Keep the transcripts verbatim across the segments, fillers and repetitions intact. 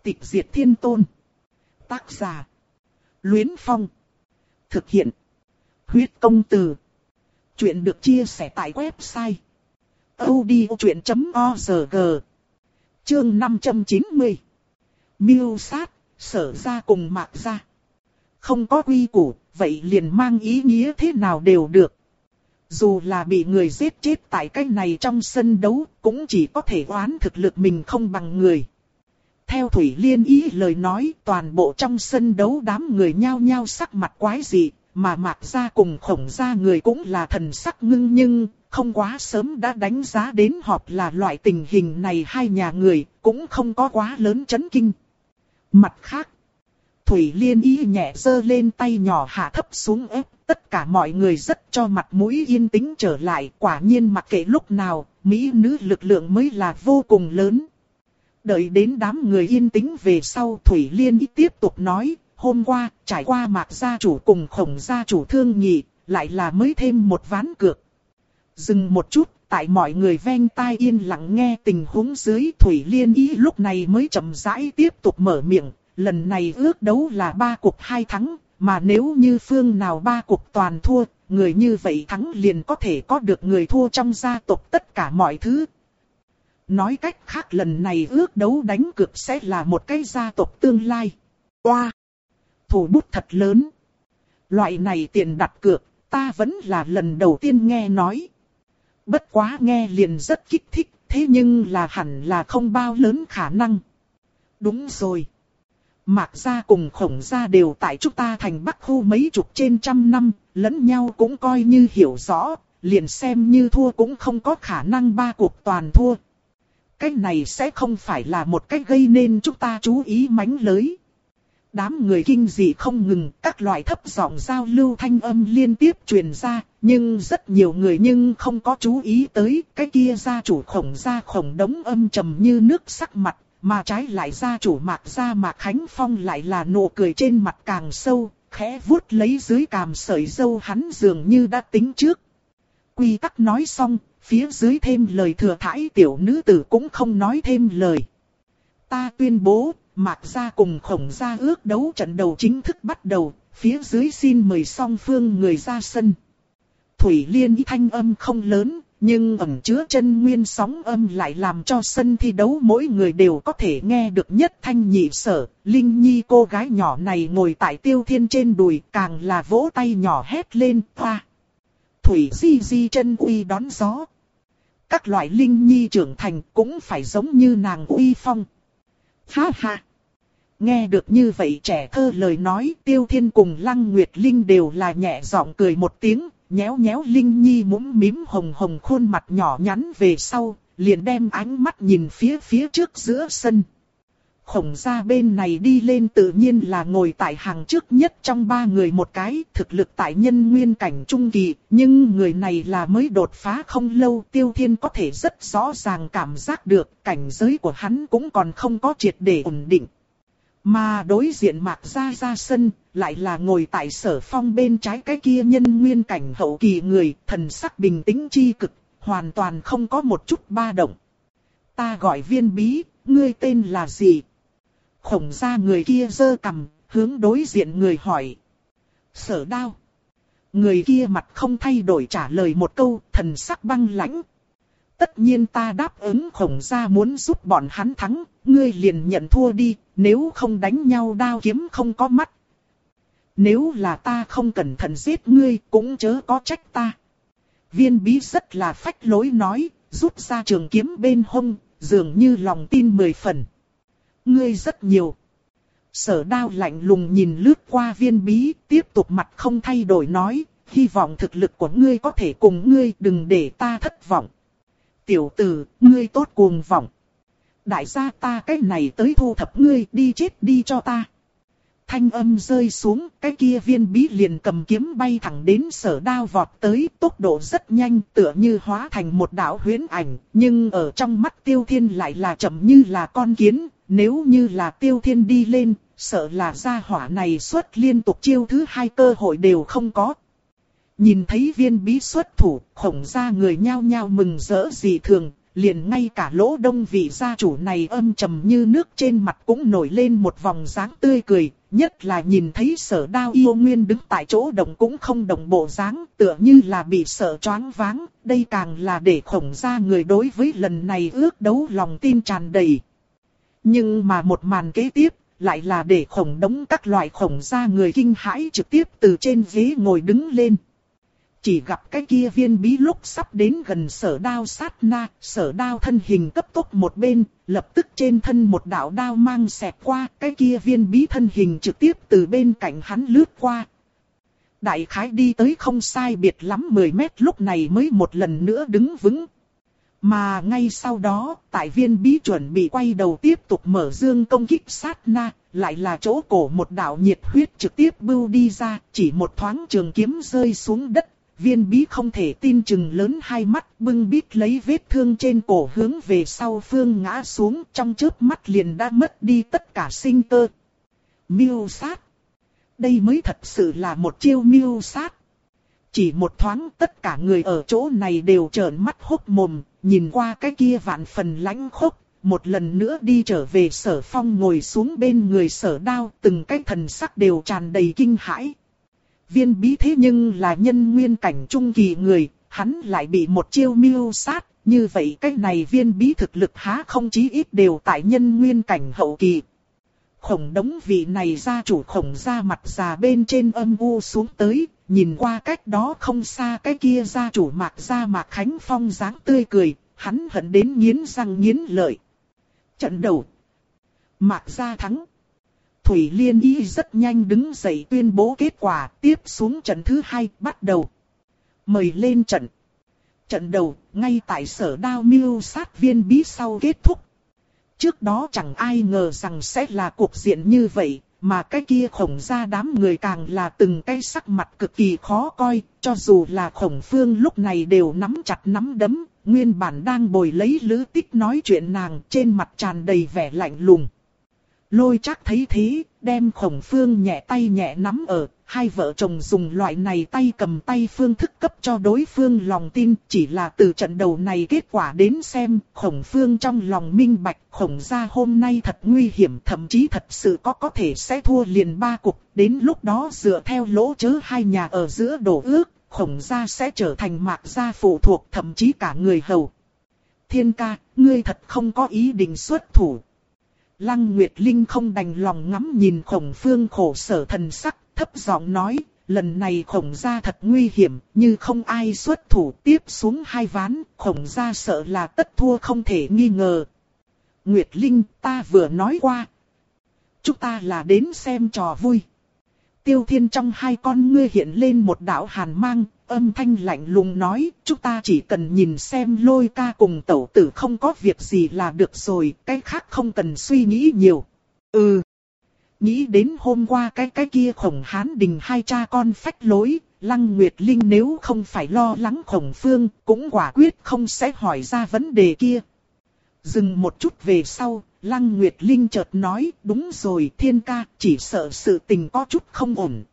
Tịch diệt thiên tôn. Tác giả. Luyến Phong. Thực hiện. Huyết công từ. Chuyện được chia sẻ tại website audiochuyện chấm org. Chương năm trăm chín mươi. Miêu sát, Sở Gia cùng Mạc Gia. Không có quy củ, vậy liền mang ý nghĩa thế nào đều được. Dù là bị người giết chết tại cái này trong sân đấu, cũng chỉ có thể oán thực lực mình không bằng người. Theo Thủy Liên ý lời nói, toàn bộ trong sân đấu đám người nhao nhao sắc mặt quái dị, mà Mạc Gia cùng Khổng Gia người cũng là thần sắc ngưng, nhưng không quá sớm đã đánh giá đến họp là loại tình hình này, hai nhà người cũng không có quá lớn chấn kinh. Mặt khác, Thủy Liên ý nhẹ giơ lên tay nhỏ hạ thấp xuống ép, tất cả mọi người rất cho mặt mũi yên tĩnh trở lại, quả nhiên mặc kệ lúc nào, mỹ nữ lực lượng mới là vô cùng lớn. Đợi đến đám người yên tĩnh về sau, Thủy Liên ý tiếp tục nói, hôm qua, trải qua Mạc gia chủ cùng Khổng gia chủ thương nghị, lại là mới thêm một ván cược. Dừng một chút, tại mọi người ven tai yên lặng nghe tình huống dưới, Thủy Liên ý lúc này mới chậm rãi tiếp tục mở miệng. Lần này ước đấu là ba cuộc hai thắng, mà nếu như phương nào ba cuộc toàn thua, người như vậy thắng liền có thể có được người thua trong gia tộc tất cả mọi thứ. Nói cách khác, lần này ước đấu đánh cược sẽ là một cái gia tộc tương lai. Oa! Thủ bút thật lớn. Loại này tiền đặt cược, ta vẫn là lần đầu tiên nghe nói. Bất quá nghe liền rất kích thích, thế nhưng là hẳn là không bao lớn khả năng. Đúng rồi. Mạc Gia cùng Khổng Gia đều tại chúng ta thành Bắc Khu mấy chục trên trăm năm, lẫn nhau cũng coi như hiểu rõ, liền xem như thua cũng không có khả năng ba cuộc toàn thua. Cái này sẽ không phải là một cách gây nên chúng ta chú ý mánh lới. Đám người kinh dị không ngừng, các loại thấp giọng giao lưu thanh âm liên tiếp truyền ra, nhưng rất nhiều người nhưng không có chú ý tới cái kia gia chủ Khổng Gia Khổng Đống âm trầm như nước sắc mặt. Mà trái lại gia chủ Mạc Gia Mạc Khánh Phong lại là nụ cười trên mặt càng sâu, khẽ vuốt lấy dưới cằm sợi râu hắn dường như đã tính trước. Quy tắc nói xong, phía dưới thêm lời thừa thãi tiểu nữ tử cũng không nói thêm lời. Ta tuyên bố, Mạc Gia cùng Khổng Gia ước đấu trận đầu chính thức bắt đầu, phía dưới xin mời song phương người ra sân. Thủy Liên ý thanh âm không lớn, nhưng ẩn chứa chân nguyên sóng âm lại làm cho sân thi đấu mỗi người đều có thể nghe được nhất thanh nhị sở. Linh Nhi cô gái nhỏ này ngồi tại Tiêu Thiên trên đùi, càng là vỗ tay nhỏ hét lên, hoa. Thủy di di chân uy đón gió. Các loại Linh Nhi trưởng thành cũng phải giống như nàng uy phong. Ha ha. Nghe được như vậy trẻ thơ lời nói, Tiêu Thiên cùng Lăng Nguyệt Linh đều là nhẹ giọng cười một tiếng. Nhéo nhéo Linh Nhi mũm mím hồng hồng khuôn mặt nhỏ nhắn về sau, liền đem ánh mắt nhìn phía phía trước giữa sân. Khổng Gia bên này đi lên tự nhiên là ngồi tại hàng trước nhất trong ba người một cái, thực lực tại nhân nguyên cảnh trung kỳ, nhưng người này là mới đột phá không lâu. Tiêu Thiên có thể rất rõ ràng cảm giác được cảnh giới của hắn cũng còn không có triệt để ổn định. Mà đối diện Mạc Gia ra sân, lại là ngồi tại Sở Phong bên trái cái kia nhân nguyên cảnh hậu kỳ người, thần sắc bình tĩnh chi cực, hoàn toàn không có một chút ba động. Ta gọi Viên Bí, ngươi tên là gì? Khổng Gia người kia giơ cằm, hướng đối diện người hỏi. Sở Đao. Người kia mặt không thay đổi trả lời một câu, thần sắc băng lãnh. Tất nhiên ta đáp ứng Khổng Gia muốn giúp bọn hắn thắng, ngươi liền nhận thua đi, nếu không đánh nhau đao kiếm không có mắt. Nếu là ta không cẩn thận giết ngươi cũng chớ có trách ta. Viên Bí rất là phách lối nói, rút ra trường kiếm bên hông, dường như lòng tin mười phần. Ngươi rất nhiều. Sở Đao lạnh lùng nhìn lướt qua Viên Bí, tiếp tục mặt không thay đổi nói, hy vọng thực lực của ngươi có thể cùng ngươi, đừng để ta thất vọng. Tiểu tử, ngươi tốt cuồng vọng. Đại gia ta cái này tới thu thập ngươi, đi chết đi cho ta. Thanh âm rơi xuống, cái kia Viên Bí liền cầm kiếm bay thẳng đến Sở Đao vọt tới, tốc độ rất nhanh, tựa như hóa thành một đạo huyễn ảnh, nhưng ở trong mắt Tiêu Thiên lại là chậm như là con kiến, nếu như là Tiêu Thiên đi lên, sợ là gia hỏa này xuất liên tục chiêu thứ hai cơ hội đều không có. Nhìn thấy Viên Bí xuất thủ, Khổng Gia người nhao nhao mừng rỡ dị thường, liền ngay cả Lỗ Đông vị gia chủ này âm trầm như nước trên mặt cũng nổi lên một vòng dáng tươi cười, nhất là nhìn thấy Sở Đao yêu nguyên đứng tại chỗ động cũng không động bộ dáng, tựa như là bị sợ choáng váng, đây càng là để Khổng gia người đối với lần này ước đấu lòng tin tràn đầy. Nhưng mà một màn kế tiếp, lại là để Khổng Đống các loại Khổng gia người kinh hãi trực tiếp từ trên ghế ngồi đứng lên. Chỉ gặp cái kia Viên Bí lúc sắp đến gần Sở Đao sát na, Sở Đao thân hình cấp tốc một bên, lập tức trên thân một đạo đao mang xẹt qua, cái kia Viên Bí thân hình trực tiếp từ bên cạnh hắn lướt qua. Đại khái đi tới không sai biệt lắm mười mét lúc này mới một lần nữa đứng vững. Mà ngay sau đó, tại Viên Bí chuẩn bị quay đầu tiếp tục mở dương công kích sát na, lại là chỗ cổ một đạo nhiệt huyết trực tiếp bưu đi ra, chỉ một thoáng trường kiếm rơi xuống đất. Viên Bí không thể tin chừng lớn hai mắt, bưng bít lấy vết thương trên cổ hướng về sau phương ngã xuống, trong chớp mắt liền đã mất đi tất cả sinh cơ. Mưu sát. Đây mới thật sự là một chiêu mưu sát. Chỉ một thoáng tất cả người ở chỗ này đều trợn mắt hốc mồm, nhìn qua cái kia vạn phần lãnh khốc, một lần nữa đi trở về Sở Phong ngồi xuống bên người Sở Đao, từng cái thần sắc đều tràn đầy kinh hãi. Viên Bí thế nhưng là nhân nguyên cảnh trung kỳ người, hắn lại bị một chiêu mưu sát, như vậy cái này Viên Bí thực lực há không chí ít đều tại nhân nguyên cảnh hậu kỳ. Khổng Đống vị này gia chủ Khổng gia mặt già bên trên âm u xuống tới, nhìn qua cách đó không xa cái kia gia chủ Mạc gia Mạc Khánh Phong dáng tươi cười, hắn hận đến nghiến răng nghiến lợi. Trận đầu, Mạc gia thắng. Thủy Liên Y rất nhanh đứng dậy tuyên bố kết quả, tiếp xuống trận thứ hai bắt đầu. Mời lên trận. Trận đầu, ngay tại Sở Đao mưu sát Viên Bí sau kết thúc. Trước đó chẳng ai ngờ rằng sẽ là cuộc diện như vậy, mà cái kia Khổng gia đám người càng là từng cái sắc mặt cực kỳ khó coi, cho dù là Khổng Phương lúc này đều nắm chặt nắm đấm, nguyên bản đang bồi lấy Lữ Tích nói chuyện nàng, trên mặt tràn đầy vẻ lạnh lùng. Lôi Trác thấy thế, đem Khổng Phương nhẹ tay nhẹ nắm ở, hai vợ chồng dùng loại này tay cầm tay phương thức cấp cho đối phương lòng tin, chỉ là từ trận đầu này kết quả đến xem, Khổng Phương trong lòng minh bạch, Khổng gia hôm nay thật nguy hiểm, thậm chí thật sự có có thể sẽ thua liền ba cục, đến lúc đó dựa theo lỗ chớ hai nhà ở giữa đổ ước, Khổng gia sẽ trở thành Mạc gia phụ thuộc, thậm chí cả người hầu. Thiên ca, ngươi thật không có ý định xuất thủ. Lăng Nguyệt Linh không đành lòng ngắm nhìn Khổng Phương khổ sở thần sắc, thấp giọng nói, lần này Khổng gia thật nguy hiểm, như không ai xuất thủ tiếp xuống hai ván, Khổng gia sợ là tất thua không thể nghi ngờ. Nguyệt Linh, ta vừa nói qua, chúng ta là đến xem trò vui. Tiêu Thiên trong hai con ngươi hiện lên một đạo hàn mang, âm thanh lạnh lùng nói, chúng ta chỉ cần nhìn xem Lôi ca cùng tẩu tử không có việc gì là được rồi, cái khác không cần suy nghĩ nhiều. Ừ. Nghĩ đến hôm qua cái cái kia Khổng Hán Đình hai cha con phách lối, Lăng Nguyệt Linh nếu không phải lo lắng Khổng Phương, cũng quả quyết không sẽ hỏi ra vấn đề kia. Dừng một chút về sau, Lăng Nguyệt Linh chợt nói, đúng rồi Thiên ca, chỉ sợ sự tình có chút không ổn.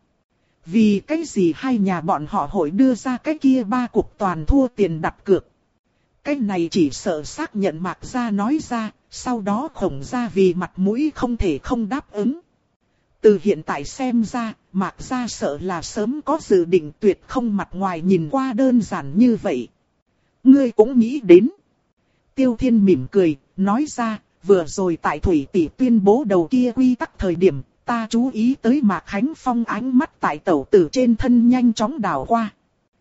Vì cái gì hai nhà bọn họ hội đưa ra cái kia ba cuộc toàn thua tiền đặt cược. Cái này chỉ sợ xác nhận Mạc gia nói ra, sau đó Khổng gia vì mặt mũi không thể không đáp ứng. Từ hiện tại xem ra, Mạc gia sợ là sớm có dự định tuyệt không mặt ngoài nhìn qua đơn giản như vậy. Ngươi cũng nghĩ đến. Tiêu Thiên mỉm cười, nói ra, vừa rồi tại Thủy Tỷ tuyên bố đầu kia quy tắc thời điểm, ta chú ý tới Mạc Khánh Phong ánh mắt tại tẩu tử trên thân nhanh chóng đảo qua.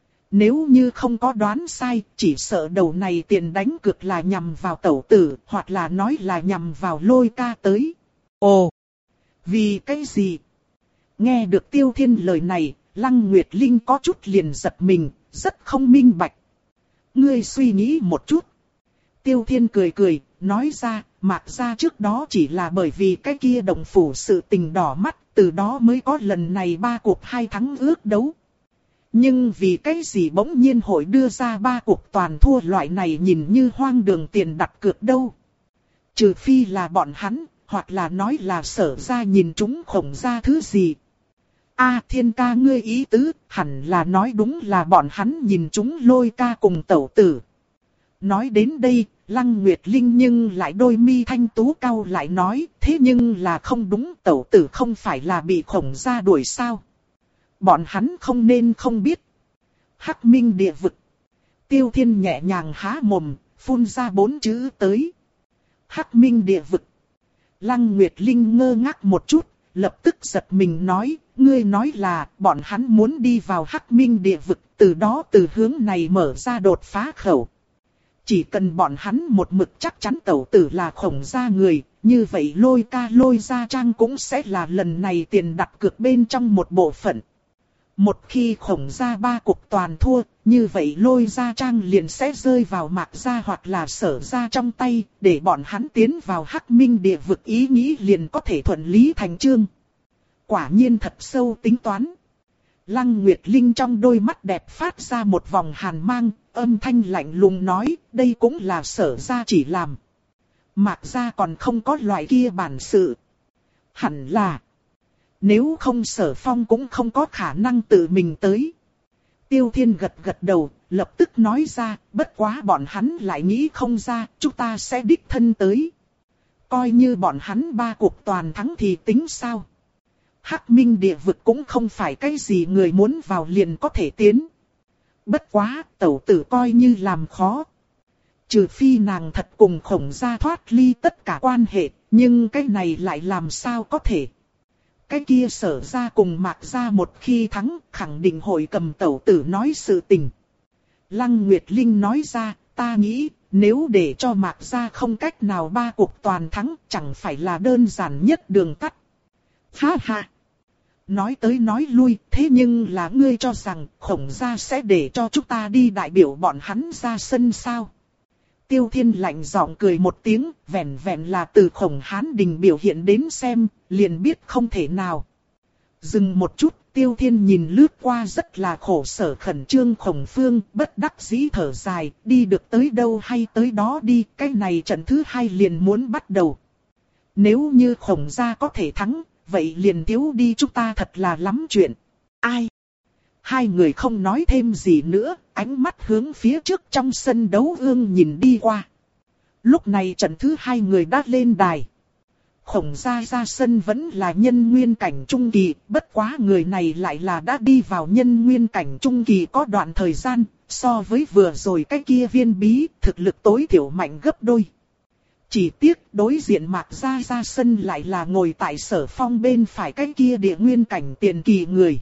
Nếu như không có đoán sai, chỉ sợ đầu này tiền đánh cược là nhằm vào tẩu tử, hoặc là nói là nhằm vào Lôi ca tới. Ồ! Vì cái gì? Nghe được Tiêu Thiên lời này, Lăng Nguyệt Linh có chút liền giật mình, rất không minh bạch. Ngươi suy nghĩ một chút. Tiêu Thiên cười cười, nói ra, Mạc gia trước đó chỉ là bởi vì cái kia đồng phủ sự tình đỏ mắt, từ đó mới có lần này ba cuộc hai thắng ước đấu. Nhưng vì cái gì bỗng nhiên hội đưa ra ba cuộc toàn thua loại này nhìn như hoang đường tiền đặt cược đâu. Trừ phi là bọn hắn, hoặc là nói là Sở gia nhìn chúng Khổng gia thứ gì. A Thiên ca ngươi ý tứ, hẳn là nói đúng là bọn hắn nhìn chúng Lôi ca cùng tẩu tử. Nói đến đây, Lăng Nguyệt Linh nhưng lại đôi mi thanh tú cau lại nói, thế nhưng là không đúng, tẩu tử không phải là bị Khổng gia đuổi sao? Bọn hắn không nên không biết. Hắc Minh địa vực. Tiêu Thiên nhẹ nhàng há mồm, phun ra bốn chữ tới. Hắc Minh địa vực. Lăng Nguyệt Linh ngơ ngác một chút, lập tức giật mình nói, ngươi nói là bọn hắn muốn đi vào Hắc Minh địa vực, từ đó từ hướng này mở ra đột phá khẩu. Chỉ cần bọn hắn một mực chắc chắn tẩu tử là Khổng gia người, như vậy Lôi Ca Lôi Gia Trang cũng sẽ là lần này tiền đặt cược bên trong một bộ phận. Một khi Khổng gia ba cuộc toàn thua, như vậy Lôi Gia Trang liền sẽ rơi vào Mạc gia hoặc là Sở gia trong tay, để bọn hắn tiến vào Hắc Minh địa vực, ý nghĩ liền có thể thuận lý thành chương. Quả nhiên thật sâu tính toán. Lăng Nguyệt Linh trong đôi mắt đẹp phát ra một vòng hàn mang, âm thanh lạnh lùng nói, đây cũng là Sở gia chỉ làm. Mạc gia còn không có loại kia bản sự. Hẳn là, nếu không Sở Phong cũng không có khả năng tự mình tới. Tiêu Thiên gật gật đầu, lập tức nói ra, bất quá bọn hắn lại nghĩ không ra, chúng ta sẽ đích thân tới. Coi như bọn hắn ba cuộc toàn thắng thì tính sao? Hắc Minh địa vực cũng không phải cái gì người muốn vào liền có thể tiến. Bất quá, tẩu tử coi như làm khó. Trừ phi nàng thật cùng Khổng gia thoát ly tất cả quan hệ, nhưng cái này lại làm sao có thể? Cái kia Sở gia cùng Mạc gia một khi thắng, khẳng định hội cầm tẩu tử nói sự tình. Lăng Nguyệt Linh nói ra, ta nghĩ, nếu để cho Mạc gia không cách nào ba cuộc toàn thắng, chẳng phải là đơn giản nhất đường tắt. Ha ha! Nói tới nói lui, thế nhưng là ngươi cho rằng Khổng gia sẽ để cho chúng ta đi đại biểu bọn hắn ra sân sao? Tiêu Thiên lạnh giọng cười một tiếng, vẻn vẹn là từ Khổng Hán Đình biểu hiện đến xem, liền biết không thể nào. Dừng một chút, Tiêu Thiên nhìn lướt qua rất là khổ sở khẩn trương Khổng Phương, bất đắc dĩ thở dài, đi được tới đâu hay tới đó đi, cái này trận thứ hai liền muốn bắt đầu. Nếu như Khổng gia có thể thắng, vậy liền thiếu đi chúng ta thật là lắm chuyện. Ai? Hai người không nói thêm gì nữa, ánh mắt hướng phía trước trong sân đấu ương nhìn đi qua. Lúc này trận thứ hai người đã lên đài. Khổng gia ra sân vẫn là nhân nguyên cảnh trung kỳ, bất quá người này lại là đã đi vào nhân nguyên cảnh trung kỳ có đoạn thời gian, so với vừa rồi cái kia viên bí, thực lực tối thiểu mạnh gấp đôi. Chỉ tiếc đối diện Mạc gia ra sân lại là ngồi tại Sở Phong bên phải cái kia địa nguyên cảnh tiền kỳ người.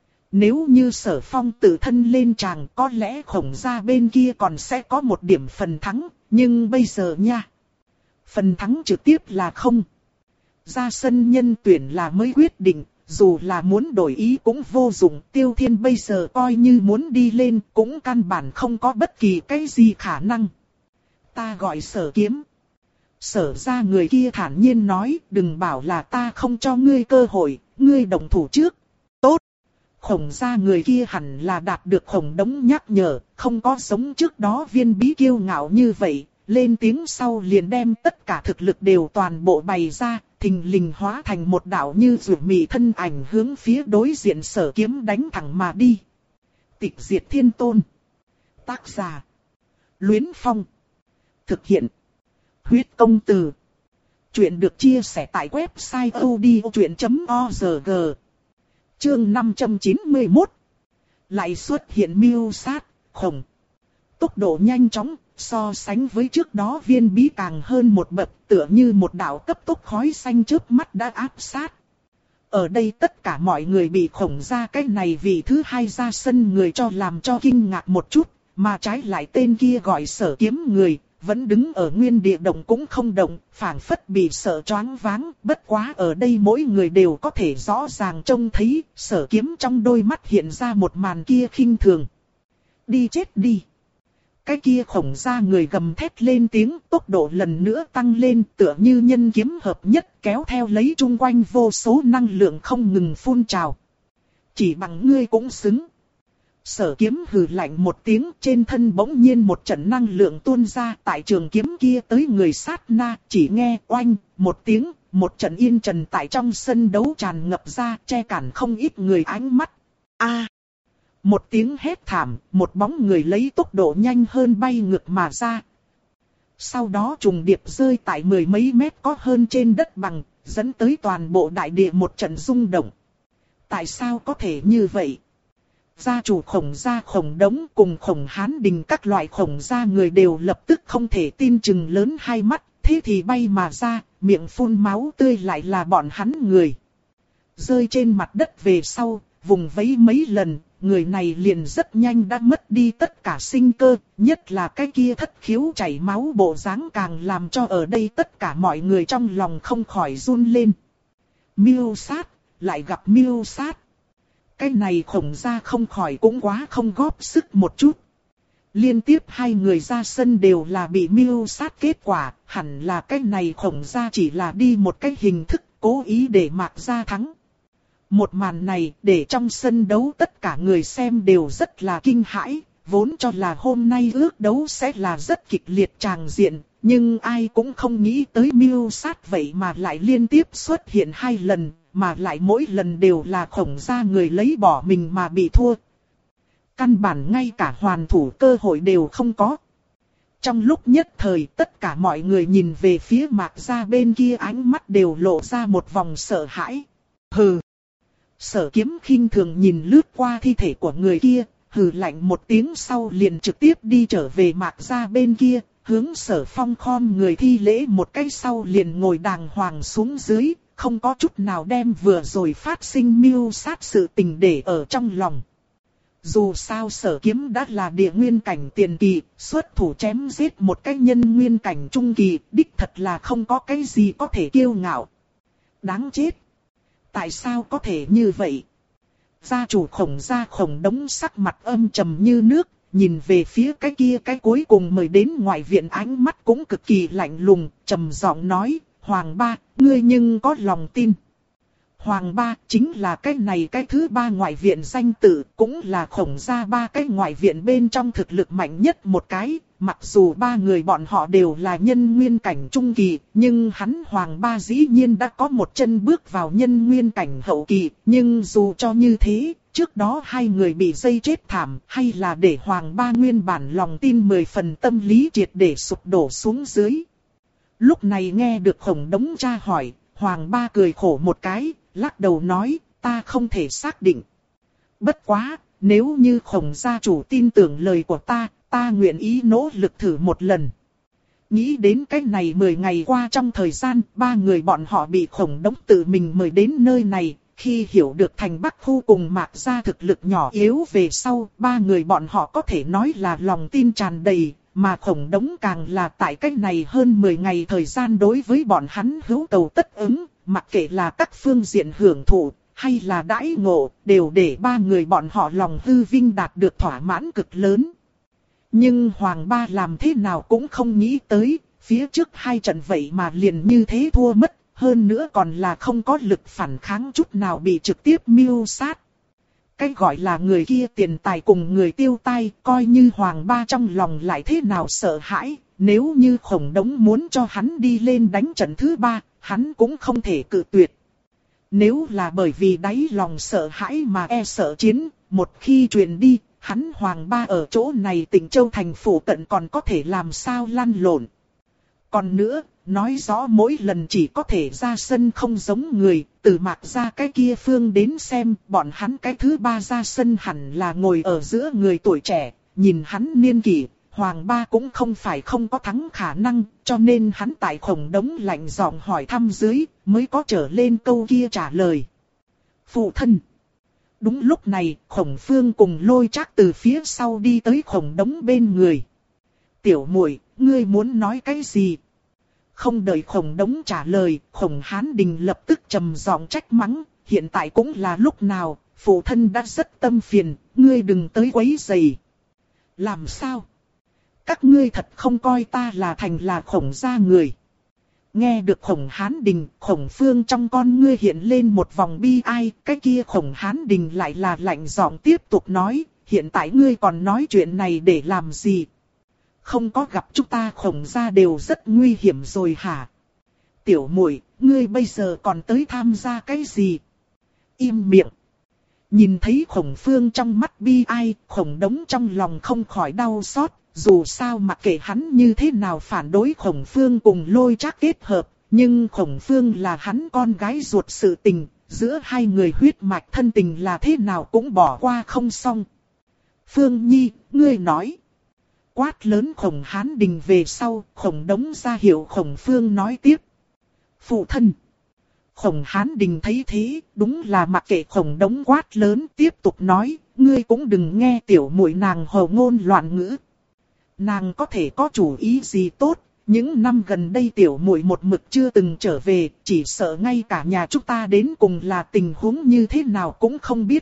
Nếu như Sở Phong tự thân lên tràng có lẽ Khổng gia bên kia còn sẽ có một điểm phần thắng, nhưng bây giờ nha. Phần thắng trực tiếp là không. Ra sân nhân tuyển là mới quyết định, dù là muốn đổi ý cũng vô dụng. Tiêu Thiên bây giờ coi như muốn đi lên cũng căn bản không có bất kỳ cái gì khả năng. Ta gọi Sở Kiếm. Sở ra người kia thản nhiên nói, đừng bảo là ta không cho ngươi cơ hội, ngươi động thủ trước. Tốt. Khổng ra người kia hẳn là đạt được Khổng Đống nhắc nhở, không có giống trước đó viên bí kiêu ngạo như vậy, lên tiếng sau liền đem tất cả thực lực đều toàn bộ bày ra, thình lình hóa thành một đạo như rủ mị thân ảnh hướng phía đối diện Sở Kiếm đánh thẳng mà đi. Tịch diệt thiên tôn. Tác giả. Luyến Phong. Thực hiện. Huyết công từ. Chuyện được chia sẻ tại website odchuyện chấm org. Chương năm trăm chín mươi mốt. Lại xuất hiện mưu sát, Khổng. Tốc độ nhanh chóng, so sánh với trước đó viên bí càng hơn một bậc, tựa như một đạo cấp tốc khói xanh trước mắt đã áp sát. Ở đây tất cả mọi người bị Khổng ra cái này vì thứ hai ra sân người cho làm cho kinh ngạc một chút, mà trái lại tên kia gọi Sở Kiếm người, vẫn đứng ở nguyên địa động cũng không động, phảng phất bị sợ choáng váng. Bất quá ở đây mỗi người đều có thể rõ ràng trông thấy, Sở Kiếm trong đôi mắt hiện ra một màn kia khinh thường. Đi chết đi. Cái kia Khổng ra người gầm thét lên tiếng, tốc độ lần nữa tăng lên, tựa như nhân kiếm hợp nhất kéo theo lấy chung quanh vô số năng lượng không ngừng phun trào. Chỉ bằng ngươi cũng xứng. Sở Kiếm hừ lạnh một tiếng, trên thân bỗng nhiên một trận năng lượng tuôn ra, tại trường kiếm kia tới người sát na, chỉ nghe oanh một tiếng, một trận yên trần tại trong sân đấu tràn ngập ra, che cản không ít người ánh mắt. A! Một tiếng hét thảm, một bóng người lấy tốc độ nhanh hơn bay ngược mà ra. Sau đó trùng điệp rơi tại mười mấy mét có hơn trên đất bằng, dẫn tới toàn bộ đại địa một trận rung động. Tại sao có thể như vậy? Gia chủ Khổng gia Khổng Đống cùng Khổng Hán Đình các loại Khổng gia người đều lập tức không thể tin chừng lớn hai mắt, thế thì bay mà ra, miệng phun máu tươi lại là bọn hắn người. Rơi trên mặt đất về sau, vùng vẫy mấy lần, người này liền rất nhanh đã mất đi tất cả sinh cơ, nhất là cái kia thất khiếu chảy máu bộ dáng càng làm cho ở đây tất cả mọi người trong lòng không khỏi run lên. Miêu sát, lại gặp miêu sát. Cái này Khổng gia không khỏi cũng quá không góp sức một chút. Liên tiếp hai người ra sân đều là bị miêu sát kết quả, hẳn là cái này Khổng gia chỉ là đi một cái hình thức cố ý để Mạc gia thắng. Một màn này để trong sân đấu tất cả người xem đều rất là kinh hãi, vốn cho là hôm nay ước đấu sẽ là rất kịch liệt tràng diện, nhưng ai cũng không nghĩ tới mưu sát vậy mà lại liên tiếp xuất hiện hai lần, mà lại mỗi lần đều là Khổng gia người lấy bỏ mình mà bị thua. Căn bản ngay cả hoàn thủ cơ hội đều không có. Trong lúc nhất thời tất cả mọi người nhìn về phía Mạc gia bên kia ánh mắt đều lộ ra một vòng sợ hãi. Hừ. Sở Kiếm khinh thường nhìn lướt qua thi thể của người kia, hừ lạnh một tiếng sau liền trực tiếp đi trở về Mạc gia bên kia, hướng Sở Phong khom người thi lễ một cái sau liền ngồi đàng hoàng xuống dưới, không có chút nào đem vừa rồi phát sinh mưu sát sự tình để ở trong lòng. Dù sao Sở Kiếm đã là địa nguyên cảnh tiền kỳ, xuất thủ chém giết một cái nhân nguyên cảnh trung kỳ, đích thật là không có cái gì có thể kiêu ngạo. Đáng chết! Tại sao có thể như vậy? Gia chủ Khổng gia Khổng Đống sắc mặt âm trầm như nước, nhìn về phía cái kia cái cuối cùng mời đến ngoại viện ánh mắt cũng cực kỳ lạnh lùng, trầm giọng nói, Hoàng ba, ngươi nhưng có lòng tin. Hoàng ba chính là cái này cái thứ ba ngoại viện danh tự, cũng là Khổng gia ba cái ngoại viện bên trong thực lực mạnh nhất một cái. Mặc dù ba người bọn họ đều là nhân nguyên cảnh trung kỳ, nhưng hắn Hoàng ba dĩ nhiên đã có một chân bước vào nhân nguyên cảnh hậu kỳ. Nhưng dù cho như thế, trước đó hai người bị dây chết thảm, hay là để Hoàng ba nguyên bản lòng tin mười phần tâm lý triệt để sụp đổ xuống dưới. Lúc này nghe được Khổng Đống tra hỏi, Hoàng ba cười khổ một cái, lắc đầu nói, ta không thể xác định. Bất quá, nếu như Khổng gia chủ tin tưởng lời của ta, ta nguyện ý nỗ lực thử một lần. Nghĩ đến cái này mười ngày qua trong thời gian, ba người bọn họ bị Khổng Đống tự mình mời đến nơi này. Khi hiểu được thành Bắc khu cùng Mạc gia thực lực nhỏ yếu về sau, ba người bọn họ có thể nói là lòng tin tràn đầy. Mà Khổng Đống càng là tại cái này hơn mười ngày thời gian đối với bọn hắn hữu cầu tất ứng, mặc kệ là các phương diện hưởng thụ, hay là đãi ngộ, đều để ba người bọn họ lòng hư vinh đạt được thỏa mãn cực lớn. Nhưng Hoàng ba làm thế nào cũng không nghĩ tới, phía trước hai trận vậy mà liền như thế thua mất, hơn nữa còn là không có lực phản kháng chút nào bị trực tiếp mưu sát. Cái gọi là người kia tiền tài cùng người tiêu tai, coi như Hoàng ba trong lòng lại thế nào sợ hãi, nếu như Khổng Đống muốn cho hắn đi lên đánh trận thứ ba, hắn cũng không thể cự tuyệt. Nếu là bởi vì đáy lòng sợ hãi mà e sợ chiến, một khi truyền đi, hắn Hoàng ba ở chỗ này Tịnh Châu thành phủ cận còn có thể làm sao lăn lộn. Còn nữa, nói rõ mỗi lần chỉ có thể ra sân không giống người, từ Mạc gia cái kia phương đến xem, bọn hắn cái thứ ba ra sân hẳn là ngồi ở giữa người tuổi trẻ, nhìn hắn niên kỷ, Hoàng ba cũng không phải không có thắng khả năng, cho nên hắn tại Khổng Đống lạnh giọng hỏi thăm dưới, mới có trở lên câu kia trả lời. Phụ thân. Đúng lúc này, Khổng Phương cùng Lôi Trác từ phía sau đi tới Khổng Đống bên người. Tiểu muội, ngươi muốn nói cái gì? Không đợi Khổng Đống trả lời, Khổng Hán Đình lập tức trầm giọng trách mắng, hiện tại cũng là lúc nào, phụ thân đã rất tâm phiền, ngươi đừng tới quấy rầy. Làm sao? Các ngươi thật không coi ta là thành là Khổng gia người. Nghe được Khổng Hán Đình, Khổng Phương trong con ngươi hiện lên một vòng bi ai, cái kia Khổng Hán Đình lại là lạnh giọng tiếp tục nói, hiện tại ngươi còn nói chuyện này để làm gì? Không có gặp chúng ta Khổng gia đều rất nguy hiểm rồi hả? Tiểu muội, ngươi bây giờ còn tới tham gia cái gì? Im miệng. Nhìn thấy Khổng Phương trong mắt bi ai, Khổng Đống trong lòng không khỏi đau xót, dù sao mặc kệ hắn như thế nào phản đối Khổng Phương cùng Lôi Trác kết hợp, nhưng Khổng Phương là hắn con gái ruột sự tình, giữa hai người huyết mạch thân tình là thế nào cũng bỏ qua không xong. Phương Nhi, ngươi nói. Quát lớn Khổng Hán Đình về sau, Khổng Đống ra hiệu Khổng Phương nói tiếp. Phụ thân. Khổng Hán Đình thấy thế, đúng là mặc kệ Khổng Đống quát lớn tiếp tục nói, ngươi cũng đừng nghe tiểu muội nàng hồ ngôn loạn ngữ. Nàng có thể có chủ ý gì tốt, những năm gần đây tiểu muội một mực chưa từng trở về, chỉ sợ ngay cả nhà chúng ta đến cùng là tình huống như thế nào cũng không biết.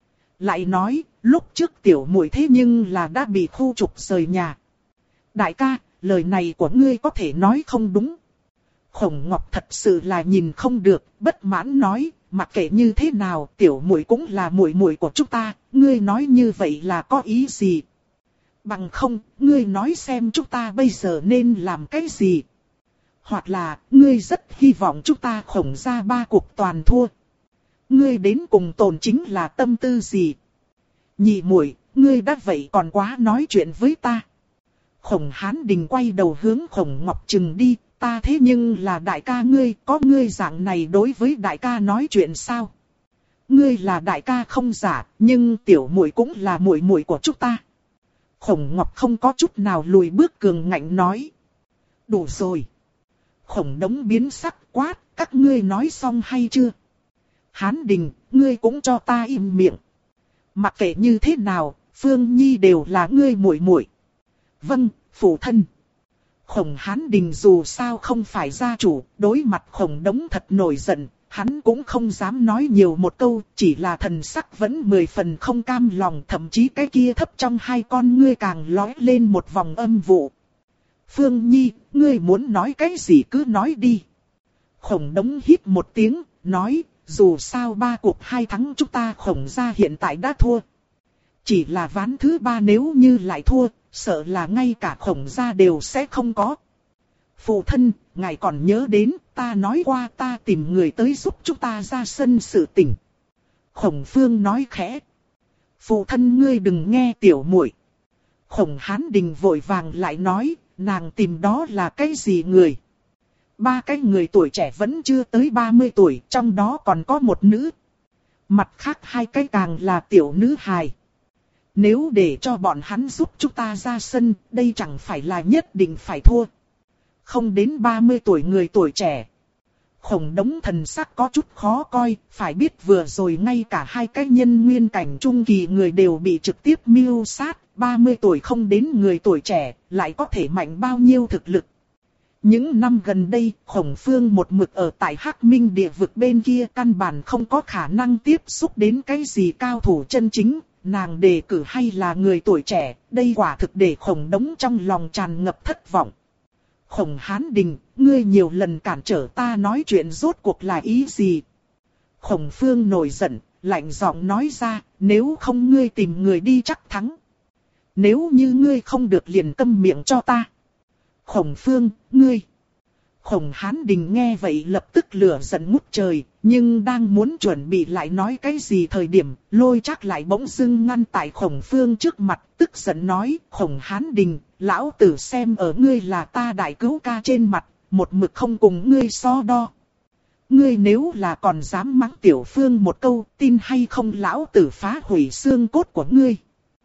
Lại nói, lúc trước tiểu muội thế nhưng là đã bị khu trục rời nhà. Đại ca, lời này của ngươi có thể nói không đúng. Khổng Ngọc thật sự là nhìn không được, bất mãn nói, mặc kệ như thế nào, tiểu muội cũng là muội muội của chúng ta, ngươi nói như vậy là có ý gì? Bằng không, ngươi nói xem chúng ta bây giờ nên làm cái gì? Hoặc là, ngươi rất hy vọng chúng ta Khổng ra ba cuộc toàn thua. Ngươi đến cùng tồn chính là tâm tư gì? Nhị muội, ngươi đã vậy còn quá nói chuyện với ta. Khổng Hán Đình quay đầu hướng Khổng Ngọc Trừng đi, ta thế nhưng là đại ca ngươi, có ngươi dạng này đối với đại ca nói chuyện sao? Ngươi là đại ca không giả, nhưng tiểu muội cũng là muội muội của chúng ta. Khổng Ngọc không có chút nào lùi bước cường ngạnh nói. Đủ rồi. Khổng Đống biến sắc quát, các ngươi nói xong hay chưa? Hán Đình, ngươi cũng cho ta im miệng. Mặc kệ như thế nào, Phương Nhi đều là ngươi muội muội. Vâng, phụ thân. Khổng Hán Đình dù sao không phải gia chủ, đối mặt Khổng Đống thật nổi giận, hắn cũng không dám nói nhiều một câu, chỉ là thần sắc vẫn mười phần không cam lòng, thậm chí cái kia thấp trong hai con ngươi càng lóe lên một vòng âm vụ. Phương Nhi, ngươi muốn nói cái gì cứ nói đi. Khổng Đống hít một tiếng, nói, dù sao ba cuộc hai thắng chúng ta Khổng gia hiện tại đã thua. Chỉ là ván thứ ba nếu như lại thua, sợ là ngay cả Khổng gia đều sẽ không có. Phụ thân, ngài còn nhớ đến, ta nói qua ta tìm người tới giúp chúng ta ra sân sự tình. Khổng Phương nói khẽ. Phụ thân ngươi đừng nghe tiểu muội. Khổng Hán Đình vội vàng lại nói, nàng tìm đó là cái gì người? Ba cái người tuổi trẻ vẫn chưa tới ba mươi tuổi, trong đó còn có một nữ. Mặt khác hai cái càng là tiểu nữ hài. Nếu để cho bọn hắn giúp chúng ta ra sân, đây chẳng phải là nhất định phải thua. Không đến ba mươi tuổi người tuổi trẻ. Khổng Đống thần sắc có chút khó coi, phải biết vừa rồi ngay cả hai cái nhân nguyên cảnh trung kỳ người đều bị trực tiếp mưu sát, ba mươi tuổi không đến người tuổi trẻ, lại có thể mạnh bao nhiêu thực lực. Những năm gần đây, Khổng Phương một mực ở tại Hắc Minh địa vực bên kia căn bản không có khả năng tiếp xúc đến cái gì cao thủ chân chính, nàng đề cử hay là người tuổi trẻ, đây quả thực để Khổng Đống trong lòng tràn ngập thất vọng. Khổng Hán Đình, ngươi nhiều lần cản trở ta nói chuyện rốt cuộc là ý gì? Khổng Phương nổi giận, lạnh giọng nói ra, nếu không ngươi tìm người đi chắc thắng. Nếu như ngươi không được liền câm miệng cho ta. Khổng Phương, ngươi. Khổng Hán Đình nghe vậy lập tức lửa giận ngút trời, nhưng đang muốn chuẩn bị lại nói cái gì thời điểm, Lôi Trác lại bỗng dưng ngăn tại Khổng Phương trước mặt, tức giận nói, Khổng Hán Đình, lão tử xem ở ngươi là ta đại cứu ca trên mặt, một mực không cùng ngươi so đo. Ngươi nếu là còn dám mắng tiểu Phương một câu, tin hay không lão tử phá hủy xương cốt của ngươi.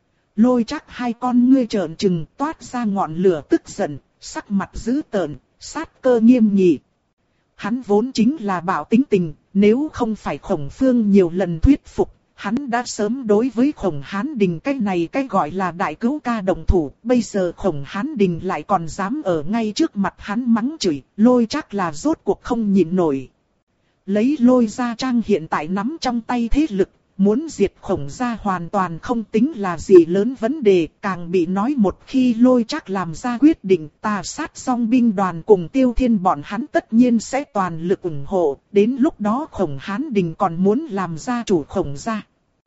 Lôi Trác hai con ngươi trợn trừng toát ra ngọn lửa tức giận, sắc mặt dữ tợn, sát cơ nghiêm nghị. Hắn vốn chính là bạo tính tình, nếu không phải Khổng Phương nhiều lần thuyết phục, hắn đã sớm đối với Khổng Hán Đình cái này cái gọi là đại cứu ca đồng thủ. Bây giờ Khổng Hán Đình lại còn dám ở ngay trước mặt hắn mắng chửi, Lôi Trác là rốt cuộc không nhịn nổi. Lấy Lôi Gia Trang hiện tại nắm trong tay thế lực, muốn diệt Khổng gia hoàn toàn không tính là gì lớn vấn đề, càng bị nói một khi Lôi Trác làm ra quyết định, ta sát song binh đoàn cùng Tiêu Thiên bọn hắn tất nhiên sẽ toàn lực ủng hộ, đến lúc đó Khổng Hán Đình còn muốn làm gia chủ Khổng gia.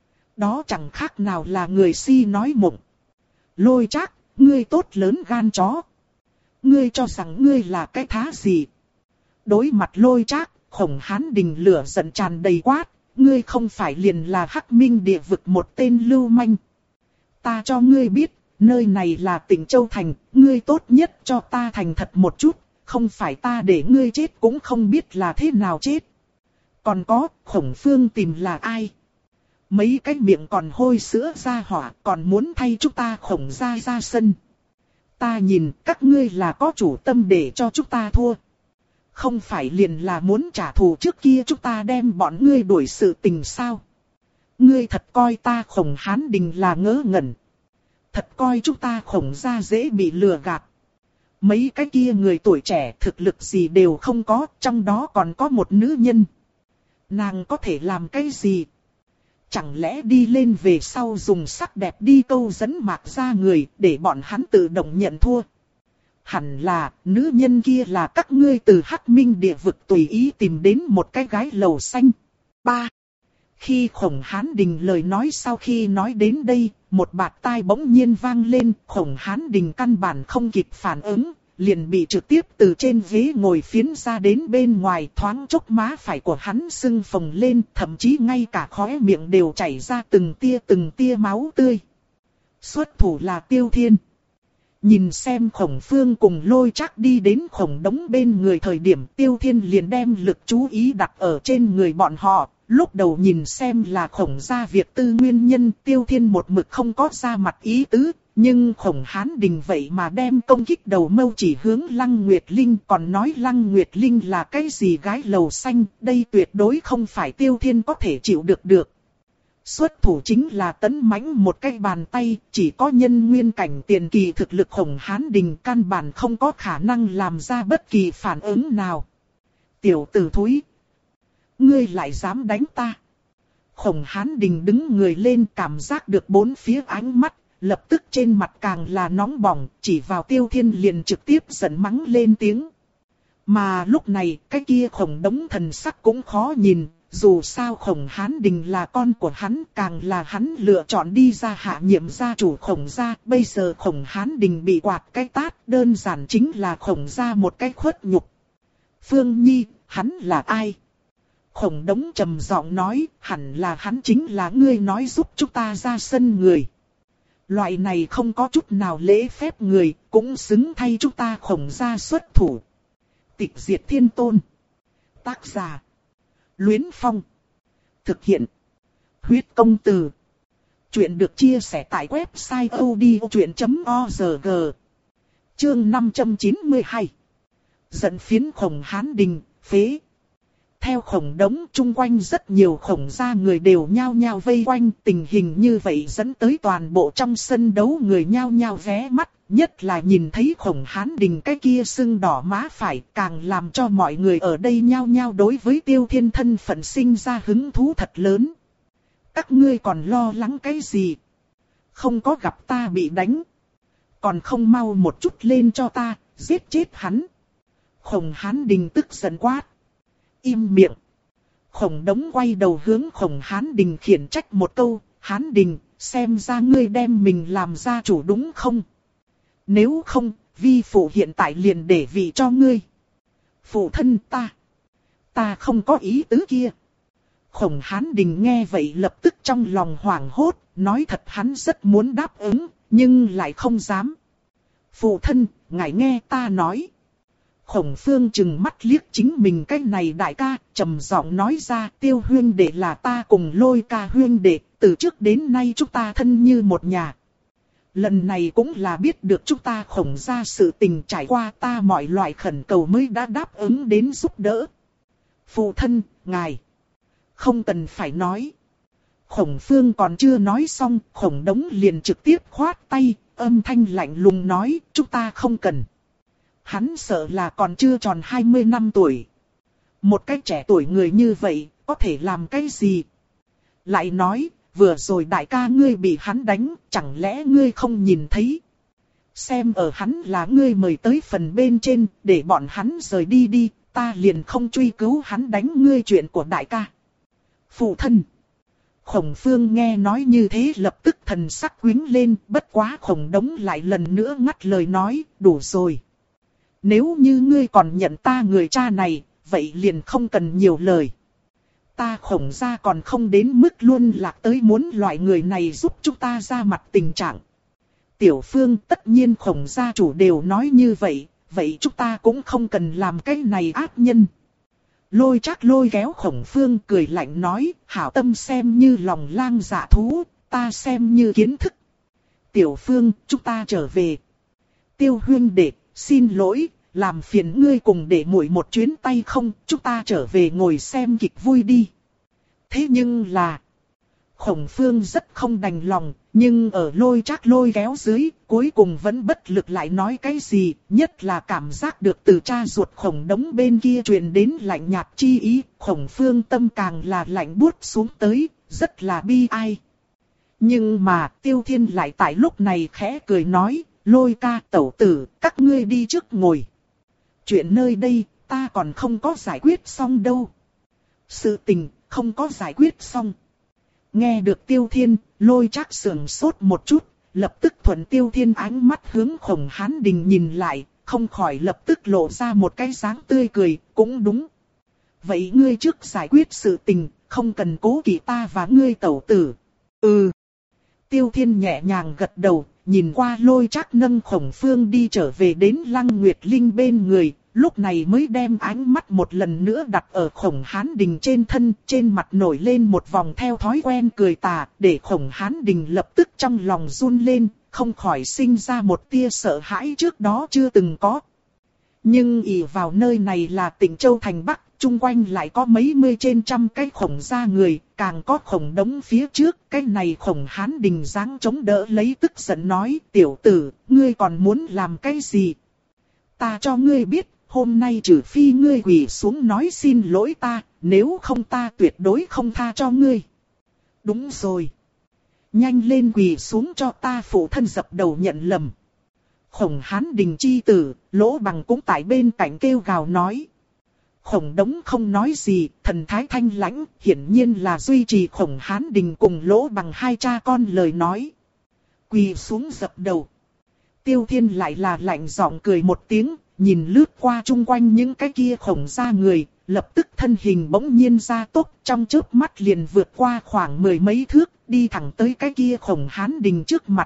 Đó chẳng khác nào là người si nói mộng. Lôi Trác, ngươi tốt lớn gan chó. Ngươi cho rằng ngươi là cái thá gì? Đối mặt Lôi Trác, Khổng Hán Đình lửa giận tràn đầy quát. Ngươi không phải liền là Hắc Minh địa vực một tên lưu manh. Ta cho ngươi biết, Nơi này là Tịnh Châu Thành, ngươi tốt nhất cho ta thành thật một chút, không phải ta để ngươi chết cũng không biết là thế nào chết. Còn có, Khổng Phương tìm là ai? Mấy cái miệng còn hôi sữa ra hỏa, còn muốn thay chúng ta Khổng gia ra sân. Ta nhìn các ngươi là có chủ tâm để cho chúng ta thua. Không phải liền là muốn trả thù trước kia chúng ta đem bọn ngươi đuổi sự tình sao? Ngươi thật coi ta Khổng Hán Đình là ngớ ngẩn. Thật coi chúng ta Khổng gia dễ bị lừa gạt. Mấy cái kia người tuổi trẻ thực lực gì đều không có, trong đó còn có một nữ nhân. Nàng có thể làm cái gì? Chẳng lẽ đi lên về sau dùng sắc đẹp đi câu dẫn Mạc gia người để bọn hắn tự động nhận thua? Hẳn là nữ nhân kia là các ngươi từ Hắc Minh địa vực tùy ý tìm đến một cái gái lầu xanh. Ba. Khi Khổng Hán Đình lời nói sau khi nói đến đây, một bạt tai bỗng nhiên vang lên, Khổng Hán Đình căn bản không kịp phản ứng, liền bị trực tiếp từ trên ghế ngồi phiến ra đến bên ngoài, thoáng chốc má phải của hắn sưng phồng lên, thậm chí ngay cả khóe miệng đều chảy ra từng tia từng tia máu tươi. Xuất thủ là Tiêu Thiên. Nhìn xem Khổng Phương cùng Lôi Trác đi đến Khổng Đống bên người thời điểm, Tiêu Thiên liền đem lực chú ý đặt ở trên người bọn họ. Lúc đầu nhìn xem là Khổng gia việc tư nguyên nhân, Tiêu Thiên một mực không có ra mặt ý tứ, nhưng Khổng Hán Đình vậy mà đem công kích đầu mâu chỉ hướng Lăng Nguyệt Linh, còn nói Lăng Nguyệt Linh là cái gì gái lầu xanh, đây tuyệt đối không phải Tiêu Thiên có thể chịu được được. Xuất thủ chính là tấn mãnh một cái bàn tay, chỉ có nhân nguyên cảnh tiền kỳ thực lực Khổng Hán Đình căn bản không có khả năng làm ra bất kỳ phản ứng nào. Tiểu tử thúi, ngươi lại dám đánh ta? Khổng Hán Đình đứng người lên, cảm giác được bốn phía ánh mắt, lập tức trên mặt càng là nóng bỏng, chỉ vào Tiêu Thiên liền trực tiếp giận mắng lên tiếng. Mà lúc này, cái kia Khổng Đống thần sắc cũng khó nhìn, dù sao Khổng Hán Đình là con của hắn, càng là hắn lựa chọn đi ra hạ nhiệm gia chủ Khổng gia, bây giờ Khổng Hán Đình bị quạt cái tát, đơn giản chính là Khổng gia một cái khuất nhục. Phương Nhi, hắn là ai? Khổng Đống trầm giọng nói, hẳn là hắn chính là ngươi nói giúp chúng ta ra sân người. Loại này không có chút nào lễ phép người, cũng xứng thay chúng ta Khổng gia xuất thủ. Tịch Diệt Thiên Tôn. Tác giả: Luyến Phong. Thực hiện: Huyết Công Từ. Chuyện được chia sẻ tại website odchuyện chấm org. Chương năm trăm chín mươi hai. Giận phiến Khổng Hán Đình, phế. Theo Khổng Đống, chung quanh rất nhiều Khổng gia người đều nhao nhao vây quanh, tình hình như vậy dẫn tới toàn bộ trong sân đấu người nhao nhao ghé mắt, nhất là nhìn thấy Khổng Hán Đình cái kia sưng đỏ má phải, càng làm cho mọi người ở đây nhao nhao đối với Tiêu Thiên thân phận sinh ra hứng thú thật lớn. Các ngươi còn lo lắng cái gì? Không có gặp ta bị đánh, còn không mau một chút lên cho ta, giết chết hắn. Khổng Hán Đình tức giận quát. Im miệng. Khổng Đống quay đầu hướng Khổng Hán Đình khiển trách một câu, Hán Đình, xem ra ngươi đem mình làm gia chủ đúng không? Nếu không, vi phụ hiện tại liền để vị cho ngươi. Phụ thân ta. Ta không có ý tứ kia. Khổng Hán Đình nghe vậy lập tức trong lòng hoảng hốt, nói thật hắn rất muốn đáp ứng, nhưng lại không dám. Phụ thân, ngài nghe ta nói. Khổng Phương chừng mắt liếc chính mình cái này đại ca, trầm giọng nói ra, Tiêu huyên đệ là ta cùng Lôi ca huyên đệ, từ trước đến nay chúng ta thân như một nhà. Lần này cũng là biết được chúng ta Khổng gia sự tình, trải qua ta mọi loại khẩn cầu mới đã đáp ứng đến giúp đỡ. Phụ thân, ngài không cần phải nói. Khổng Phương còn chưa nói xong, Khổng Đống liền trực tiếp khoát tay, âm thanh lạnh lùng nói, chúng ta không cần. Hắn sợ là còn chưa tròn hai mươi năm tuổi. Một cái trẻ tuổi người như vậy, có thể làm cái gì? Lại nói, vừa rồi đại ca ngươi bị hắn đánh, chẳng lẽ ngươi không nhìn thấy? Xem ở hắn là ngươi mời tới phần bên trên, để bọn hắn rời đi đi, ta liền không truy cứu hắn đánh ngươi chuyện của đại ca. Phụ thân. Khổng Phương nghe nói như thế lập tức thần sắc quĩnh lên, bất quá Khổng Đống lại lần nữa ngắt lời nói, đủ rồi. Nếu như ngươi còn nhận ta người cha này, vậy liền không cần nhiều lời. Ta Khổng gia còn không đến mức luôn lạc tới muốn loại người này giúp chúng ta ra mặt tình trạng. Tiểu Phương, tất nhiên Khổng gia chủ đều nói như vậy, vậy chúng ta cũng không cần làm cái này ác nhân. Lôi Trác lôi kéo Khổng Phương cười lạnh nói, hảo tâm xem như lòng lang dạ thú, ta xem như kiến thức. Tiểu Phương, chúng ta trở về. Tiêu huynh đệ, xin lỗi, làm phiền ngươi cùng để muội một chuyến tay không, chúng ta trở về ngồi xem kịch vui đi. Thế nhưng là... Khổng Phương rất không đành lòng, nhưng ở Lôi Trác lôi kéo dưới, cuối cùng vẫn bất lực lại nói cái gì, nhất là cảm giác được từ cha ruột Khổng Đống bên kia truyền đến lạnh nhạt chi ý, Khổng Phương tâm càng là lạnh buốt xuống tới, rất là bi ai. Nhưng mà Tiêu Thiên lại tại lúc này khẽ cười nói, Lôi ca tẩu tử, các ngươi đi trước ngồi. Chuyện nơi đây, ta còn không có giải quyết xong đâu. Sự tình, không có giải quyết xong. Nghe được Tiêu Thiên, Lôi Trác sườn sốt một chút, lập tức thuận Tiêu Thiên ánh mắt hướng Khổng Hán Đình nhìn lại, không khỏi lập tức lộ ra một cái dáng tươi cười, cũng đúng. Vậy ngươi trước giải quyết sự tình, không cần cố kỵ ta và ngươi tẩu tử. Ừ. Tiêu Thiên nhẹ nhàng gật đầu, nhìn qua Lôi Trác nâng Khổng Phương đi trở về đến Lăng Nguyệt Linh bên người, lúc này mới đem ánh mắt một lần nữa đặt ở Khổng Hán Đình trên thân, trên mặt nổi lên một vòng theo thói quen cười tà, để Khổng Hán Đình lập tức trong lòng run lên, không khỏi sinh ra một tia sợ hãi trước đó chưa từng có. Nhưng ỷ vào nơi này là Tịnh Châu thành Bắc, chung quanh lại có mấy mươi trên trăm cái Khổng gia người, càng có Khổng Đống phía trước, cái này Khổng Hán Đình dáng chống đỡ lấy tức giận nói, tiểu tử, ngươi còn muốn làm cái gì? Ta cho ngươi biết, hôm nay trừ phi ngươi quỳ xuống nói xin lỗi ta, nếu không ta tuyệt đối không tha cho ngươi. Đúng rồi. Nhanh lên quỳ xuống cho ta phụ thân dập đầu nhận lầm. Khổng Hán Đình chi tử, Lỗ Bằng cũng tại bên cạnh kêu gào nói. Khổng Đống không nói gì, thần thái thanh lãnh, hiển nhiên là duy trì Khổng Hán Đình cùng Lỗ Bằng hai cha con lời nói. Quỳ xuống dập đầu. Tiêu Thiên lại là lạnh giọng cười một tiếng, nhìn lướt qua chung quanh những cái kia Khổng gia người, lập tức thân hình bỗng nhiên ra tốc, trong chớp mắt liền vượt qua khoảng mười mấy thước, đi thẳng tới cái kia Khổng Hán Đình trước mặt.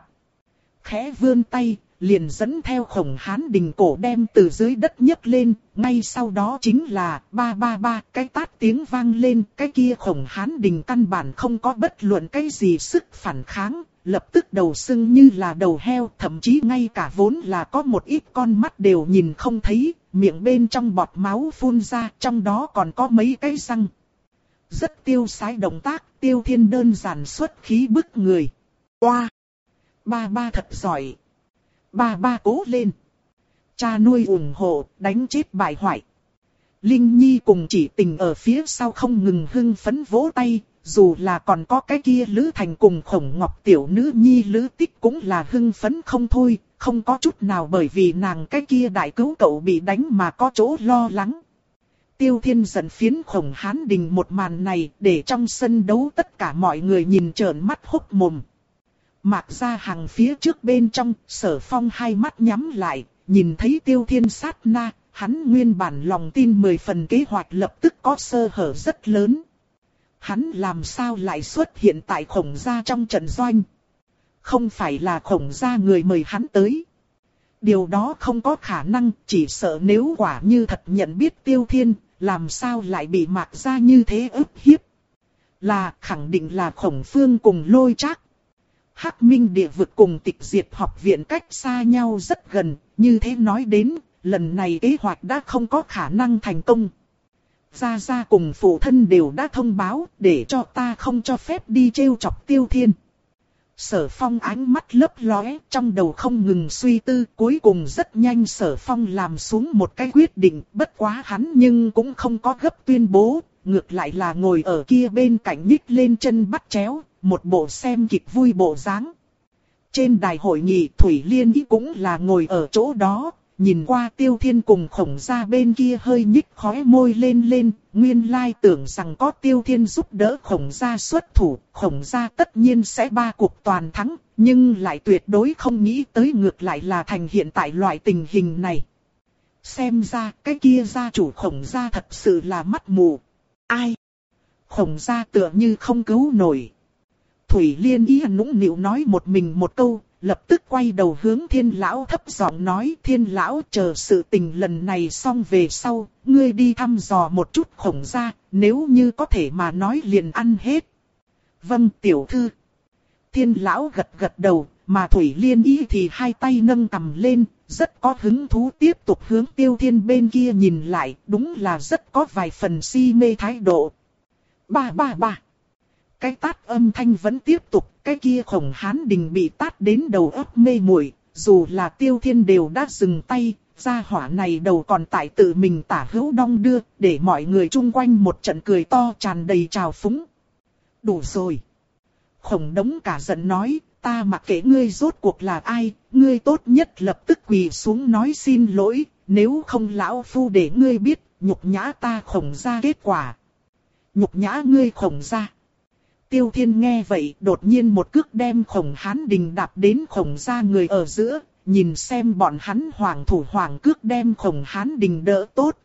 Khẽ vươn tay, liền dẫn theo Khổng Hán Đình cổ đem từ dưới đất nhấc lên, ngay sau đó chính là ba ba ba, cái tát tiếng vang lên, cái kia Khổng Hán Đình căn bản không có bất luận cái gì sức phản kháng, lập tức đầu sưng như là đầu heo, thậm chí ngay cả vốn là có một ít con mắt đều nhìn không thấy, miệng bên trong bọt máu phun ra, trong đó còn có mấy cái răng. Rất tiêu sái động tác, Tiêu Thiên đơn giản xuất khí bức người. Oa! Ba ba thật giỏi! Ba ba cố lên! Cha nuôi ủng hộ, đánh chết bại hoại. Linh Nhi cùng Chỉ Tình ở phía sau không ngừng hưng phấn vỗ tay, dù là còn có cái kia Lữ Thành cùng Khổng Ngọc tiểu nữ nhi Lữ Tích cũng là hưng phấn không thôi, không có chút nào bởi vì nàng cái kia đại cứu cậu bị đánh mà có chỗ lo lắng. Tiêu Thiên giận phiến Khổng Hán Đình một màn này, để trong sân đấu tất cả mọi người nhìn trợn mắt hốc mồm. Mạc Gia Hằng phía trước bên trong, Sở Phong hai mắt nhắm lại, nhìn thấy Tiêu Thiên sát na, hắn nguyên bản lòng tin mười phần kế hoạch lập tức có sơ hở rất lớn. Hắn làm sao lại xuất hiện tại Khổng gia trong trận doanh? Không phải là Khổng gia người mời hắn tới. Điều đó không có khả năng, chỉ sợ nếu quả như thật nhận biết Tiêu Thiên, làm sao lại bị Mạc gia như thế ức hiếp? Là khẳng định là Khổng Phương cùng Lôi Trác. Hắc Minh địa vực cùng Tịch Diệt học viện cách xa nhau rất gần, như thế nói đến, lần này kế hoạch đã không có khả năng thành công. Gia Gia cùng phụ thân đều đã thông báo, để cho ta không cho phép đi trêu chọc Tiêu Thiên. Sở Phong ánh mắt lấp lóe, trong đầu không ngừng suy tư, cuối cùng rất nhanh Sở Phong làm xuống một cái quyết định, bất quá hắn nhưng cũng không có gấp tuyên bố, ngược lại là ngồi ở kia bên cạnh nhích lên chân bắt chéo, một bộ xem kịch vui bộ dáng. Trên đài hội nghị Thủy Liên ý cũng là ngồi ở chỗ đó. Nhìn qua Tiêu Thiên cùng Khổng gia bên kia hơi nhích khóe môi lên lên, nguyên lai tưởng rằng có Tiêu Thiên giúp đỡ Khổng gia xuất thủ, Khổng gia tất nhiên sẽ ba cuộc toàn thắng, nhưng lại tuyệt đối không nghĩ tới ngược lại là thành hiện tại loại tình hình này. Xem ra cái kia gia chủ Khổng gia thật sự là mắt mù. Ai? Khổng gia tựa như không cứu nổi. Thủy Liên ý nũng nịu nói một mình một câu, lập tức quay đầu hướng Thiên lão thấp giọng nói: Thiên lão, chờ sự tình lần này xong về sau, ngươi đi thăm dò một chút Khổng gia, nếu như có thể mà nói liền ăn hết. Vâng tiểu thư. Thiên lão gật gật đầu, mà Thủy Liên Y thì hai tay nâng cầm lên, rất có hứng thú tiếp tục hướng Tiêu Thiên bên kia nhìn lại, đúng là rất có vài phần si mê thái độ. Ba ba ba. Cái tát âm thanh vẫn tiếp tục, cái kia Khổng Hán Đình bị tát đến đầu óc mê muội, dù là Tiêu Thiên đều đã dừng tay, gia hỏa này đầu còn tại tự mình tả hữu đong đưa, để mọi người chung quanh một trận cười to tràn đầy trào phúng. Đủ rồi. Khổng Đống cả giận nói, ta mặc kệ ngươi rốt cuộc là ai, ngươi tốt nhất lập tức quỳ xuống nói xin lỗi, nếu không lão phu để ngươi biết, nhục nhã ta Khổng gia kết quả. Nhục nhã ngươi Khổng gia. Tiêu Thiên nghe vậy đột nhiên một cước đem Khổng Hán Đình đạp đến Khổng gia người ở giữa, nhìn xem bọn hắn hoàng thủ hoàng cước đem Khổng Hán Đình đỡ tốt.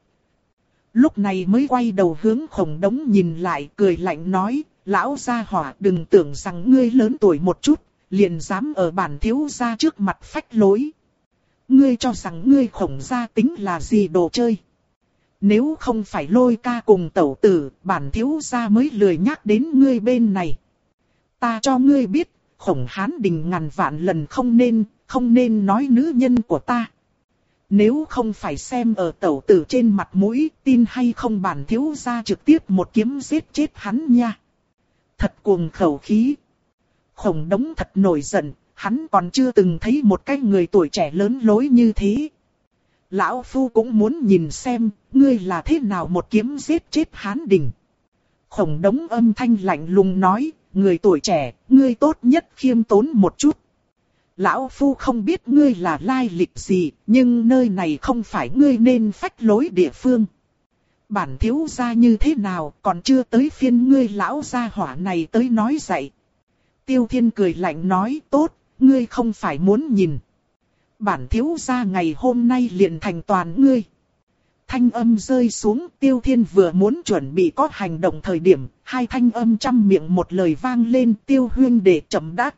Lúc này mới quay đầu hướng Khổng Đống nhìn lại cười lạnh nói, lão gia hỏa đừng tưởng rằng ngươi lớn tuổi một chút, liền dám ở bản thiếu gia trước mặt phách lối. Ngươi cho rằng ngươi Khổng gia tính là gì đồ chơi? Nếu không phải Lôi ca cùng tẩu tử, bản thiếu gia mới lười nhắc đến ngươi bên này. Ta cho ngươi biết, Khổng Hán Đình ngàn vạn lần không nên, không nên nói nữ nhân của ta. Nếu không phải xem ở tẩu tử trên mặt mũi, tin hay không bản thiếu gia trực tiếp một kiếm giết chết hắn nha. Thật cuồng khẩu khí. Khổng Đống thật nổi giận, hắn còn chưa từng thấy một cái người tuổi trẻ lớn lối như thế. Lão Phu cũng muốn nhìn xem, ngươi là thế nào một kiếm giết chết Hán Đình. Khổng Đống âm thanh lạnh lùng nói, người tuổi trẻ, ngươi tốt nhất khiêm tốn một chút. Lão Phu không biết ngươi là lai lịch gì, nhưng nơi này không phải ngươi nên phách lối địa phương. Bản thiếu gia như thế nào, còn chưa tới phiên ngươi lão gia hỏa này tới nói dạy. Tiêu Thiên cười lạnh nói, tốt, ngươi không phải muốn nhìn. Bản thiếu gia ngày hôm nay liền thành toàn ngươi. Thanh âm rơi xuống, Tiêu Thiên vừa muốn chuẩn bị có hành động thời điểm, hai thanh âm trăm miệng một lời vang lên, Tiêu huynh đệ chậm đáp.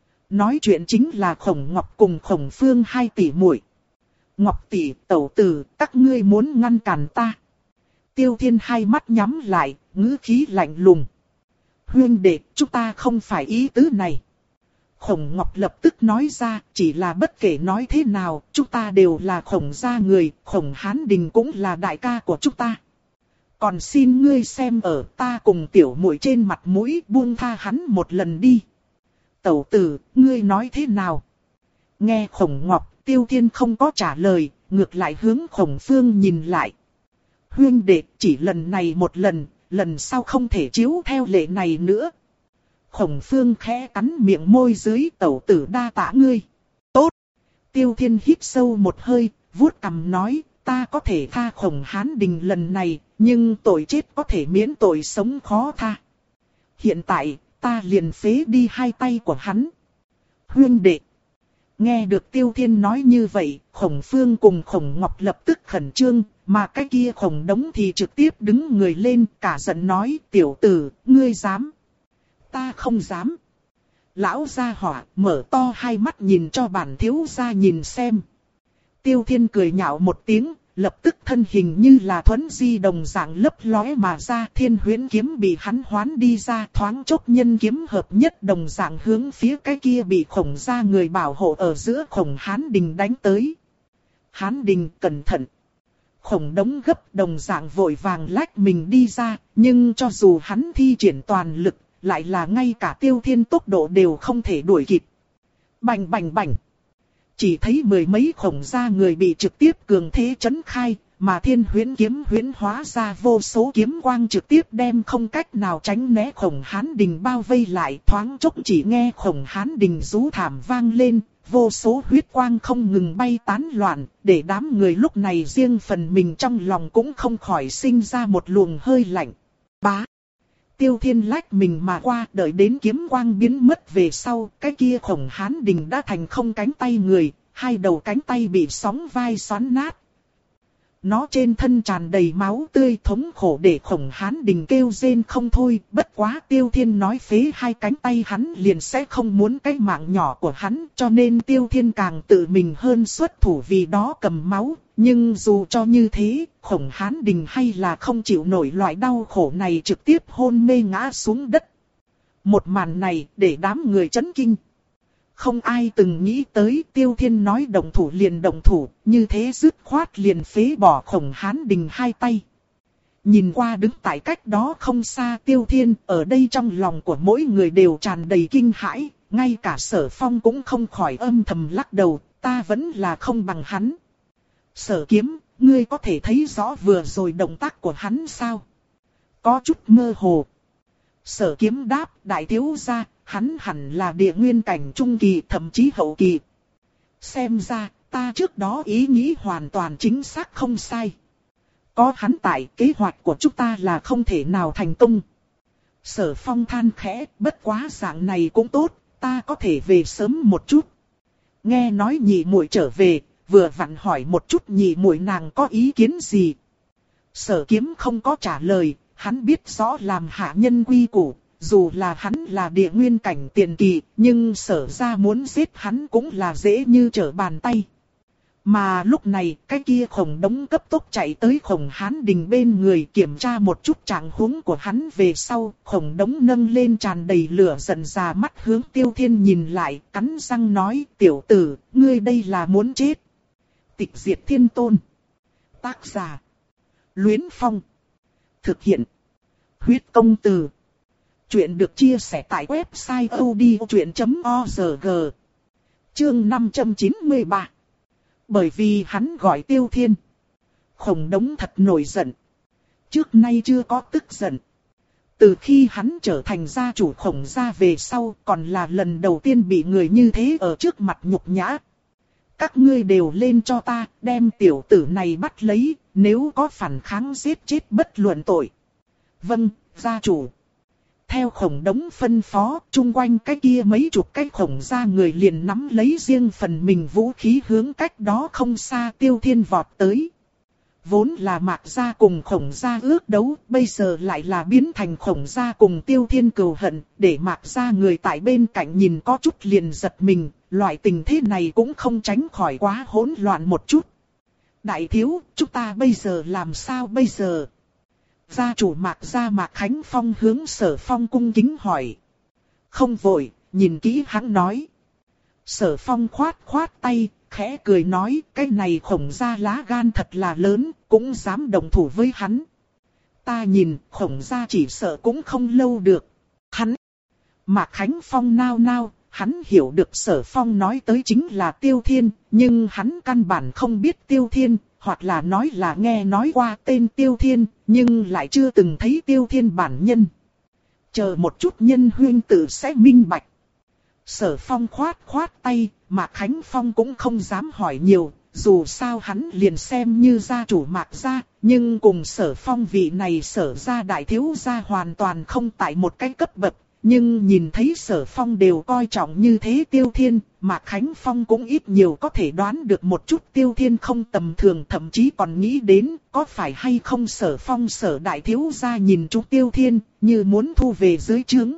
Nói chuyện chính là Khổng Ngọc cùng Khổng Phương hai tỷ muội. Ngọc tỷ, tẩu tử, các ngươi muốn ngăn cản ta. Tiêu Thiên hai mắt nhắm lại, ngữ khí lạnh lùng. Huynh đệ, chúng ta không phải ý tứ này. Khổng Ngọc lập tức nói ra, chỉ là bất kể nói thế nào, chúng ta đều là Khổng gia người, Khổng Hán Đình cũng là đại ca của chúng ta. Còn xin ngươi xem ở ta cùng tiểu muội trên mặt mũi buông tha hắn một lần đi. Tẩu tử, ngươi nói thế nào? Nghe Khổng Ngọc, Tiêu Thiên không có trả lời, ngược lại hướng Khổng Phương nhìn lại. Huynh đệ, chỉ lần này một lần, lần sau không thể chiếu theo lệ này nữa. Khổng Phương khẽ cắn miệng môi dưới, tẩu tử đa tạ ngươi. Tốt. Tiêu Thiên hít sâu một hơi, vuốt cằm nói, ta có thể tha Khổng Hán Đình lần này, nhưng tội chết có thể miễn tội sống khó tha. Hiện tại, ta liền phế đi hai tay của hắn. Huynh đệ. Nghe được Tiêu Thiên nói như vậy, Khổng Phương cùng Khổng Ngọc lập tức khẩn trương, mà cái kia Khổng Đống thì trực tiếp đứng người lên, cả giận nói, tiểu tử, ngươi dám. Ta không dám. Lão gia hỏa, mở to hai mắt nhìn cho bản thiếu gia nhìn xem. Tiêu Thiên cười nhạo một tiếng, lập tức thân hình như là thuấn di đồng dạng lấp lóe mà ra, Thiên Huyễn kiếm bị hắn hoán đi ra, thoáng chốc nhân kiếm hợp nhất đồng dạng hướng phía cái kia bị Khổng gia người bảo hộ ở giữa Khổng Hán Đình đánh tới. Hán Đình cẩn thận. Khổng Đống gấp đồng dạng vội vàng lách mình đi ra, nhưng cho dù hắn thi triển toàn lực, lại là ngay cả Tiêu Thiên tốc độ đều không thể đuổi kịp. Bành bành bành. Chỉ thấy mười mấy Khổng gia người bị trực tiếp cường thế chấn khai, mà Thiên Huyễn kiếm huyễn hóa ra vô số kiếm quang trực tiếp đem không cách nào tránh né Khổng Hán Đình bao vây lại, thoáng chốc chỉ nghe Khổng Hán Đình rú thảm vang lên, vô số huyết quang không ngừng bay tán loạn, để đám người lúc này riêng phần mình trong lòng cũng không khỏi sinh ra một luồng hơi lạnh. Bá. Tiêu Thiên lách mình mà qua, đợi đến kiếm quang biến mất về sau, cái kia Khổng Hán Đình đã thành không cánh tay người, hai đầu cánh tay bị sóng vai xoắn nát. Nó trên thân tràn đầy máu tươi thống khổ để Khổng Hán Đình kêu rên không thôi. Bất quá Tiêu Thiên nói phế hai cánh tay hắn liền sẽ không muốn cái mạng nhỏ của hắn. Cho nên Tiêu Thiên càng tự mình hơn xuất thủ vì đó cầm máu. Nhưng dù cho như thế, Khổng Hán Đình hay là không chịu nổi loại đau khổ này, trực tiếp hôn mê ngã xuống đất. Một màn này để đám người chấn kinh. Không ai từng nghĩ tới Tiêu Thiên nói động thủ liền động thủ, như thế dứt khoát liền phế bỏ Khổng Hán Đình hai tay. Nhìn qua đứng tại cách đó không xa Tiêu Thiên, ở đây trong lòng của mỗi người đều tràn đầy kinh hãi, ngay cả Sở Phong cũng không khỏi âm thầm lắc đầu, ta vẫn là không bằng hắn. Sở Kiếm, ngươi có thể thấy rõ vừa rồi động tác của hắn sao? Có chút mơ hồ. Sở Kiếm đáp, đại thiếu gia, hắn hẳn là địa nguyên cảnh trung kỳ thậm chí hậu kỳ. Xem ra, ta trước đó ý nghĩ hoàn toàn chính xác không sai. Có hắn tại, kế hoạch của chúng ta là không thể nào thành công. Sở Phong than khẽ, bất quá dạng này cũng tốt, ta có thể về sớm một chút. Nghe nói nhị muội trở về, vừa vặn hỏi một chút nhị muội nàng có ý kiến gì. Sở Kiếm không có trả lời, hắn biết rõ làm hạ nhân quy củ. Dù là hắn là địa nguyên cảnh tiền kỳ, nhưng Sở ra muốn giết hắn cũng là dễ như trở bàn tay. Mà lúc này, cái kia Khổng Đống cấp tốc chạy tới Khổng Hán Đình bên người kiểm tra một chút trạng huống của hắn về sau. Khổng Đống nâng lên tràn đầy lửa giận già mắt hướng Tiêu Thiên nhìn lại, cắn răng nói, tiểu tử, ngươi đây là muốn chết. Tịch diệt thiên tôn. Tác giả. Luyến Phong. Thực hiện. Huyết công từ. Chuyện được chia sẻ tại website odchuyện chấm org. Chương năm trăm chín mươi ba. Bởi vì hắn gọi Tiêu Thiên. Khổng Đống thật nổi giận. Trước nay chưa có tức giận. Từ khi hắn trở thành gia chủ Khổng gia về sau, còn là lần đầu tiên bị người như thế ở trước mặt nhục nhã. Các ngươi đều lên cho ta, đem tiểu tử này bắt lấy, nếu có phản kháng giết chết bất luận tội. Vâng, gia chủ. Theo Khổng Đống phân phó, chung quanh cái kia mấy chục cái Khổng gia người liền nắm lấy riêng phần mình vũ khí hướng cách đó không xa Tiêu Thiên vọt tới. Vốn là Mạc gia cùng Khổng gia ước đấu, bây giờ lại là biến thành Khổng gia cùng Tiêu Thiên cừu hận, để Mạc gia người tại bên cạnh nhìn có chút liền giật mình, loại tình thế này cũng không tránh khỏi quá hỗn loạn một chút. Đại thiếu, chúng ta bây giờ làm sao bây giờ? Gia chủ Mạc gia Mạc Khánh Phong hướng Sở Phong cung kính hỏi. Không vội, nhìn kỹ hắn nói. Sở Phong khoát khoát tay, khẽ cười nói, cái này Khổng gia lá gan thật là lớn, cũng dám đồng thủ với hắn. Ta nhìn, Khổng gia chỉ sợ cũng không lâu được. Hắn, Mạc Khánh Phong nao nao, hắn hiểu được Sở Phong nói tới chính là Tiêu Thiên, nhưng hắn căn bản không biết Tiêu Thiên, hoặc là nói là nghe nói qua tên Tiêu Thiên, nhưng lại chưa từng thấy Tiêu Thiên bản nhân. Chờ một chút nhân huynh tự sẽ minh bạch. Sở Phong khoát khoát tay, Mạc Khánh Phong cũng không dám hỏi nhiều, dù sao hắn liền xem như gia chủ Mạc gia, nhưng cùng Sở Phong vị này Sở gia đại thiếu gia hoàn toàn không tại một cái cấp bậc. Nhưng nhìn thấy Sở Phong đều coi trọng như thế Tiêu Thiên, Mạc Khánh Phong cũng ít nhiều có thể đoán được một chút Tiêu Thiên không tầm thường, thậm chí còn nghĩ đến có phải hay không Sở Phong Sở đại thiếu gia nhìn chúng Tiêu Thiên như muốn thu về dưới trướng.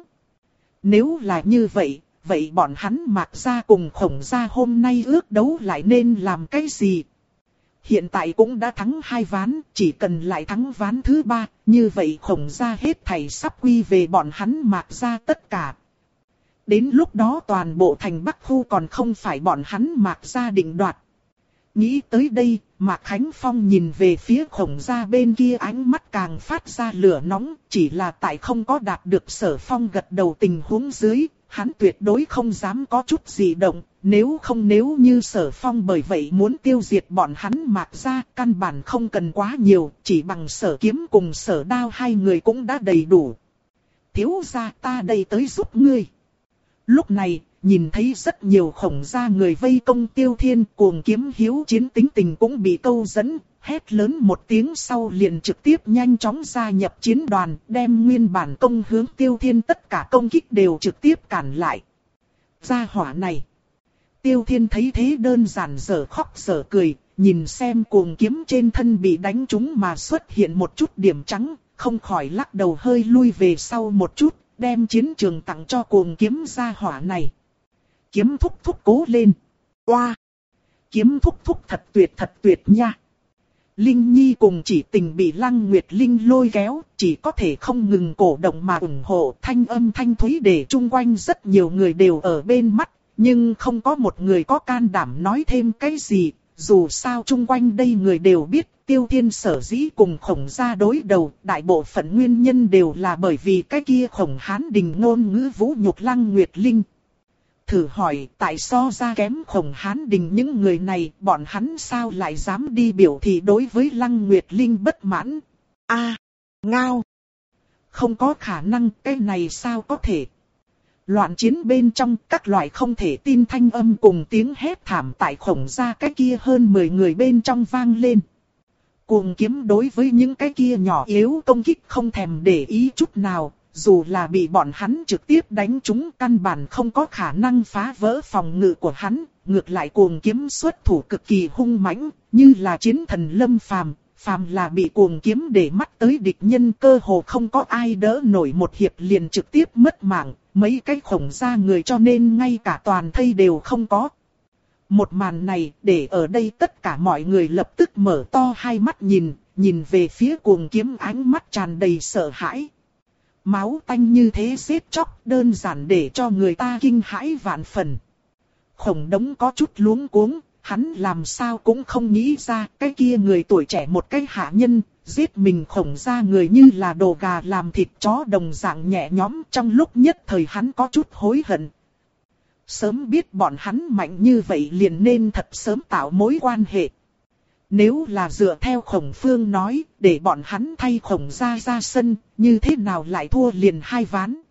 Nếu là như vậy, vậy bọn hắn Mạc gia cùng Khổng gia hôm nay ước đấu lại nên làm cái gì? Hiện tại cũng đã thắng hai ván, chỉ cần lại thắng ván thứ ba, như vậy Khổng gia hết thảy sắp quy về bọn hắn Mạc gia tất cả. Đến lúc đó toàn bộ thành Bắc Khu còn không phải bọn hắn Mạc gia định đoạt. Nghĩ tới đây, Mạc Khánh Phong nhìn về phía Khổng gia bên kia, ánh mắt càng phát ra lửa nóng, chỉ là tại không có đạt được Sở Phong gật đầu tình huống dưới, hắn tuyệt đối không dám có chút gì động. Nếu không nếu như Sở Phong bởi vậy muốn tiêu diệt bọn hắn Mạc gia, căn bản không cần quá nhiều, chỉ bằng Sở Kiếm cùng Sở Đao hai người cũng đã đầy đủ. Thiếu gia, ta đây tới giúp ngươi. Lúc này, nhìn thấy rất nhiều Khổng gia người vây công Tiêu Thiên, cuồng kiếm hiếu chiến tính tình cũng bị câu dẫn, hét lớn một tiếng sau liền trực tiếp nhanh chóng gia nhập chiến đoàn, đem nguyên bản công hướng Tiêu Thiên tất cả công kích đều trực tiếp cản lại. Gia hỏa này. Tiêu Thiên thấy thế đơn giản dở khóc dở cười, nhìn xem cuồng kiếm trên thân bị đánh trúng mà xuất hiện một chút điểm trắng, không khỏi lắc đầu hơi lui về sau một chút, đem chiến trường tặng cho cuồng kiếm gia hỏa này. Kiếm thúc thúc cố lên. Oa! Kiếm thúc thúc thật tuyệt thật tuyệt nha. Linh Nhi cùng Chỉ Tình bị Lăng Nguyệt Linh lôi kéo, chỉ có thể không ngừng cổ động mà ủng hộ, thanh âm thanh thúy để chung quanh rất nhiều người đều ở bên mắt, nhưng không có một người có can đảm nói thêm cái gì, dù sao chung quanh đây người đều biết Tiêu Thiên sở dĩ cùng Khổng gia đối đầu, đại bộ phận nguyên nhân đều là bởi vì cái kia Khổng Hán Đình ngôn ngữ vũ nhục Lăng Nguyệt Linh. Thử hỏi tại so ra kém Khổng Hán Đình những người này, bọn hắn sao lại dám đi biểu thị đối với Lăng Nguyệt Linh bất mãn? A, à, ngao. Không có khả năng, cái này sao có thể? Loạn chiến bên trong các loại không thể tin thanh âm cùng tiếng hét thảm tại Khổng gia cái kia hơn mười người bên trong vang lên. Cuồng kiếm đối với những cái kia nhỏ yếu công kích không thèm để ý chút nào. Dù là bị bọn hắn trực tiếp đánh trúng căn bản không có khả năng phá vỡ phòng ngự của hắn, ngược lại cuồng kiếm xuất thủ cực kỳ hung mãnh, như là chiến thần lâm phàm, phàm là bị cuồng kiếm để mắt tới địch nhân cơ hồ không có ai đỡ nổi một hiệp liền trực tiếp mất mạng, mấy cái Khổng gia người cho nên ngay cả toàn thây đều không có. Một màn này để ở đây tất cả mọi người lập tức mở to hai mắt nhìn, nhìn về phía cuồng kiếm ánh mắt tràn đầy sợ hãi. Máu tanh như thế giết chóc đơn giản để cho người ta kinh hãi vạn phần. Khổng Đống có chút luống cuống, hắn làm sao cũng không nghĩ ra cái kia người tuổi trẻ một cái hạ nhân, giết mình Khổng gia người như là đồ gà làm thịt chó đồng dạng nhẹ nhõm, trong lúc nhất thời hắn có chút hối hận. Sớm biết bọn hắn mạnh như vậy liền nên thật sớm tạo mối quan hệ. Nếu là dựa theo Khổng Phương nói, để bọn hắn thay Khổng gia ra sân, như thế nào lại thua liền hai ván.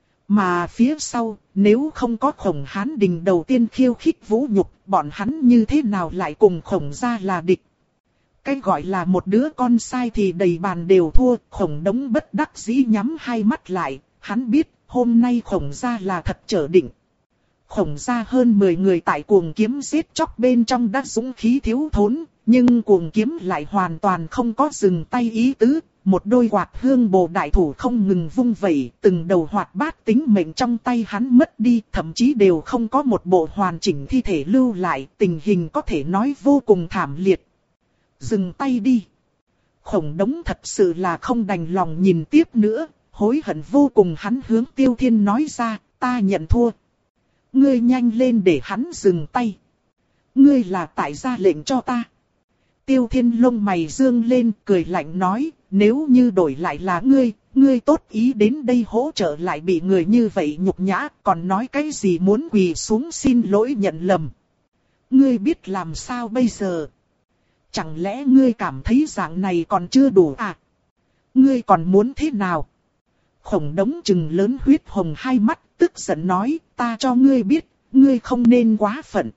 Mà phía sau, nếu không có Khổng Hán Đình đầu tiên khiêu khích vũ nhục, bọn hắn như thế nào lại cùng Khổng gia là địch. Cái gọi là một đứa con sai thì đầy bàn đều thua, Khổng Đống bất đắc dĩ nhắm hai mắt lại, hắn biết hôm nay Khổng gia là thật trở định. Khổng gia hơn mười người tại cuồng kiếm giết chóc bên trong đã dũng khí thiếu thốn, nhưng cuồng kiếm lại hoàn toàn không có dừng tay ý tứ, một đôi quạt hương bồ đại thủ không ngừng vung vẩy, từng đầu hoạt bát tính mệnh trong tay hắn mất đi, thậm chí đều không có một bộ hoàn chỉnh thi thể lưu lại, tình hình có thể nói vô cùng thảm liệt. Dừng tay đi. Khổng Đống thật sự là không đành lòng nhìn tiếp nữa, hối hận vô cùng hắn hướng Tiêu Thiên nói ra, ta nhận thua. Ngươi nhanh lên để hắn dừng tay. Ngươi là tại gia lệnh cho ta. Tiêu Thiên lông mày dương lên cười lạnh nói, nếu như đổi lại là ngươi, ngươi tốt ý đến đây hỗ trợ lại bị người như vậy nhục nhã, còn nói cái gì muốn quỳ xuống xin lỗi nhận lầm. Ngươi biết làm sao bây giờ? Chẳng lẽ ngươi cảm thấy dạng này còn chưa đủ à? Ngươi còn muốn thế nào? Khổng Đống trừng lớn huyết hồng hai mắt, tức giận nói, ta cho ngươi biết, ngươi không nên quá phận.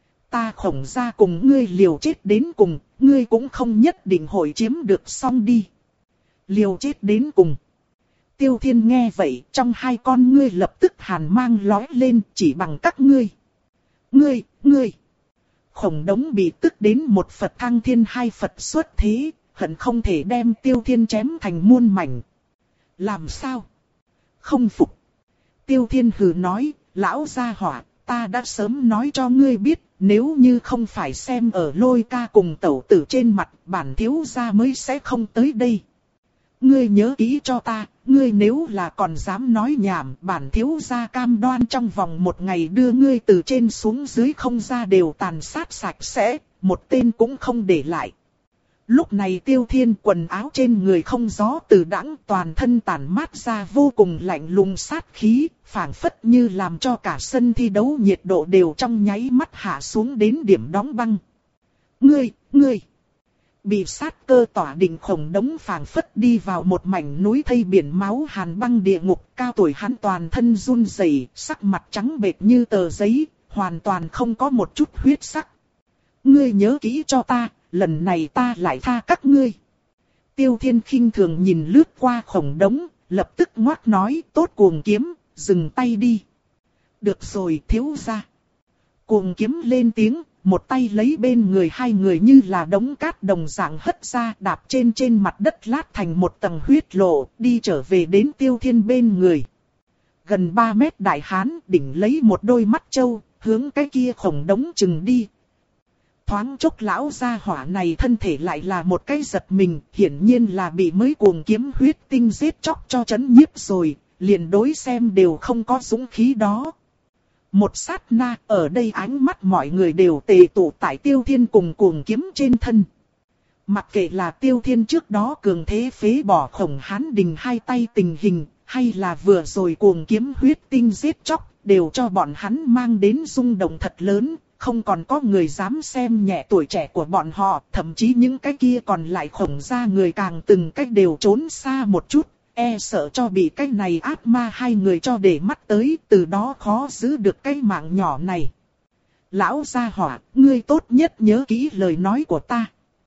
Ta Khổng gia cùng ngươi liều chết đến cùng, ngươi cũng không nhất định hội chiếm được xong đi. Liều chết đến cùng. Tiêu Thiên nghe vậy, trong hai con ngươi lập tức hàn mang lóe lên, chỉ bằng các ngươi. Ngươi, ngươi. Khổng Đống bị tức đến một Phật thăng thiên hai Phật xuất thế, hận không thể đem Tiêu Thiên chém thành muôn mảnh. Làm sao? Không phục. Tiêu Thiên hừ nói, lão gia hỏa, ta đã sớm nói cho ngươi biết, nếu như không phải xem ở Lôi ca cùng tẩu tử trên mặt, bản thiếu gia mới sẽ không tới đây. Ngươi nhớ kỹ cho ta, ngươi nếu là còn dám nói nhảm, bản thiếu gia cam đoan trong vòng một ngày đưa ngươi từ trên xuống dưới không ra đều tàn sát sạch sẽ, một tên cũng không để lại. Lúc này Tiêu Thiên quần áo trên người không gió từ đãng, toàn thân tản mát ra vô cùng lạnh lùng sát khí, phảng phất như làm cho cả sân thi đấu nhiệt độ đều trong nháy mắt hạ xuống đến điểm đóng băng. Ngươi, ngươi! Bị sát cơ tỏa định Khổng Đống phảng phất đi vào một mảnh núi thây biển máu hàn băng địa ngục, cao tuổi hắn toàn thân run rẩy, sắc mặt trắng bệch như tờ giấy, hoàn toàn không có một chút huyết sắc. Ngươi nhớ kỹ cho ta, lần này ta lại tha các ngươi. Tiêu Thiên khinh thường nhìn lướt qua Khổng Đống, lập tức ngoác nói, tốt cuồng kiếm, dừng tay đi. Được rồi thiếu gia. Cuồng kiếm lên tiếng, một tay lấy bên người hai người như là đống cát đồng dạng hất ra, đạp trên trên mặt đất lát thành một tầng huyết lộ, đi trở về đến Tiêu Thiên bên người. Gần ba mét đại hán, đỉnh lấy một đôi mắt trâu, hướng cái kia khổng đống chừng đi. Thoáng chốc lão gia hỏa này thân thể lại là một cái giật mình, hiển nhiên là bị mới cuồng kiếm huyết tinh giết chóc cho chấn nhiếp rồi, liền đối xem đều không có dũng khí đó. Một sát na, ở đây ánh mắt mọi người đều tề tụ tại Tiêu Thiên cùng cuồng kiếm trên thân. Mặc kệ là Tiêu Thiên trước đó cường thế phế bỏ khổng hán đình hai tay tình hình, hay là vừa rồi cuồng kiếm huyết tinh giết chóc, đều cho bọn hắn mang đến rung động thật lớn. Không còn có người dám xem nhẹ tuổi trẻ của bọn họ, thậm chí những cái kia còn lại khổng gia người càng từng cách đều trốn xa một chút, e sợ cho bị cái này ác ma hai người cho để mắt tới, từ đó khó giữ được cái mạng nhỏ này. Lão gia hỏa, ngươi tốt nhất nhớ kỹ lời nói của ta.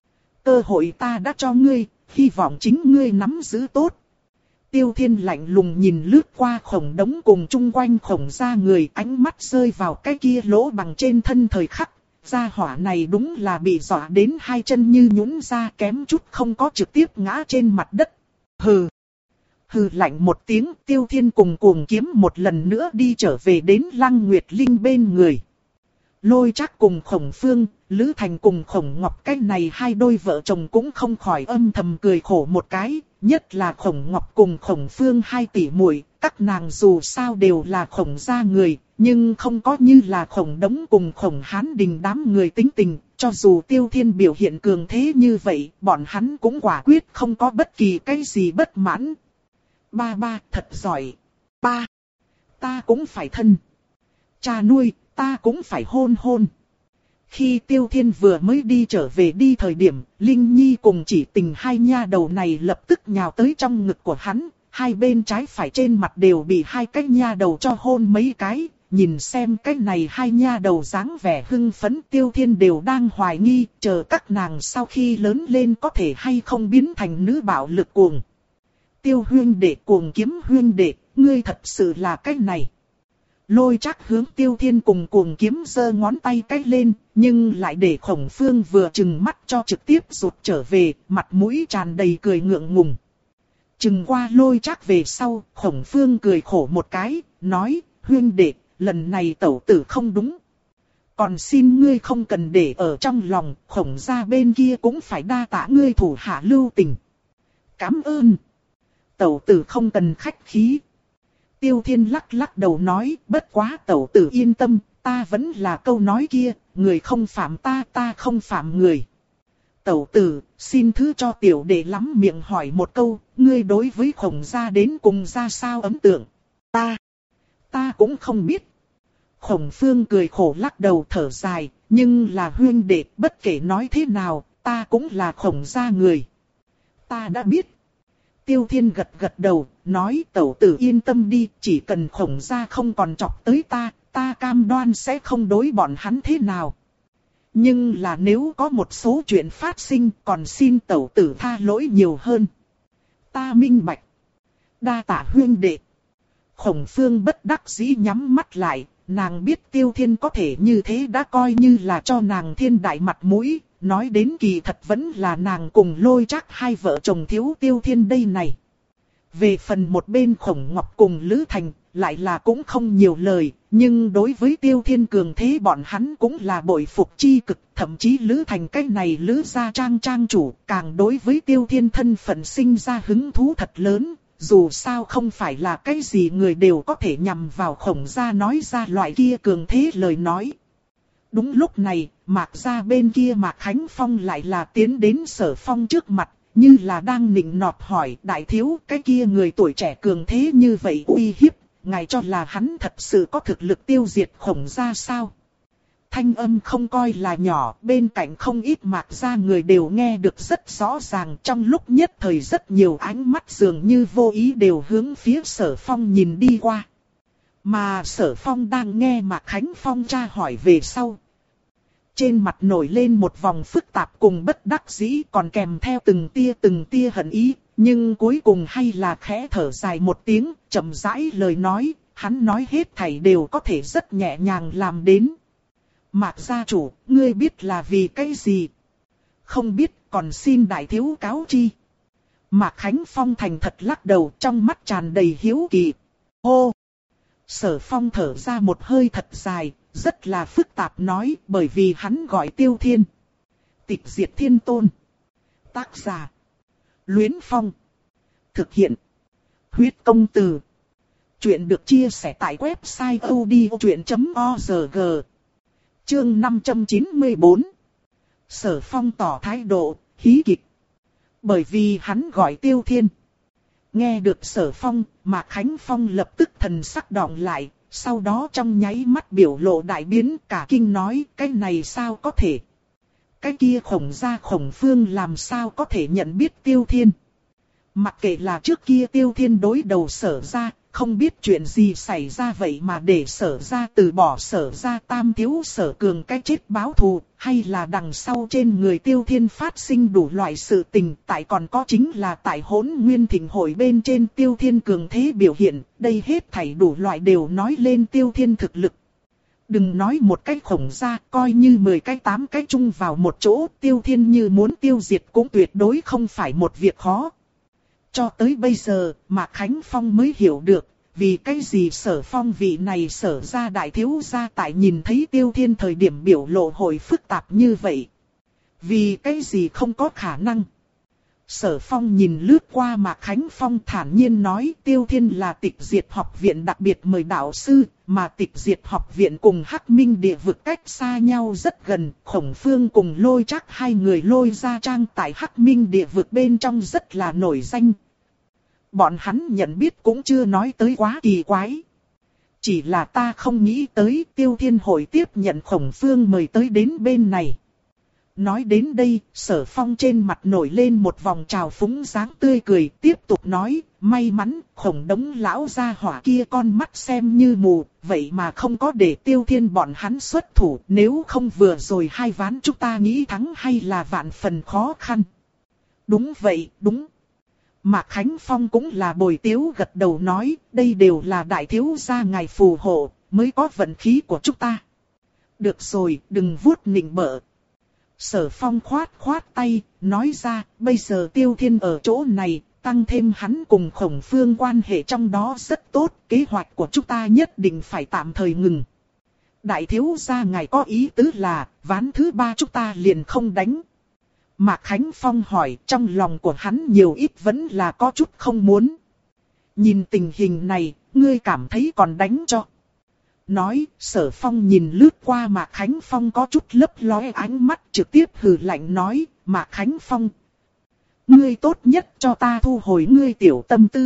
Cơ hội ta đã cho ngươi, hy vọng chính ngươi nắm giữ tốt. Tiêu Thiên lạnh lùng nhìn lướt qua khổng đống cùng chung quanh khổng gia người, ánh mắt rơi vào cái kia lỗ bằng trên thân thời khắc. Gia hỏa này đúng là bị dọa đến hai chân như nhũn ra, kém chút không có trực tiếp ngã trên mặt đất. Hừ. Hừ lạnh một tiếng, Tiêu Thiên cùng cuồng kiếm một lần nữa đi trở về đến Lăng Nguyệt Linh bên người. Lôi Trác cùng Khổng Phương, Lữ Thành cùng Khổng Ngọc, cái này hai đôi vợ chồng cũng không khỏi âm thầm cười khổ một cái. Nhất là Khổng Ngọc cùng Khổng Phương hai tỷ muội, các nàng dù sao đều là Khổng gia người, nhưng không có như là Khổng Đống cùng Khổng Hán Đình đám người tính tình. Cho dù Tiêu Thiên biểu hiện cường thế như vậy, bọn hắn cũng quả quyết không có bất kỳ cái gì bất mãn. Ba ba thật giỏi. Ba, ta cũng phải thân. Cha nuôi, ta cũng phải hôn hôn. Khi Tiêu Thiên vừa mới đi trở về đi thời điểm, Linh Nhi cùng Chỉ Tình hai nha đầu này lập tức nhào tới trong ngực của hắn, hai bên trái phải trên mặt đều bị hai cái nha đầu cho hôn mấy cái, nhìn xem cái này hai nha đầu dáng vẻ hưng phấn, Tiêu Thiên đều đang hoài nghi, chờ các nàng sau khi lớn lên có thể hay không biến thành nữ bạo lực cuồng. Tiêu huyên đệ, cuồng kiếm huyên đệ, ngươi thật sự là cái này. Lôi Trác hướng Tiêu Thiên cùng cuồng kiếm giơ ngón tay cách lên, nhưng lại để Khổng Phương vừa chừng mắt cho trực tiếp rụt trở về, mặt mũi tràn đầy cười ngượng ngùng. Chừng qua Lôi Trác về sau, Khổng Phương cười khổ một cái, nói, huyên đệ, lần này tẩu tử không đúng. Còn xin ngươi không cần để ở trong lòng, Khổng gia bên kia cũng phải đa tạ ngươi thủ hạ lưu tình. Cảm ơn. Tẩu tử không cần khách khí. Tiêu Thiên lắc lắc đầu nói, bất quá tẩu tử yên tâm, ta vẫn là câu nói kia, người không phạm ta, ta không phạm người. Tẩu tử, xin thứ cho tiểu đệ lắm miệng hỏi một câu, ngươi đối với Khổng gia đến cùng ra sao ấn tượng? Ta, ta cũng không biết. Khổng Phương cười khổ lắc đầu thở dài, nhưng là huyên đệ, bất kể nói thế nào, ta cũng là Khổng gia người. Ta đã biết. Tiêu Thiên gật gật đầu, nói tẩu tử yên tâm đi, chỉ cần Khổng gia không còn chọc tới ta, ta cam đoan sẽ không đối bọn hắn thế nào. Nhưng là nếu có một số chuyện phát sinh, còn xin tẩu tử tha lỗi nhiều hơn. Ta minh bạch. Đa tạ huyên đệ. Khổng Phương bất đắc dĩ nhắm mắt lại, nàng biết Tiêu Thiên có thể như thế đã coi như là cho nàng thiên đại mặt mũi. Nói đến kỳ thật vẫn là nàng cùng Lôi Trác hai vợ chồng thiếu Tiêu Thiên đây này. Về phần một bên Khổng Ngọc cùng Lữ Thành, lại là cũng không nhiều lời, nhưng đối với Tiêu Thiên cường thế bọn hắn cũng là bội phục chi cực, thậm chí Lữ Thành cái này Lữ gia trang trang chủ, càng đối với Tiêu Thiên thân phận sinh ra hứng thú thật lớn, dù sao không phải là cái gì người đều có thể nhằm vào Khổng gia nói ra loại kia cường thế lời nói. Đúng lúc này, Mạc gia bên kia Mạc Khánh Phong lại là tiến đến Sở Phong trước mặt, như là đang nịnh nọt hỏi đại thiếu cái kia người tuổi trẻ cường thế như vậy uy hiếp, ngài cho là hắn thật sự có thực lực tiêu diệt Khổng gia sao? Thanh âm không coi là nhỏ, bên cạnh không ít Mạc gia người đều nghe được rất rõ ràng, trong lúc nhất thời rất nhiều ánh mắt dường như vô ý đều hướng phía Sở Phong nhìn đi qua. Mà Sở Phong đang nghe Mạc Khánh Phong tra hỏi về sau. Trên mặt nổi lên một vòng phức tạp cùng bất đắc dĩ, còn kèm theo từng tia từng tia hận ý, nhưng cuối cùng hay là khẽ thở dài một tiếng, chậm rãi lời nói, hắn nói hết thảy đều có thể rất nhẹ nhàng làm đến. Mạc gia chủ, ngươi biết là vì cái gì? Không biết, còn xin đại thiếu cáo chi. Mạc Khánh Phong thành thật lắc đầu, trong mắt tràn đầy hiếu kỳ. Hô! Sở Phong thở ra một hơi thật dài, rất là phức tạp nói, bởi vì hắn gọi Tiêu Thiên. Tịch diệt thiên tôn. Tác giả: Luyến Phong. Thực hiện: Huyết công từ. Chuyện được chia sẻ tại website odchuyện chấm org. Chương năm trăm chín mươi bốn. Sở Phong tỏ thái độ, hí kịch. Bởi vì hắn gọi Tiêu Thiên. Nghe được Sở Phong, Mạc Khánh Phong lập tức thần sắc đọng lại, sau đó trong nháy mắt biểu lộ đại biến, cả kinh nói, cái này sao có thể? Cái kia Khổng gia Khổng Phương làm sao có thể nhận biết Tiêu Thiên? Mặc kệ là trước kia Tiêu Thiên đối đầu Sở gia, không biết chuyện gì xảy ra vậy mà để Sở gia từ bỏ Sở gia tam thiếu Sở Cường cái chết báo thù, hay là đằng sau trên người Tiêu Thiên phát sinh đủ loại sự tình, tại còn có chính là tại Hỗn Nguyên Thịnh hội bên trên Tiêu Thiên cường thế biểu hiện, đây hết thảy đủ loại đều nói lên Tiêu Thiên thực lực. Đừng nói một cái Khổng gia, coi như mười cái tám cái chung vào một chỗ, Tiêu Thiên như muốn tiêu diệt cũng tuyệt đối không phải một việc khó. Cho tới bây giờ, Mạc Khánh Phong mới hiểu được, vì cái gì Sở Phong vị này Sở gia đại thiếu gia tại nhìn thấy Tiêu Thiên thời điểm biểu lộ hồi phức tạp như vậy. Vì cái gì không có khả năng. Sở Phong nhìn lướt qua Mạc Khánh Phong thản nhiên nói Tiêu Thiên là Tịch Diệt học viện đặc biệt mời đạo sư, mà Tịch Diệt học viện cùng Hắc Minh địa vực cách xa nhau rất gần, Khổng Phương cùng Lôi Trác hai người Lôi gia trang tại Hắc Minh địa vực bên trong rất là nổi danh. Bọn hắn nhận biết cũng chưa nói tới quá kỳ quái. Chỉ là ta không nghĩ tới Tiêu Thiên hội tiếp nhận Khổng Phương mời tới đến bên này. Nói đến đây, Sở Phong trên mặt nổi lên một vòng trào phúng dáng tươi cười, tiếp tục nói, may mắn, Khổng đống lão gia hỏa kia con mắt xem như mù, vậy mà không có để Tiêu Thiên bọn hắn xuất thủ, nếu không vừa rồi hai ván chúng ta nghĩ thắng hay là vạn phần khó khăn. Đúng vậy, đúng. Mạc Khánh Phong cũng là bồi tiếu gật đầu nói, đây đều là đại thiếu gia ngài phù hộ, mới có vận khí của chúng ta. Được rồi, đừng vuốt nịnh bợ. Sở Phong khoát khoát tay, nói ra, bây giờ Tiêu Thiên ở chỗ này, tăng thêm hắn cùng Khổng Phương quan hệ trong đó rất tốt, kế hoạch của chúng ta nhất định phải tạm thời ngừng. Đại thiếu gia ngài có ý tứ là, ván thứ ba chúng ta liền không đánh. Mạc Khánh Phong hỏi, trong lòng của hắn nhiều ít vẫn là có chút không muốn. Nhìn tình hình này, ngươi cảm thấy còn đánh cho. Nói, Sở Phong nhìn lướt qua Mạc Khánh Phong có chút lấp lóe ánh mắt trực tiếp hừ lạnh nói, Mạc Khánh Phong. Ngươi tốt nhất cho ta thu hồi ngươi tiểu tâm tư.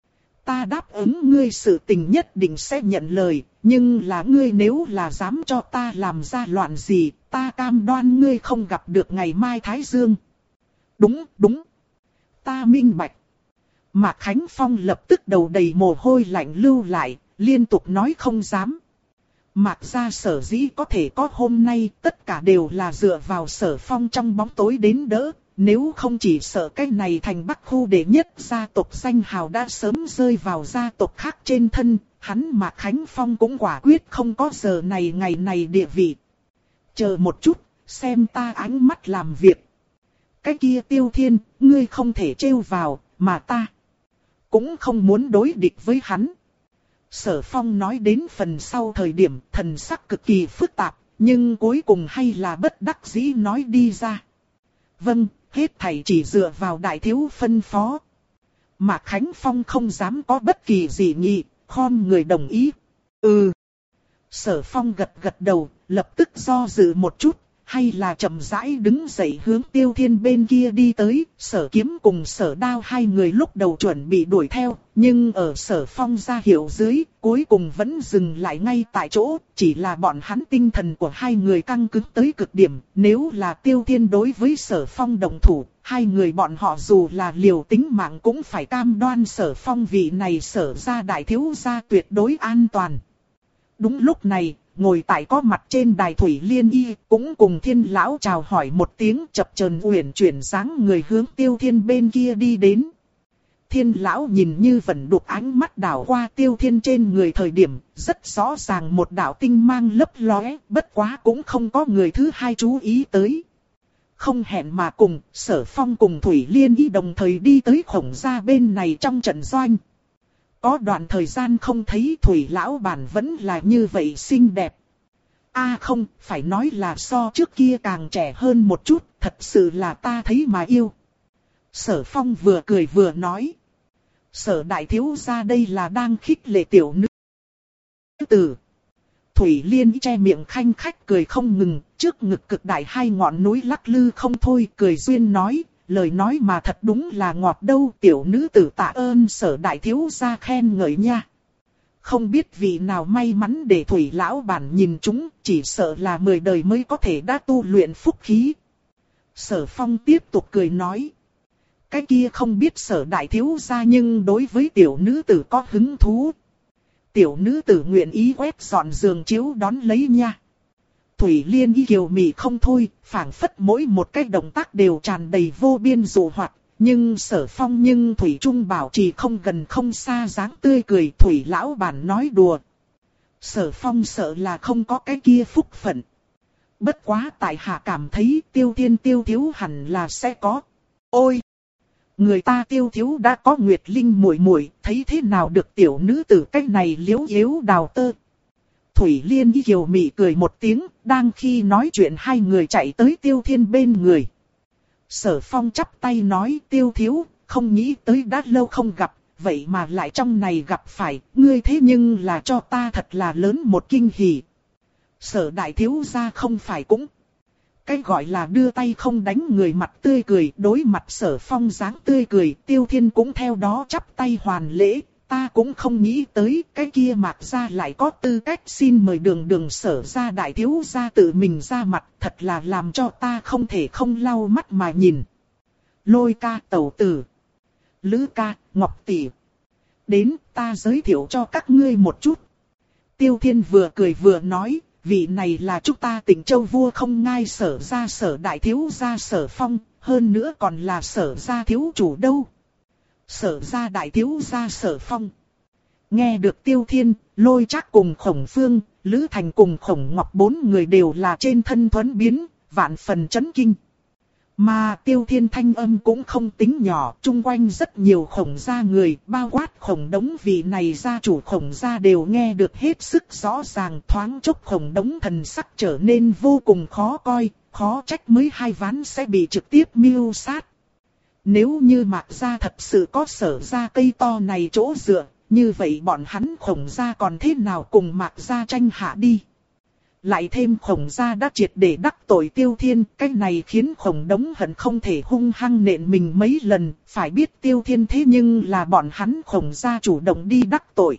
Ta đáp ứng ngươi sự tình nhất định sẽ nhận lời, nhưng là ngươi nếu là dám cho ta làm ra loạn gì, ta cam đoan ngươi không gặp được ngày mai Thái Dương. Đúng, đúng. Ta minh bạch. Mạc Khánh Phong lập tức đầu đầy mồ hôi lạnh lưu lại, liên tục nói không dám. Mạc gia sở dĩ có thể có hôm nay, tất cả đều là dựa vào Sở Phong trong bóng tối đến đỡ. Nếu không chỉ sợ cái này thành Bắc khu đệ nhất gia tộc danh hào đã sớm rơi vào gia tộc khác trên thân, hắn Mạc Khánh Phong cũng quả quyết không có giờ này ngày này địa vị. Chờ một chút, xem ta ánh mắt làm việc. Cái kia Tiêu Thiên, ngươi không thể trêu vào, mà ta cũng không muốn đối địch với hắn. Sở Phong nói đến phần sau thời điểm thần sắc cực kỳ phức tạp, nhưng cuối cùng hay là bất đắc dĩ nói đi ra. Vâng, hết thảy chỉ dựa vào đại thiếu phân phó. Mạc Khánh Phong không dám có bất kỳ gì nghị, khom người đồng ý. Ừ. Sở Phong gật gật đầu, lập tức do dự một chút, hay là chậm rãi đứng dậy hướng Tiêu Thiên bên kia đi tới. Sở Kiếm cùng Sở Đao hai người lúc đầu chuẩn bị đuổi theo, nhưng ở Sở Phong ra hiệu dưới, cuối cùng vẫn dừng lại ngay tại chỗ. Chỉ là bọn hắn tinh thần của hai người căng cứng tới cực điểm, nếu là Tiêu Thiên đối với Sở Phong đồng thủ, hai người bọn họ dù là liều tính mạng cũng phải cam đoan Sở Phong vị này Sở gia đại thiếu gia tuyệt đối an toàn. Đúng lúc này, ngồi tại có mặt trên đài Thủy Liên Y cũng cùng Thiên lão chào hỏi một tiếng, chập chờn uyển chuyển dáng người hướng Tiêu Thiên bên kia đi đến. Thiên lão nhìn như vẫn đục ánh mắt đảo qua Tiêu Thiên trên người thời điểm, rất rõ ràng một đạo tinh mang lấp lóe, bất quá cũng không có người thứ hai chú ý tới. Không hẹn mà cùng, Sở Phong cùng Thủy Liên Y đồng thời đi tới Khổng gia bên này trong trận doanh. Có đoạn thời gian không thấy Thủy lão bản vẫn là như vậy xinh đẹp. A à không, phải nói là so trước kia càng trẻ hơn một chút, thật sự là ta thấy mà yêu. Sở Phong vừa cười vừa nói. Sở đại thiếu gia đây là đang khích lệ tiểu nữ tử. Thủy Liên che miệng khanh khách cười không ngừng, trước ngực cực đại hai ngọn núi lắc lư không thôi, cười duyên nói, lời nói mà thật đúng là ngọt đâu, tiểu nữ tử tạ ơn Sở đại thiếu gia khen ngợi nha. Không biết vị nào may mắn để Thủy lão bản nhìn chúng, chỉ sợ là mười đời mới có thể đã tu luyện phúc khí. Sở Phong tiếp tục cười nói. Cái kia không biết Sở đại thiếu gia nhưng đối với tiểu nữ tử có hứng thú. Tiểu nữ tử nguyện ý quét dọn giường chiếu đón lấy nha. Thủy Liên Y kiều mị không thôi, phảng phất mỗi một cái động tác đều tràn đầy vô biên dụ hoặc. Nhưng Sở Phong nhưng Thủy Trung bảo trì không gần không xa dáng tươi cười. Thủy lão bản nói đùa. Sở Phong sợ là không có cái kia phúc phận. Bất quá tại hạ cảm thấy Tiêu Thiên Tiêu thiếu hẳn là sẽ có. Ôi! Người ta Tiêu thiếu đã có Nguyệt Linh muội muội, thấy thế nào được tiểu nữ tử cách này liếu yếu đào tơ. Thủy Liên Y kiều mị cười một tiếng, đang khi nói chuyện hai người chạy tới Tiêu Thiên bên người. Sở Phong chắp tay nói Tiêu thiếu, không nghĩ tới đã lâu không gặp, vậy mà lại trong này gặp phải, ngươi thế nhưng là cho ta thật là lớn một kinh hỉ. Sở đại thiếu gia không phải cũng. Cái gọi là đưa tay không đánh người mặt tươi cười, đối mặt Sở Phong dáng tươi cười, Tiêu Thiên cũng theo đó chắp tay hoàn lễ. Ta cũng không nghĩ tới cái kia Mạc gia lại có tư cách xin mời đường đường Sở gia đại thiếu gia tự mình ra mặt, thật là làm cho ta không thể không lau mắt mà nhìn. Lôi ca, Tẩu tử, Lữ ca, Ngọc tỷ, đến ta giới thiệu cho các ngươi một chút. Tiêu Thiên vừa cười vừa nói, vị này là chúng ta Tịnh Châu vua không ngai Sở gia Sở đại thiếu gia Sở Phong, hơn nữa còn là Sở gia thiếu chủ đâu. Sở gia đại thiếu gia Sở Phong. Nghe được Tiêu Thiên, Lôi Trác cùng Khổng Phương, Lữ Thành cùng Khổng Ngọc bốn người đều là trên thân thuẫn biến, vạn phần chấn kinh. Mà Tiêu Thiên thanh âm cũng không tính nhỏ, chung quanh rất nhiều Khổng gia người, bao quát Khổng Đống vị này gia chủ Khổng gia đều nghe được hết sức rõ ràng, thoáng chốc Khổng Đống thần sắc trở nên vô cùng khó coi, khó trách mới hai ván sẽ bị trực tiếp mưu sát. Nếu như Mạc gia thật sự có Sở gia cây to này chỗ dựa, như vậy bọn hắn Khổng gia còn thế nào cùng Mạc gia tranh hạ đi. Lại thêm Khổng gia đã triệt để đắc tội Tiêu Thiên, cái này khiến Khổng Đống hận không thể hung hăng nện mình mấy lần, phải biết Tiêu Thiên thế nhưng là bọn hắn Khổng gia chủ động đi đắc tội.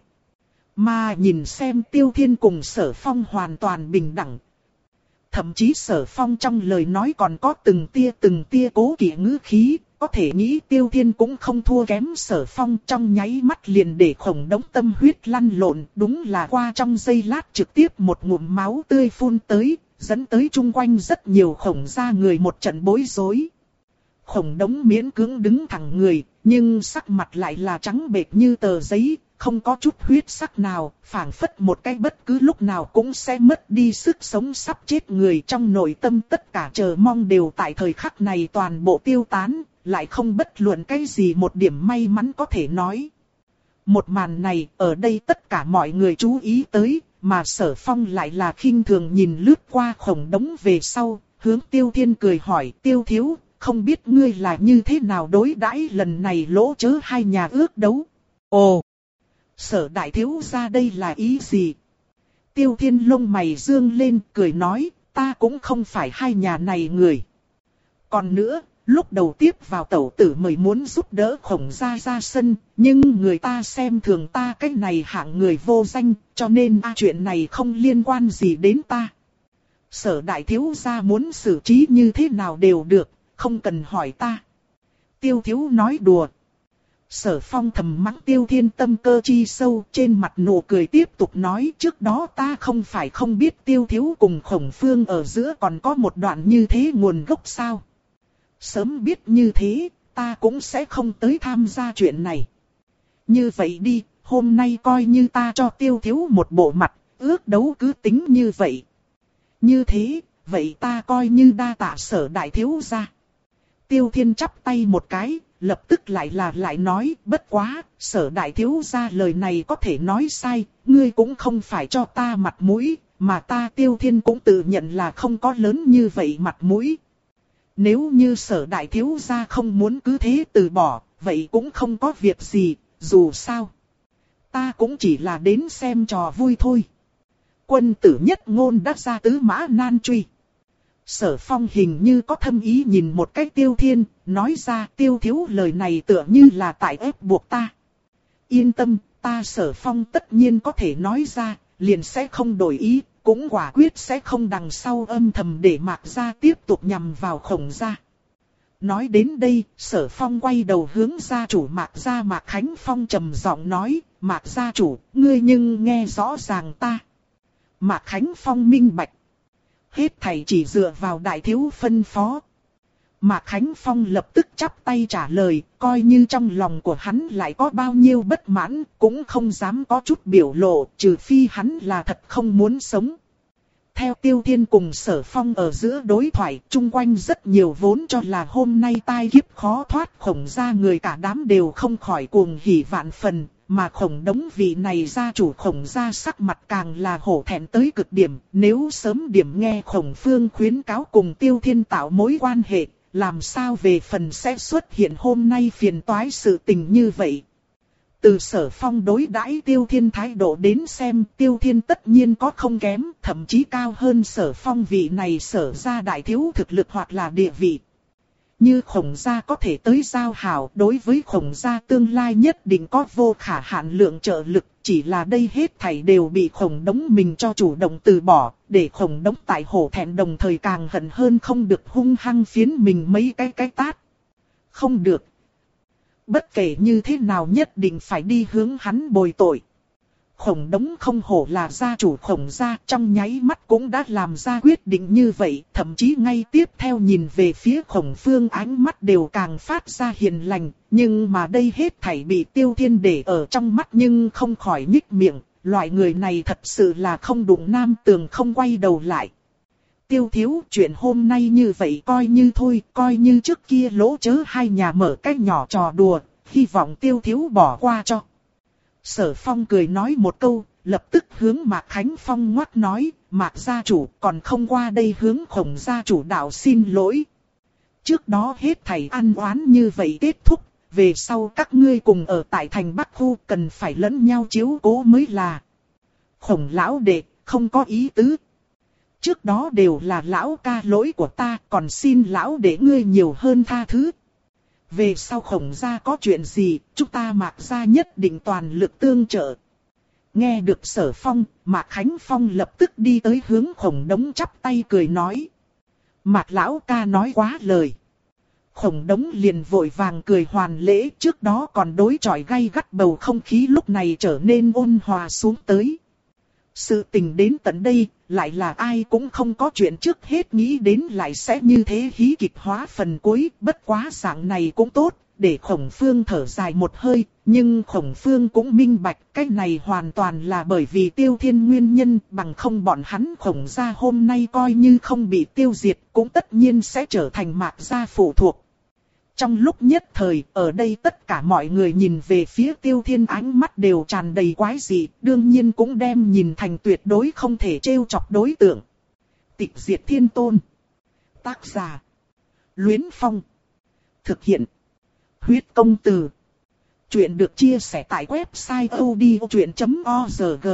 Mà nhìn xem Tiêu Thiên cùng Sở Phong hoàn toàn bình đẳng. Thậm chí Sở Phong trong lời nói còn có từng tia từng tia cố kỵ ngữ khí. Có thể nghĩ Tiêu Thiên cũng không thua kém Sở Phong, trong nháy mắt liền để Khổng Đống tâm huyết lăn lộn, đúng là qua trong giây lát trực tiếp một ngụm máu tươi phun tới, dẫn tới chung quanh rất nhiều Khổng gia người một trận bối rối. Khổng Đống miễn cưỡng đứng thẳng người, nhưng sắc mặt lại là trắng bệch như tờ giấy, không có chút huyết sắc nào, phảng phất một cái bất cứ lúc nào cũng sẽ mất đi sức sống sắp chết người. Trong nội tâm tất cả chờ mong đều tại thời khắc này toàn bộ tiêu tán. Lại không bất luận cái gì một điểm may mắn có thể nói. Một màn này, ở đây tất cả mọi người chú ý tới, mà Sở Phong lại là khinh thường nhìn lướt qua Khổng Đống về sau, hướng Tiêu Thiên cười hỏi, Tiêu thiếu, không biết ngươi là như thế nào đối đãi lần này lỗ chớ hai nhà ước đấu. Ồ, Sở đại thiếu gia đây là ý gì? Tiêu Thiên lông mày dương lên, cười nói, ta cũng không phải hai nhà này người. Còn nữa, lúc đầu tiếp vào tẩu tử mời muốn giúp đỡ Khổng gia ra sân, nhưng người ta xem thường ta cái này hạng người vô danh, cho nên a chuyện này không liên quan gì đến ta. Sở đại thiếu gia muốn xử trí như thế nào đều được, không cần hỏi ta. Tiêu thiếu nói đùa. Sở Phong thầm mắng Tiêu Thiên tâm cơ chi sâu, trên mặt nụ cười tiếp tục nói, trước đó ta không phải không biết Tiêu thiếu cùng Khổng Phương ở giữa còn có một đoạn như thế nguồn gốc sao. Sớm biết như thế, ta cũng sẽ không tới tham gia chuyện này. Như vậy đi, hôm nay coi như ta cho Tiêu thiếu một bộ mặt, ước đấu cứ tính như vậy. Như thế, vậy ta coi như đa tạ Sở đại thiếu gia. Tiêu Thiên chắp tay một cái, lập tức lại là lại nói, bất quá, Sở đại thiếu gia lời này có thể nói sai, ngươi cũng không phải cho ta mặt mũi, mà ta Tiêu Thiên cũng tự nhận là không có lớn như vậy mặt mũi. Nếu như Sở đại thiếu gia không muốn cứ thế từ bỏ, vậy cũng không có việc gì, dù sao. Ta cũng chỉ là đến xem trò vui thôi. Quân tử nhất ngôn đắc ra tứ mã nan truy. Sở Phong hình như có thâm ý nhìn một cách Tiêu Thiên, nói ra Tiêu thiếu lời này tựa như là tại ép buộc ta. Yên tâm, ta Sở Phong tất nhiên có thể nói ra, liền sẽ không đổi ý, cũng quả quyết sẽ không đằng sau âm thầm để Mạc Gia tiếp tục nhằm vào Khổng Gia. Nói đến đây, Sở Phong quay đầu hướng gia chủ Mạc Gia Mạc Khánh Phong trầm giọng nói, Mạc gia chủ, ngươi nhưng nghe rõ ràng ta. Mạc Khánh Phong minh bạch. Hết thảy chỉ dựa vào đại thiếu phân phó. Mạc Khánh Phong lập tức chắp tay trả lời, coi như trong lòng của hắn lại có bao nhiêu bất mãn, cũng không dám có chút biểu lộ, trừ phi hắn là thật không muốn sống. Theo Tiêu Thiên cùng Sở Phong ở giữa đối thoại, chung quanh rất nhiều vốn cho là hôm nay tai kiếp khó thoát Khổng gia người cả đám đều không khỏi cuồng hỉ vạn phần, mà Khổng Đống vị này gia chủ Khổng gia sắc mặt càng là hổ thẹn tới cực điểm, nếu sớm điểm nghe Khổng Phương khuyến cáo cùng Tiêu Thiên tạo mối quan hệ, làm sao về phần sẽ xuất hiện hôm nay phiền toái sự tình như vậy. Từ Sở Phong đối đãi Tiêu Thiên thái độ đến xem, Tiêu Thiên tất nhiên có không kém, thậm chí cao hơn Sở Phong vị này Sở gia đại thiếu thực lực hoặc là địa vị. Như Khổng gia có thể tới giao hảo, đối với Khổng gia tương lai nhất định có vô khả hạn lượng trợ lực, chỉ là đây hết thảy đều bị Khổng Đống mình cho chủ động từ bỏ, để Khổng Đống tại hổ thẹn đồng thời càng hận hơn không được hung hăng phiến mình mấy cái cái tát. Không được. Bất kể như thế nào nhất định phải đi hướng hắn bồi tội. Khổng Đống không hổ là gia chủ Khổng gia, trong nháy mắt cũng đã làm ra quyết định như vậy, thậm chí ngay tiếp theo nhìn về phía Khổng Phương ánh mắt đều càng phát ra hiền lành, nhưng mà đây hết thảy bị Tiêu Thiên để ở trong mắt nhưng không khỏi nhích miệng, loại người này thật sự là không đụng nam tường không quay đầu lại. Tiêu thiếu, chuyện hôm nay như vậy coi như thôi, coi như trước kia lỗ chớ hai nhà mở cách nhỏ trò đùa, hy vọng Tiêu thiếu bỏ qua cho. Sở Phong cười nói một câu, lập tức hướng Mạc Khánh Phong ngoắc nói, Mạc gia chủ còn không qua đây hướng Khổng gia chủ đạo xin lỗi. Trước đó hết thảy ăn oán như vậy kết thúc, về sau các ngươi cùng ở tại thành Bắc Khu cần phải lẫn nhau chiếu cố mới là. Khổng lão đệ, không có ý tứ. Trước đó đều là lão ca lỗi của ta, còn xin lão đệ ngươi nhiều hơn tha thứ. Về sau Khổng gia có chuyện gì, chúng ta Mạc gia nhất định toàn lực tương trợ. Nghe được Sở Phong, Mạc Khánh Phong lập tức đi tới hướng Khổng Đống chắp tay cười nói. Mạc lão ca nói quá lời. Khổng Đống liền vội vàng cười hoàn lễ, trước đó còn đối chọi gay gắt bầu không khí lúc này trở nên ôn hòa xuống tới. Sự tình đến tận đây, lại là ai cũng không có chuyện trước hết nghĩ đến lại sẽ như thế hí kịch hóa phần cuối, bất quá dạng này cũng tốt, để Khổng Phương thở dài một hơi, nhưng Khổng Phương cũng minh bạch, cái này hoàn toàn là bởi vì Tiêu Thiên nguyên nhân, bằng không bọn hắn Khổng gia hôm nay coi như không bị tiêu diệt, cũng tất nhiên sẽ trở thành Mạc gia phụ thuộc. Trong lúc nhất thời, ở đây tất cả mọi người nhìn về phía Tiêu Thiên ánh mắt đều tràn đầy quái dị, đương nhiên cũng đem nhìn thành tuyệt đối không thể trêu chọc đối tượng. Tịch diệt thiên tôn. Tác giả. Luyến Phong. Thực hiện. Huyết công từ. Chuyện được chia sẻ tại website odchuyện chấm org.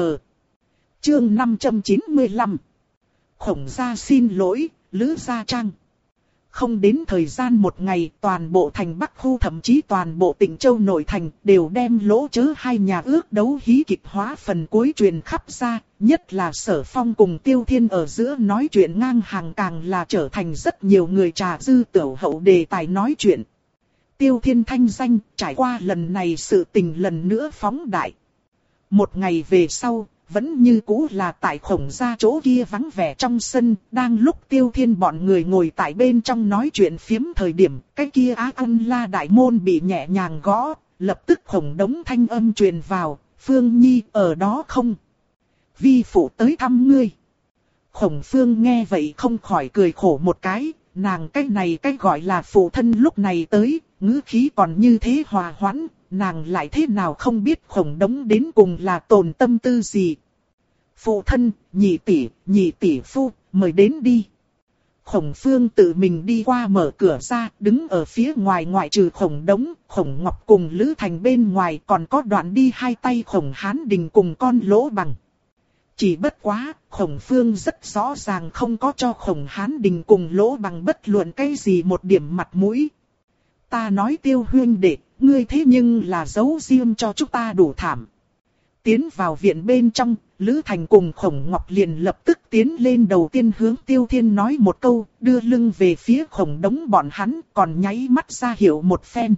Chương năm trăm chín mươi lăm. Khổng gia xin lỗi, Lữ Gia Trang. Không đến thời gian một ngày, toàn bộ thành Bắc Khu thậm chí toàn bộ tỉnh Châu Nội Thành đều đem lỗ chớ hai nhà ước đấu hí kịch hóa phần cuối truyền khắp ra, nhất là Sở Phong cùng Tiêu Thiên ở giữa nói chuyện ngang hàng càng là trở thành rất nhiều người trà dư tiểu hậu đề tài nói chuyện. Tiêu Thiên thanh danh trải qua lần này sự tình lần nữa phóng đại. Một ngày về sau, vẫn như cũ là tại khổng gia chỗ kia vắng vẻ trong sân, đang lúc Tiêu Thiên bọn người ngồi tại bên trong nói chuyện phiếm thời điểm, cái kia Á Ân La đại môn bị nhẹ nhàng gõ, lập tức khổng đống thanh âm truyền vào, Phương Nhi ở đó không? Vi phụ tới thăm ngươi. Khổng Phương nghe vậy không khỏi cười khổ một cái, nàng cái này cái gọi là phụ thân lúc này tới, ngữ khí còn như thế hòa hoãn, nàng lại thế nào không biết khổng đống đến cùng là tồn tâm tư gì. Phụ thân, nhị tỷ, nhị tỷ phu, mời đến đi. Khổng Phương tự mình đi qua mở cửa ra, đứng ở phía ngoài ngoại trừ khổng đống, khổng ngọc cùng Lữ Thành bên ngoài còn có đoạn đi hai tay khổng Hán Đình cùng con Lỗ Bằng. Chỉ bất quá, khổng Phương rất rõ ràng không có cho khổng Hán Đình cùng Lỗ Bằng bất luận cái gì một điểm mặt mũi. Ta nói Tiêu huynh đệ, ngươi thế nhưng là giấu riêng cho chúng ta đủ thảm. Tiến vào viện bên trong, Lữ Thành cùng khổng Ngọc liền lập tức tiến lên đầu tiên hướng Tiêu Thiên nói một câu, đưa lưng về phía khổng đống bọn hắn, còn nháy mắt ra hiệu một phen.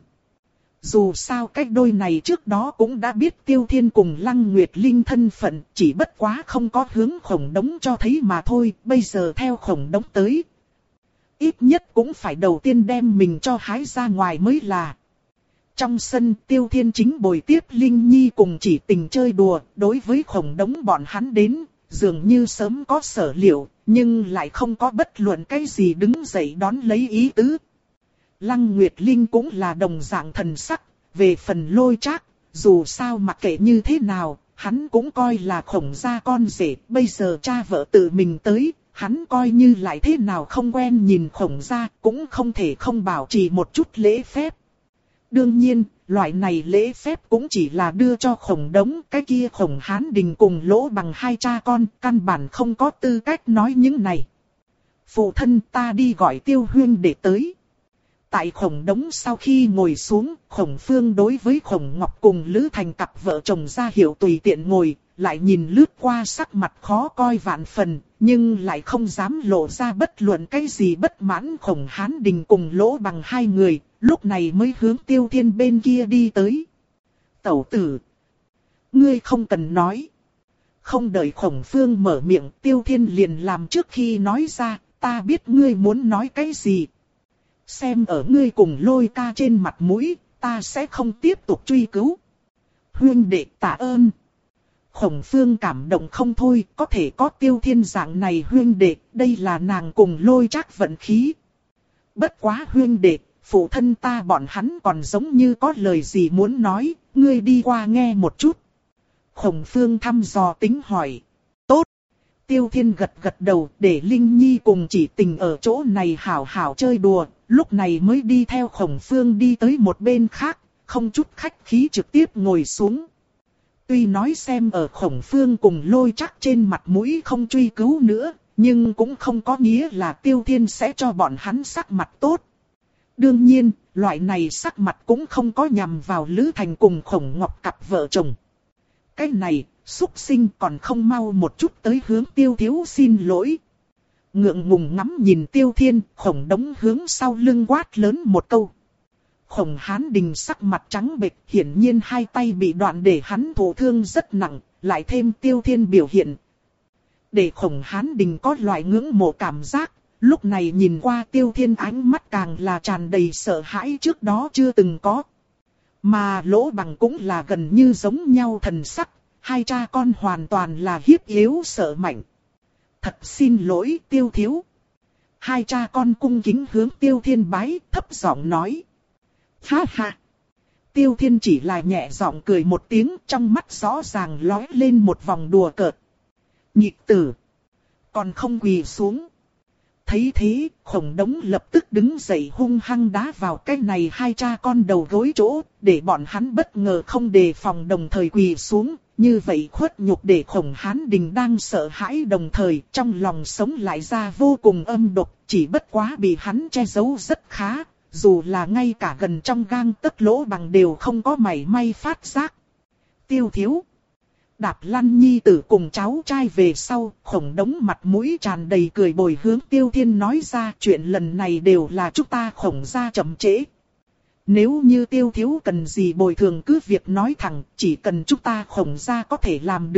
Dù sao cách đôi này trước đó cũng đã biết Tiêu Thiên cùng Lăng Nguyệt Linh thân phận, chỉ bất quá không có hướng khổng đống cho thấy mà thôi, bây giờ theo khổng đống tới. Ít nhất cũng phải đầu tiên đem mình cho hái ra ngoài mới là. Trong sân Tiêu Thiên chính bồi tiếp Linh Nhi cùng Chỉ Tình chơi đùa, đối với khổng đống bọn hắn đến, dường như sớm có sở liệu, nhưng lại không có bất luận cái gì đứng dậy đón lấy ý tứ. Lăng Nguyệt Linh cũng là đồng dạng thần sắc, về phần Lôi Trác, dù sao mặc kệ như thế nào, hắn cũng coi là khổng gia con rể, bây giờ cha vợ tự mình tới, hắn coi như lại thế nào không quen nhìn khổng gia, cũng không thể không bảo trì một chút lễ phép. Đương nhiên, loại này lễ phép cũng chỉ là đưa cho khổng đống, cái kia khổng Hán Đình cùng Lỗ Bằng hai cha con, căn bản không có tư cách nói những này. Phụ thân ta đi gọi Tiêu huynh để tới. Tại khổng đống sau khi ngồi xuống, khổng Phương đối với khổng Ngọc cùng Lữ Thành cặp vợ chồng ra hiệu tùy tiện ngồi, lại nhìn lướt qua sắc mặt khó coi vạn phần, nhưng lại không dám lộ ra bất luận cái gì bất mãn. Khổng Hán Đình cùng Lỗ Bằng hai người, lúc này mới hướng Tiêu Thiên bên kia đi tới. Tẩu tử, ngươi không cần nói. Không đợi khổng Phương mở miệng, Tiêu Thiên liền làm trước khi nói ra, ta biết ngươi muốn nói cái gì. Xem ở ngươi cùng Lôi ca trên mặt mũi, ta sẽ không tiếp tục truy cứu. Huynh đệ tạ ơn. Khổng Phương cảm động không thôi, có thể có Tiêu Thiên dạng này huynh đệ, đây là nàng cùng Lôi Trác vận khí. Bất quá huynh đệ, phụ thân ta bọn hắn còn giống như có lời gì muốn nói, ngươi đi qua nghe một chút. Khổng Phương thăm dò tính hỏi. Tốt. Tiêu Thiên gật gật đầu, để Linh Nhi cùng Chỉ Tình ở chỗ này hảo hảo chơi đùa, lúc này mới đi theo Khổng Phương đi tới một bên khác, không chút khách khí trực tiếp ngồi xuống. Tuy nói xem ở Khổng Phương cùng Lôi Trác trên mặt mũi không truy cứu nữa, nhưng cũng không có nghĩa là Tiêu Thiên sẽ cho bọn hắn sắc mặt tốt. Đương nhiên, loại này sắc mặt cũng không có nhằm vào Lữ Thành cùng Khổng Ngọc cặp vợ chồng. Cái này, xúc sinh còn không mau một chút tới hướng Tiêu thiếu xin lỗi. Ngượng ngùng ngắm nhìn Tiêu Thiên, Khổng đống hướng sau lưng quát lớn một câu. Khổng Hán Đình sắc mặt trắng bệch, hiển nhiên hai tay bị đoạn để hắn thụ thương rất nặng, lại thêm Tiêu Thiên biểu hiện. Để Khổng Hán Đình có loại ngưỡng mộ cảm giác, lúc này nhìn qua Tiêu Thiên ánh mắt càng là tràn đầy sợ hãi trước đó chưa từng có. Mà Lỗ Bằng cũng là gần như giống nhau thần sắc, hai cha con hoàn toàn là hiếp yếu sợ mạnh. Thật xin lỗi Tiêu thiếu. Hai cha con cung kính hướng Tiêu Thiên bái, thấp giọng nói. Ha ha. Tiêu Thiên chỉ là nhẹ giọng cười một tiếng, trong mắt rõ ràng lóe lên một vòng đùa cợt. Nhị tử, còn không quỳ xuống. Thấy thế, Khổng đống lập tức đứng dậy hung hăng đá vào cái này hai cha con đầu gối chỗ, để bọn hắn bất ngờ không đề phòng đồng thời quỳ xuống. Như vậy khuất nhục để Khổng Hán Đình đang sợ hãi đồng thời trong lòng sống lại ra vô cùng âm độc, chỉ bất quá bị hắn che giấu rất khá, dù là ngay cả gần trong gang tấc Lỗ Bằng đều không có mảy may phát giác. Tiêu thiếu. Đạp Lăn nhi tử cùng cháu trai về sau, Khổng đống mặt mũi tràn đầy cười bồi hướng Tiêu Thiên nói ra chuyện lần này đều là chúng ta Khổng gia chậm trễ. Nếu như Tiêu thiếu cần gì bồi thường cứ việc nói thẳng, chỉ cần chúng ta Khổng gia có thể làm được,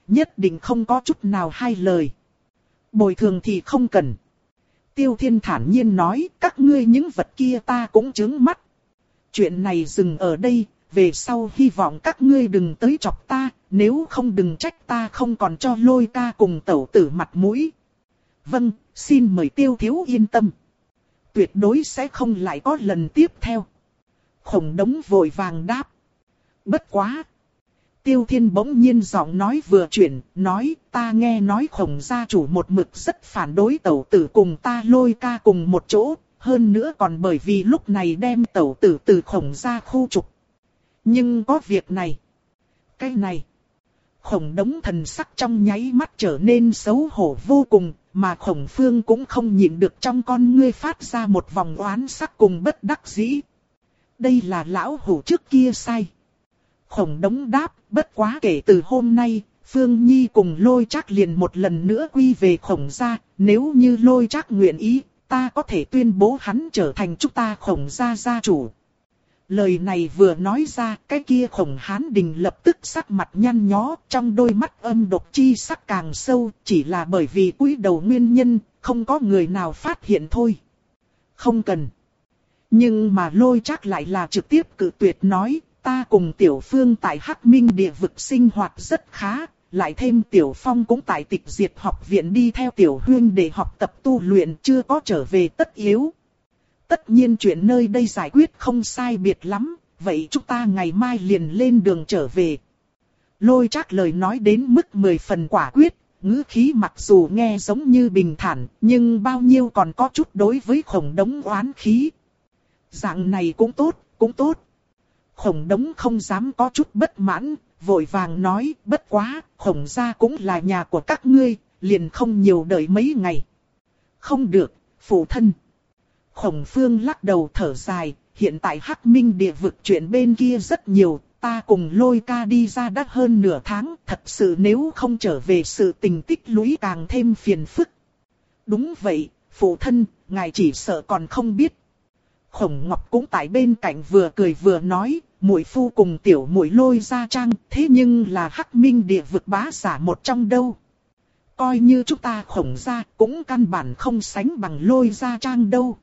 nhất định không có chút nào hai lời. Bồi thường thì không cần. Tiêu Thiên thản nhiên nói, các ngươi những vật kia ta cũng chướng mắt. Chuyện này dừng ở đây, về sau hy vọng các ngươi đừng tới chọc ta, nếu không đừng trách ta không còn cho Lôi ca cùng tẩu tử mặt mũi. Vâng, xin mời Tiêu thiếu yên tâm. Tuyệt đối sẽ không lại có lần tiếp theo. Khổng Đống vội vàng đáp. Bất quá. Tiêu Thiên bỗng nhiên giọng nói vừa chuyển, nói ta nghe nói Khổng gia chủ một mực rất phản đối tẩu tử cùng ta Lôi ca cùng một chỗ, hơn nữa còn bởi vì lúc này đem tẩu tử từ Khổng gia khu trục. Nhưng có việc này. Cái này. Khổng Đống thần sắc trong nháy mắt trở nên xấu hổ vô cùng, mà Khổng Phương cũng không nhịn được trong con ngươi phát ra một vòng oán sắc cùng bất đắc dĩ. Đây là lão hủ trước kia sai. Khổng Đống đáp, bất quá kể từ hôm nay, Phương Nhi cùng Lôi Trác liền một lần nữa quy về Khổng gia, nếu như Lôi Trác nguyện ý, ta có thể tuyên bố hắn trở thành chúng ta Khổng gia gia chủ. Lời này vừa nói ra, cái kia Khổng Hán Đình lập tức sắc mặt nhăn nhó, trong đôi mắt âm độc chi sắc càng sâu, chỉ là bởi vì cúi đầu nguyên nhân, không có người nào phát hiện thôi. Không cần. Nhưng mà Lôi Trác lại là trực tiếp cự tuyệt nói, ta cùng Tiểu Phương tại Hắc Minh địa vực sinh hoạt rất khá, lại thêm Tiểu Phong cũng tại Tịch Diệt học viện đi theo Tiểu Huyên để học tập tu luyện, chưa có trở về tất yếu. Tất nhiên chuyện nơi đây giải quyết không sai biệt lắm, vậy chúng ta ngày mai liền lên đường trở về. Lôi Trác lời nói đến mức mười phần quả quyết, ngữ khí mặc dù nghe giống như bình thản, nhưng bao nhiêu còn có chút đối với Khổng Đống oán khí. Dạng này cũng tốt, cũng tốt. Khổng Đống không dám có chút bất mãn, vội vàng nói, bất quá, Khổng gia cũng là nhà của các ngươi, liền không nhiều đợi mấy ngày. Không được, phụ thân. Khổng Phương lắc đầu thở dài, hiện tại Hắc Minh địa vực chuyện bên kia rất nhiều, ta cùng Lôi ca đi ra đã hơn nửa tháng, thật sự nếu không trở về sự tình tích lũy càng thêm phiền phức. Đúng vậy, phụ thân, ngài chỉ sợ còn không biết. Khổng Ngọc cũng tại bên cạnh vừa cười vừa nói, muội phu cùng tiểu muội Lôi gia trang, thế nhưng là Hắc Minh địa vực bá giả một trong đâu. Coi như chúng ta Khổng gia cũng căn bản không sánh bằng Lôi gia trang đâu.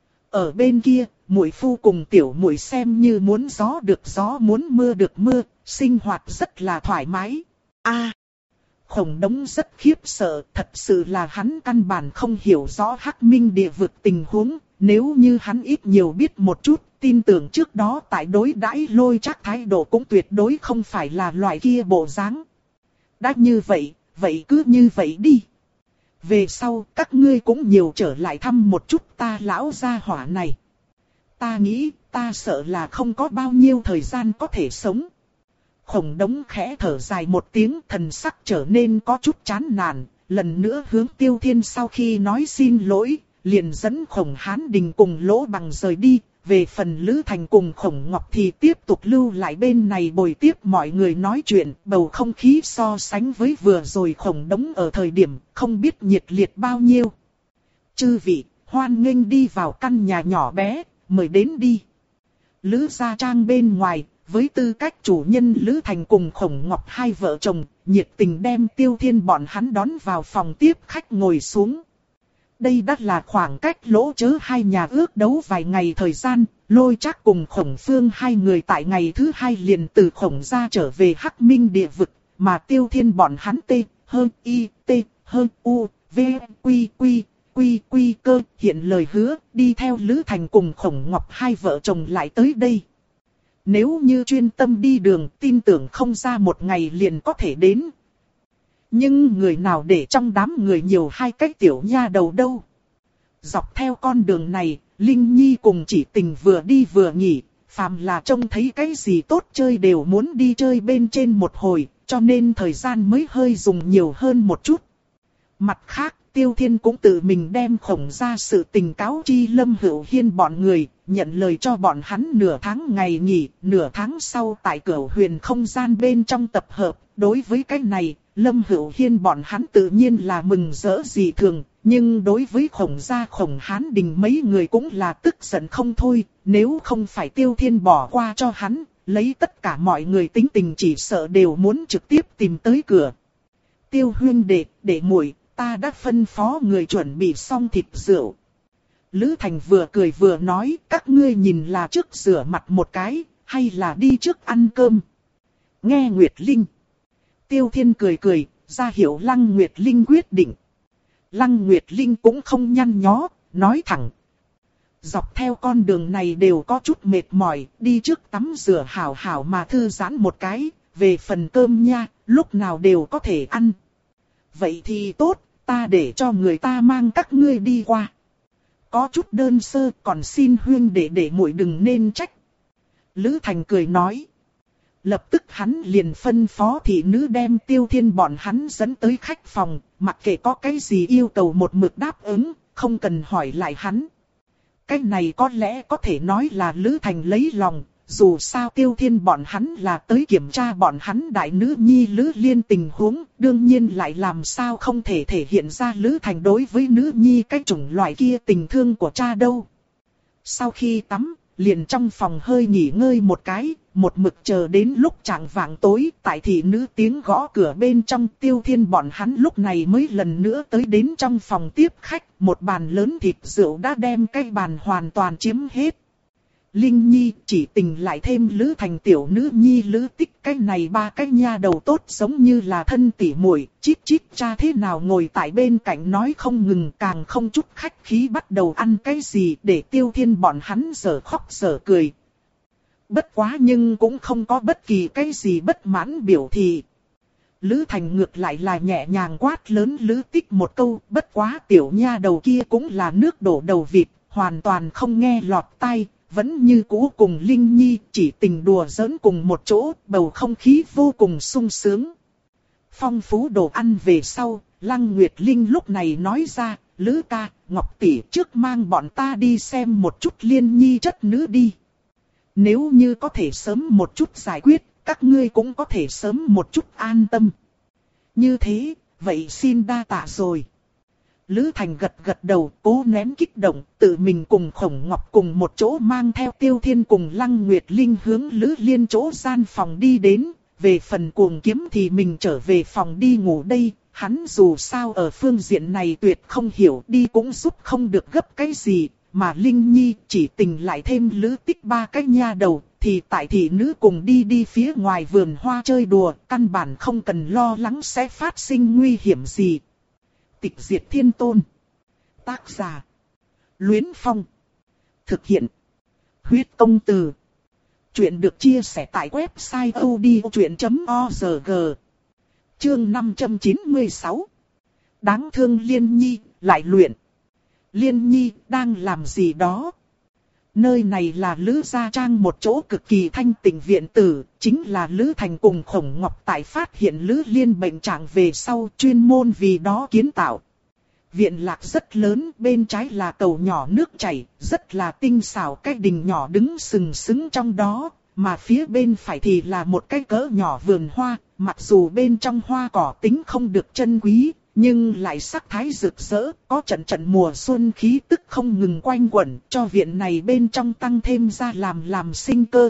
Ở bên kia, muội phu cùng tiểu muội xem như muốn gió được gió muốn mưa được mưa, sinh hoạt rất là thoải mái. A, à, Khổng Đống rất khiếp sợ, thật sự là hắn căn bản không hiểu rõ Hắc Minh địa vực tình huống, nếu như hắn ít nhiều biết một chút, tin tưởng trước đó tại đối đãi Lôi Trác thái độ cũng tuyệt đối không phải là loại kia bộ dáng. Đã như vậy, vậy cứ như vậy đi. Về sau các ngươi cũng nhiều trở lại thăm một chút ta lão gia hỏa này. Ta nghĩ ta sợ là không có bao nhiêu thời gian có thể sống. Khổng Đống khẽ thở dài một tiếng, thần sắc trở nên có chút chán nản, lần nữa hướng Tiêu Thiên sau khi nói xin lỗi, liền dẫn Khổng Hán Đình cùng Lỗ Bằng rời đi. Về phần Lữ Thành cùng Khổng Ngọc thì tiếp tục lưu lại bên này bồi tiếp mọi người nói chuyện, bầu không khí so sánh với vừa rồi Khổng Đống ở thời điểm không biết nhiệt liệt bao nhiêu. Chư vị, hoan nghênh đi vào căn nhà nhỏ bé, mời đến đi. Lữ gia trang bên ngoài, với tư cách chủ nhân Lữ Thành cùng Khổng Ngọc hai vợ chồng, nhiệt tình đem Tiêu Thiên bọn hắn đón vào phòng tiếp khách ngồi xuống. Đây đã là khoảng cách Lỗ Chớ hai nhà ước đấu vài ngày thời gian, Lôi Trác cùng Khổng Phương hai người tại ngày thứ hai liền từ Khổng gia trở về Hắc Minh địa vực, mà Tiêu Thiên bọn hắn T, hơn Y, T, hơn U, V, Quy, Quy, Quy, Quy cơ, hiện lời hứa, đi theo Lữ Thành cùng Khổng Ngọc hai vợ chồng lại tới đây. Nếu như chuyên tâm đi đường, tin tưởng không ra một ngày liền có thể đến. Nhưng người nào để trong đám người nhiều hai cái tiểu nha đầu đâu. Dọc theo con đường này, Linh Nhi cùng Chỉ Tình vừa đi vừa nghỉ, phàm là trông thấy cái gì tốt chơi đều muốn đi chơi bên trên một hồi, cho nên thời gian mới hơi dùng nhiều hơn một chút. Mặt khác, Tiêu Thiên cũng tự mình đem Khổng gia sự tình cáo chi Lâm Hữu Hiên bọn người, nhận lời cho bọn hắn nửa tháng ngày nghỉ, nửa tháng sau tại Cửu Huyền không gian bên trong tập hợp. Đối với cái này, Lâm Hữu Hiên bọn hắn tự nhiên là mừng rỡ dị thường, nhưng đối với Khổng gia Khổng Hán Đình mấy người cũng là tức giận không thôi, nếu không phải Tiêu Thiên bỏ qua cho hắn, lấy tất cả mọi người tính tình chỉ sợ đều muốn trực tiếp tìm tới cửa. Tiêu huynh đệ, đệ muội, ta đã phân phó người chuẩn bị xong thịt rượu. Lữ Thành vừa cười vừa nói, các ngươi nhìn là trước rửa mặt một cái, hay là đi trước ăn cơm. Nghe Nguyệt Linh. Tiêu Thiên cười cười, ra hiệu Lăng Nguyệt Linh quyết định. Lăng Nguyệt Linh cũng không nhăn nhó, nói thẳng. Dọc theo con đường này đều có chút mệt mỏi, đi trước tắm rửa hảo hảo mà thư giãn một cái, về phần cơm nha, lúc nào đều có thể ăn. Vậy thì tốt, ta để cho người ta mang các ngươi đi qua. Có chút đơn sơ, còn xin huynh đệ đệ muội đừng nên trách. Lữ Thành cười nói. Lập tức hắn liền phân phó thị nữ đem Tiêu Thiên bọn hắn dẫn tới khách phòng, mặc kệ có cái gì yêu cầu một mực đáp ứng, không cần hỏi lại hắn. Cái này có lẽ có thể nói là Lữ Thành lấy lòng, dù sao Tiêu Thiên bọn hắn là tới kiểm tra bọn hắn đại nữ nhi Lữ Liên tình huống, đương nhiên lại làm sao không thể thể hiện ra Lữ Thành đối với nữ nhi cái chủng loại kia tình thương của cha đâu. Sau khi tắm, liền trong phòng hơi nghỉ ngơi một cái, một mực chờ đến lúc chạng vạng tối, tại thị nữ tiếng gõ cửa bên trong, Tiêu Thiên bọn hắn lúc này mới lần nữa tới đến trong phòng tiếp khách, một bàn lớn thịt rượu đã đem cái bàn hoàn toàn chiếm hết. Linh Nhi chỉ tình lại thêm Lữ Thành tiểu nữ nhi Lữ Tích, cái này ba cái nha đầu tốt giống như là thân tỉ muội, chít chít cha thế nào ngồi tại bên cạnh nói không ngừng, càng không chút khách khí bắt đầu ăn cái gì để Tiêu Thiên bọn hắn giở khóc giở cười. Bất quá nhưng cũng không có bất kỳ cái gì bất mãn biểu thị. Lữ Thành ngược lại là nhẹ nhàng quát lớn Lữ Tích một câu, bất quá tiểu nha đầu kia cũng là nước đổ đầu vịt, hoàn toàn không nghe lọt tai. Vẫn như cũ cùng Linh Nhi chỉ tình đùa giỡn cùng một chỗ, bầu không khí vô cùng sung sướng. Phong phú đồ ăn về sau, Lăng Nguyệt Linh lúc này nói ra, Lữ ca, Ngọc tỷ trước mang bọn ta đi xem một chút Liên Nhi chất nữ đi. Nếu như có thể sớm một chút giải quyết, các ngươi cũng có thể sớm một chút an tâm. Như thế, vậy xin đa tạ rồi. Lữ Thành gật gật đầu, cố nén kích động, tự mình cùng Khổng Ngọc cùng một chỗ mang theo Tiêu Thiên cùng Lăng Nguyệt Linh hướng Lữ Liên chỗ gian phòng đi đến. Về phần Cuồng Kiếm thì mình trở về phòng đi ngủ đây, hắn dù sao ở phương diện này tuyệt không hiểu, đi cũng giúp không được gấp cái gì, mà Linh Nhi chỉ tình lại thêm Lữ Tích ba cái nha đầu, thì tại thị nữ cùng đi đi phía ngoài vườn hoa chơi đùa, căn bản không cần lo lắng sẽ phát sinh nguy hiểm gì. Tịch Diệt Thiên Tôn. Tác giả Luyến Phong. Thực hiện Huyết Công Từ. Chuyện được chia sẻ tại website odchuyện chấm org. Chương năm trăm chín mươi sáu. Đáng thương Liên Nhi, lại luyện. Liên Nhi đang làm gì đó? Nơi này là Lữ Gia Trang, một chỗ cực kỳ thanh tịnh viện tử, chính là Lữ Thành cùng Khổng Ngọc tại phát hiện Lữ Liên bệnh trạng về sau chuyên môn vì đó kiến tạo. Viện lạc rất lớn, bên trái là cầu nhỏ nước chảy, rất là tinh xảo, cái đình nhỏ đứng sừng sững trong đó, mà phía bên phải thì là một cái cỡ nhỏ vườn hoa, mặc dù bên trong hoa cỏ tính không được chân quý, nhưng lại sắc thái rực rỡ, có trận trận mùa xuân khí tức không ngừng quanh quẩn, cho viện này bên trong tăng thêm ra làm làm sinh cơ.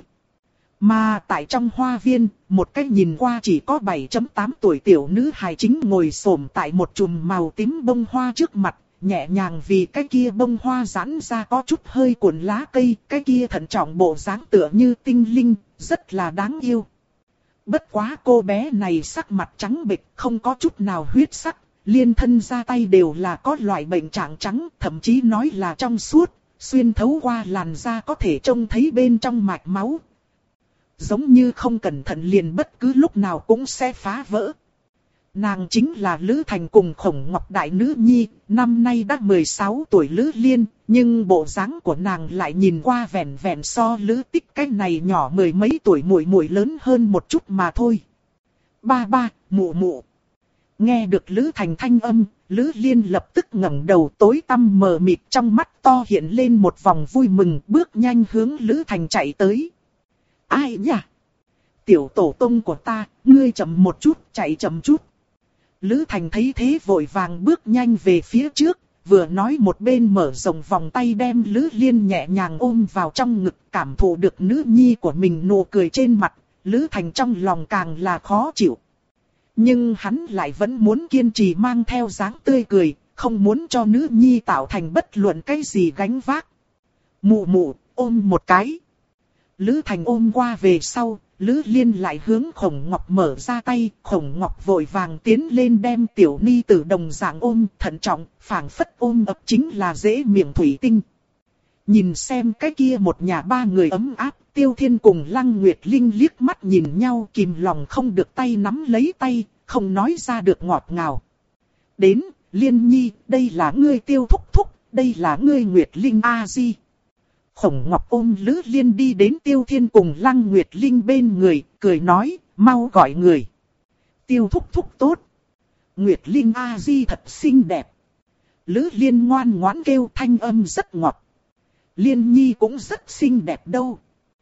Mà tại trong hoa viên, một cái nhìn qua chỉ có bảy chấm tám tuổi tiểu nữ hài chính ngồi xổm tại một chùm màu tím bông hoa trước mặt, nhẹ nhàng vì cái kia bông hoa giãn ra có chút hơi cuộn lá cây, cái kia thận trọng bộ dáng tựa như tinh linh, rất là đáng yêu. Bất quá cô bé này sắc mặt trắng bệch, không có chút nào huyết sắc, liên thân ra tay đều là có loại bệnh trạng trắng, thậm chí nói là trong suốt, xuyên thấu qua làn da có thể trông thấy bên trong mạch máu. Giống như không cẩn thận liền bất cứ lúc nào cũng sẽ phá vỡ. Nàng chính là Lữ Thành cùng Khổng Ngọc đại nữ nhi, năm nay đã mười sáu tuổi Lữ Liên, nhưng bộ dáng của nàng lại nhìn qua vẻn vẻn so Lữ Tích cái này nhỏ mười mấy tuổi muội muội lớn hơn một chút mà thôi. Ba ba, mụ mụ. Nghe được Lữ Thành thanh âm, Lữ Liên lập tức ngẩng đầu, tối tăm mờ mịt trong mắt to hiện lên một vòng vui mừng, bước nhanh hướng Lữ Thành chạy tới. Ai nhỉ? Tiểu tổ tông của ta, ngươi chậm một chút, chạy chậm chút. Lữ Thành thấy thế vội vàng bước nhanh về phía trước, vừa nói một bên mở rộng vòng tay đem Lữ Liên nhẹ nhàng ôm vào trong ngực, cảm thụ được nữ nhi của mình nụ cười trên mặt, Lữ Thành trong lòng càng là khó chịu. Nhưng hắn lại vẫn muốn kiên trì mang theo dáng tươi cười, không muốn cho nữ nhi tạo thành bất luận cái gì gánh vác. Mụ mụ, ôm một cái. Lữ Thành ôm qua về sau, Lữ Liên lại hướng Khổng Ngọc mở ra tay, Khổng Ngọc vội vàng tiến lên đem tiểu ni tử đồng dạng ôm, thận trọng, phảng phất ôm ấp chính là dễ miệng thủy tinh. Nhìn xem cái kia một nhà ba người ấm áp, Tiêu Thiên cùng Lăng Nguyệt Linh liếc mắt nhìn nhau, kìm lòng không được tay nắm lấy tay, không nói ra được ngọt ngào. Đến, Liên Nhi, đây là ngươi Tiêu thúc thúc, đây là ngươi Nguyệt Linh a di. Khổng Ngọc ôm Lữ Liên đi đến Tiêu Thiên cùng Lăng Nguyệt Linh bên người, cười nói, mau gọi người. Tiêu thúc thúc tốt. Nguyệt Linh a di thật xinh đẹp. Lữ Liên ngoan ngoãn kêu, thanh âm rất ngọt. Liên Nhi cũng rất xinh đẹp đâu.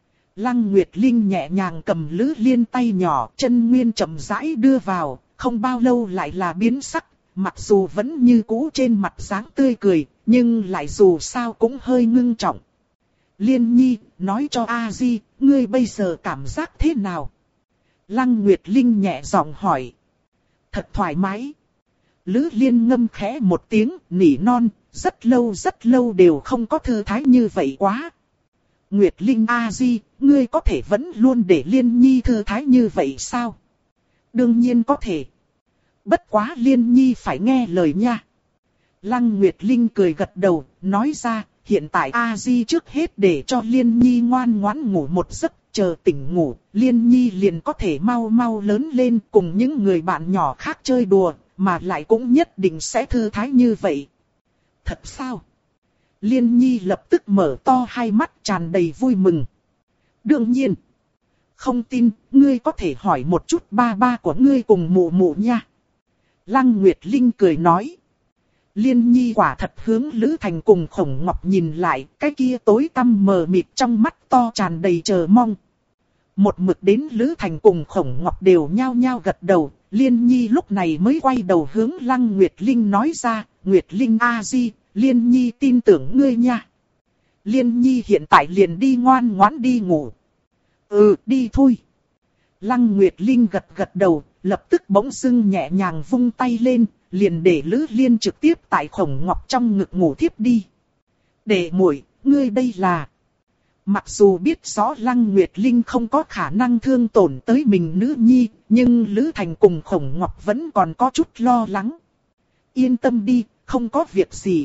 Lăng Nguyệt Linh nhẹ nhàng cầm Lữ Liên tay nhỏ, chân nguyên chậm rãi đưa vào, không bao lâu lại là biến sắc, mặc dù vẫn như cũ trên mặt dáng tươi cười, nhưng lại dù sao cũng hơi ngưng trọng. Liên Nhi, nói cho A Di, ngươi bây giờ cảm giác thế nào? Lăng Nguyệt Linh nhẹ giọng hỏi. Thật thoải mái. Lữ Liên ngâm khẽ một tiếng, nỉ non, rất lâu rất lâu đều không có thư thái như vậy quá. Nguyệt Linh A Di, ngươi có thể vẫn luôn để Liên Nhi thư thái như vậy sao? Đương nhiên có thể. Bất quá Liên Nhi phải nghe lời nha. Lăng Nguyệt Linh cười gật đầu, nói ra, hiện tại A Di trước hết để cho Liên Nhi ngoan ngoãn ngủ một giấc, chờ tỉnh ngủ, Liên Nhi liền có thể mau mau lớn lên cùng những người bạn nhỏ khác chơi đùa, mà lại cũng nhất định sẽ thư thái như vậy. Thật sao? Liên Nhi lập tức mở to hai mắt tràn đầy vui mừng. Đương nhiên. Không tin, ngươi có thể hỏi một chút ba ba của ngươi cùng mụ mụ nha. Lăng Nguyệt Linh cười nói. Liên Nhi quả thật hướng Lữ Thành cùng Khổng Ngọc nhìn lại, cái kia tối tăm mờ mịt trong mắt to tràn đầy chờ mong. Một mực đến Lữ Thành cùng Khổng Ngọc đều nhao nhao gật đầu, Liên Nhi lúc này mới quay đầu hướng Lăng Nguyệt Linh nói ra, Nguyệt Linh a di, Liên Nhi tin tưởng ngươi nha. Liên Nhi hiện tại liền đi ngoan ngoãn đi ngủ. Ừ, đi thôi. Lăng Nguyệt Linh gật gật đầu, lập tức bỗng dưng nhẹ nhàng vung tay lên, liền để Lữ Liên trực tiếp tại Khổng Ngọc trong ngực ngủ thiếp đi. Để muội, ngươi đây là... Mặc dù biết rõ Lăng Nguyệt Linh không có khả năng thương tổn tới mình nữ nhi, nhưng Lữ Thành cùng Khổng Ngọc vẫn còn có chút lo lắng. Yên tâm đi, không có việc gì.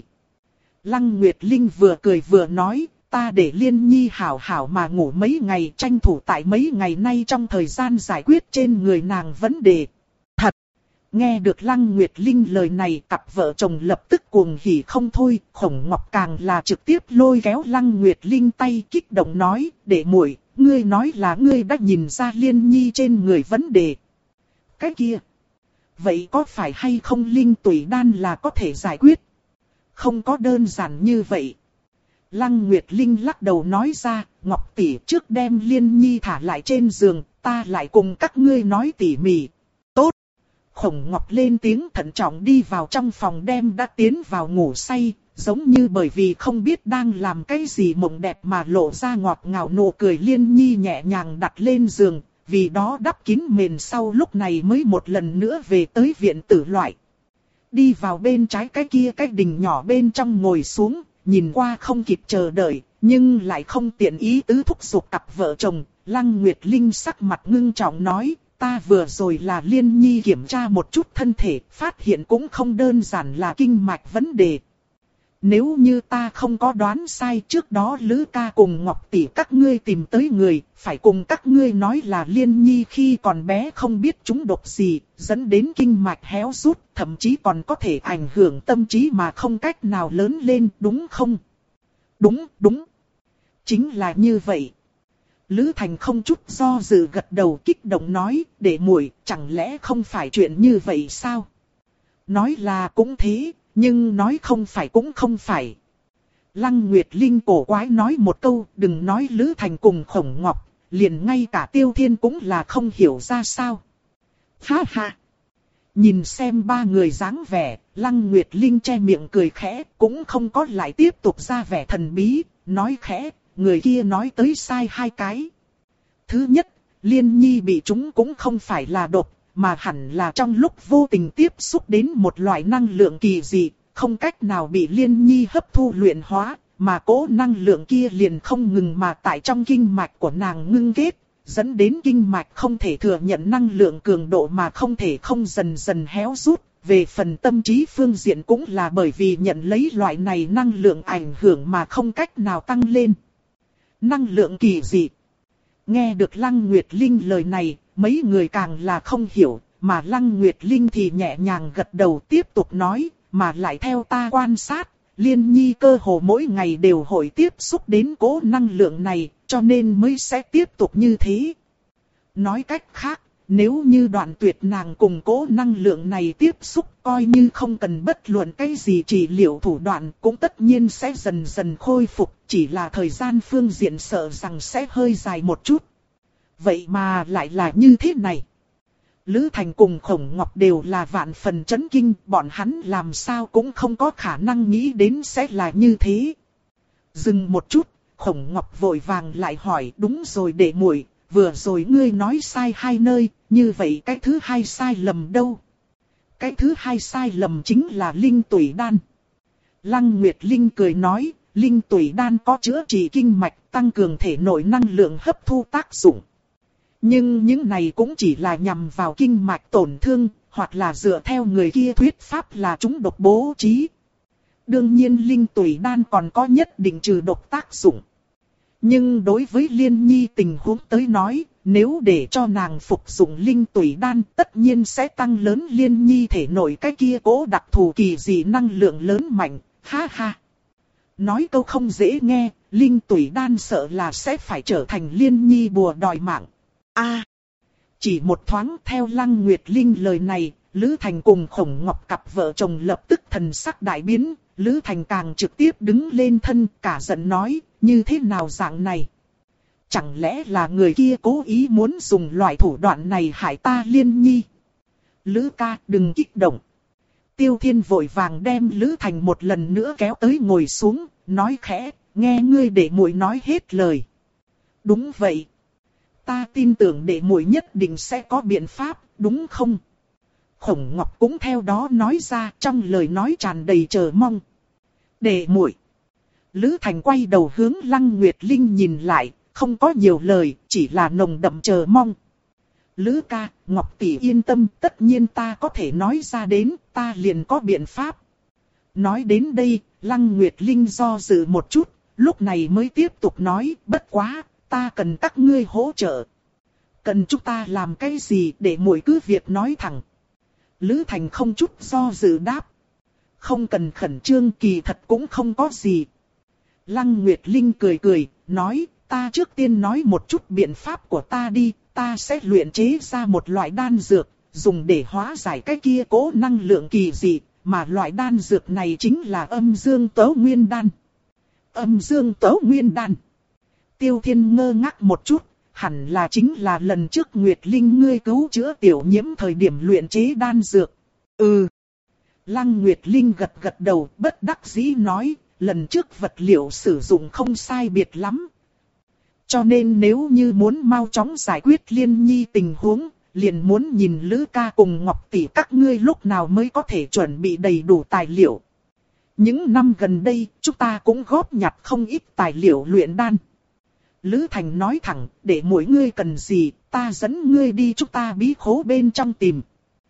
Lăng Nguyệt Linh vừa cười vừa nói, ta để Liên Nhi hảo hảo mà ngủ mấy ngày, tranh thủ tại mấy ngày nay trong thời gian giải quyết trên người nàng vấn đề. Thật! Nghe được Lăng Nguyệt Linh lời này, cặp vợ chồng lập tức cuồng hỉ không thôi, Khổng Ngọc càng là trực tiếp lôi kéo Lăng Nguyệt Linh tay kích động nói, để muội, ngươi nói là ngươi đã nhìn ra Liên Nhi trên người vấn đề. Cái kia! Vậy có phải hay không linh tủy đan là có thể giải quyết? Không có đơn giản như vậy. Lăng Nguyệt Linh lắc đầu nói ra, Ngọc tỷ trước đem Liên Nhi thả lại trên giường, ta lại cùng các ngươi nói tỉ mỉ. Tốt. Khổng Ngọc lên tiếng thận trọng đi vào trong phòng đem đã tiến vào ngủ say, giống như bởi vì không biết đang làm cái gì mộng đẹp mà lộ ra ngọt ngào nụ cười. Liên Nhi nhẹ nhàng đặt lên giường, vì đó đắp kín mền sau lúc này mới một lần nữa về tới viện tử loại. Đi vào bên trái cái kia cái đình nhỏ bên trong ngồi xuống, nhìn qua không kịp chờ đợi, nhưng lại không tiện ý tứ thúc giục cặp vợ chồng. Lăng Nguyệt Linh sắc mặt ngưng trọng nói, ta vừa rồi là Liên Nhi kiểm tra một chút thân thể, phát hiện cũng không đơn giản là kinh mạch vấn đề. Nếu như ta không có đoán sai, trước đó Lữ ca cùng Ngọc tỷ các ngươi tìm tới người, phải cùng các ngươi nói là Liên Nhi khi còn bé không biết trúng độc gì, dẫn đến kinh mạch héo rút, thậm chí còn có thể ảnh hưởng tâm trí mà không cách nào lớn lên, đúng không? Đúng, đúng. Chính là như vậy. Lữ Thành không chút do dự gật đầu kích động nói, để muội, chẳng lẽ không phải chuyện như vậy sao? Nói là cũng thế. Nhưng nói không phải cũng không phải. Lăng Nguyệt Linh cổ quái nói một câu, đừng nói Lữ Thành cùng Khổng Ngọc, liền ngay cả Tiêu Thiên cũng là không hiểu ra sao. Ha ha! Nhìn xem ba người dáng vẻ, Lăng Nguyệt Linh che miệng cười khẽ, cũng không có lại tiếp tục ra vẻ thần bí, nói khẽ, người kia nói tới sai hai cái. Thứ nhất, Liên Nhi bị chúng cũng không phải là độc, mà hẳn là trong lúc vô tình tiếp xúc đến một loại năng lượng kỳ dị, không cách nào bị Liên Nhi hấp thu luyện hóa, mà cỗ năng lượng kia liền không ngừng mà tại trong kinh mạch của nàng ngưng kết, dẫn đến kinh mạch không thể thừa nhận năng lượng cường độ mà không thể không dần dần héo rút. Về phần tâm trí phương diện cũng là bởi vì nhận lấy loại này năng lượng ảnh hưởng mà không cách nào tăng lên. Năng lượng kỳ dị. Nghe được Lăng Nguyệt Linh lời này, mấy người càng là không hiểu, mà Lăng Nguyệt Linh thì nhẹ nhàng gật đầu tiếp tục nói, mà lại theo ta quan sát, Liên Nhi cơ hồ mỗi ngày đều hội tiếp xúc đến cỗ năng lượng này, cho nên mới sẽ tiếp tục như thế. Nói cách khác, nếu như đoạn tuyệt nàng cùng cỗ năng lượng này tiếp xúc, coi như không cần bất luận cái gì trị liệu thủ đoạn cũng tất nhiên sẽ dần dần khôi phục, chỉ là thời gian phương diện sợ rằng sẽ hơi dài một chút. Vậy mà lại là như thế này. Lữ Thành cùng Khổng Ngọc đều là vạn phần chấn kinh, bọn hắn làm sao cũng không có khả năng nghĩ đến sẽ là như thế. Dừng một chút, Khổng Ngọc vội vàng lại hỏi, đúng rồi đệ muội, vừa rồi ngươi nói sai hai nơi, như vậy cái thứ hai sai lầm đâu? Cái thứ hai sai lầm chính là linh tủy đan. Lăng Nguyệt Linh cười nói, linh tủy đan có chữa trị kinh mạch, tăng cường thể nội năng lượng hấp thu tác dụng. Nhưng những này cũng chỉ là nhằm vào kinh mạch tổn thương, hoặc là dựa theo người kia thuyết pháp là chúng độc bố trí. Đương nhiên linh tủy đan còn có nhất định trừ độc tác dụng. Nhưng đối với Liên Nhi tình huống tới nói, nếu để cho nàng phục dụng linh tủy đan, tất nhiên sẽ tăng lớn Liên Nhi thể nội cái kia cố đặc thù kỳ dị năng lượng lớn mạnh, ha ha. Nói câu không dễ nghe, linh tủy đan sợ là sẽ phải trở thành Liên Nhi bùa đòi mạng. A, chỉ một thoáng theo Lăng Nguyệt Linh lời này, Lữ Thành cùng Khổng Ngọc cặp vợ chồng lập tức thần sắc đại biến, Lữ Thành càng trực tiếp đứng lên thân cả giận nói, như thế nào dạng này? Chẳng lẽ là người kia cố ý muốn dùng loại thủ đoạn này hại ta Liên Nhi? Lữ ca đừng kích động. Tiêu Thiên vội vàng đem Lữ Thành một lần nữa kéo tới ngồi xuống, nói khẽ, nghe ngươi đệ muội nói hết lời. Đúng vậy. Ta tin tưởng đệ muội nhất định sẽ có biện pháp, đúng không? Khổng Ngọc cũng theo đó nói ra, trong lời nói tràn đầy chờ mong. Đệ muội. Lữ Thành quay đầu hướng Lăng Nguyệt Linh nhìn lại, không có nhiều lời, chỉ là nồng đậm chờ mong. Lữ ca, Ngọc tỷ yên tâm, tất nhiên ta có thể nói ra đến, ta liền có biện pháp. Nói đến đây, Lăng Nguyệt Linh do dự một chút, lúc này mới tiếp tục nói, bất quá, ta cần các ngươi hỗ trợ. Cần chúng ta làm cái gì để muội cứ việc nói thẳng. Lữ Thành không chút do dự đáp. Không cần khẩn trương, kỳ thật cũng không có gì. Lăng Nguyệt Linh cười cười, nói, ta trước tiên nói một chút biện pháp của ta đi, ta sẽ luyện chế ra một loại đan dược, dùng để hóa giải cái kia cố năng lượng kỳ dị, mà loại đan dược này chính là âm dương tấu nguyên đan. Âm dương tấu nguyên đan. Tiêu Thiên ngơ ngác một chút, hẳn là chính là lần trước Nguyệt Linh ngươi cứu chữa tiểu nhiễm thời điểm luyện chế đan dược. Ừ. Lăng Nguyệt Linh gật gật đầu, bất đắc dĩ nói, lần trước vật liệu sử dụng không sai biệt lắm. Cho nên nếu như muốn mau chóng giải quyết Liên Nhi tình huống, liền muốn nhìn Lữ ca cùng Ngọc tỷ các ngươi lúc nào mới có thể chuẩn bị đầy đủ tài liệu. Những năm gần đây, chúng ta cũng góp nhặt không ít tài liệu luyện đan. Lữ Thành nói thẳng, để mỗi ngươi cần gì, ta dẫn ngươi đi chúng ta bí khố bên trong tìm.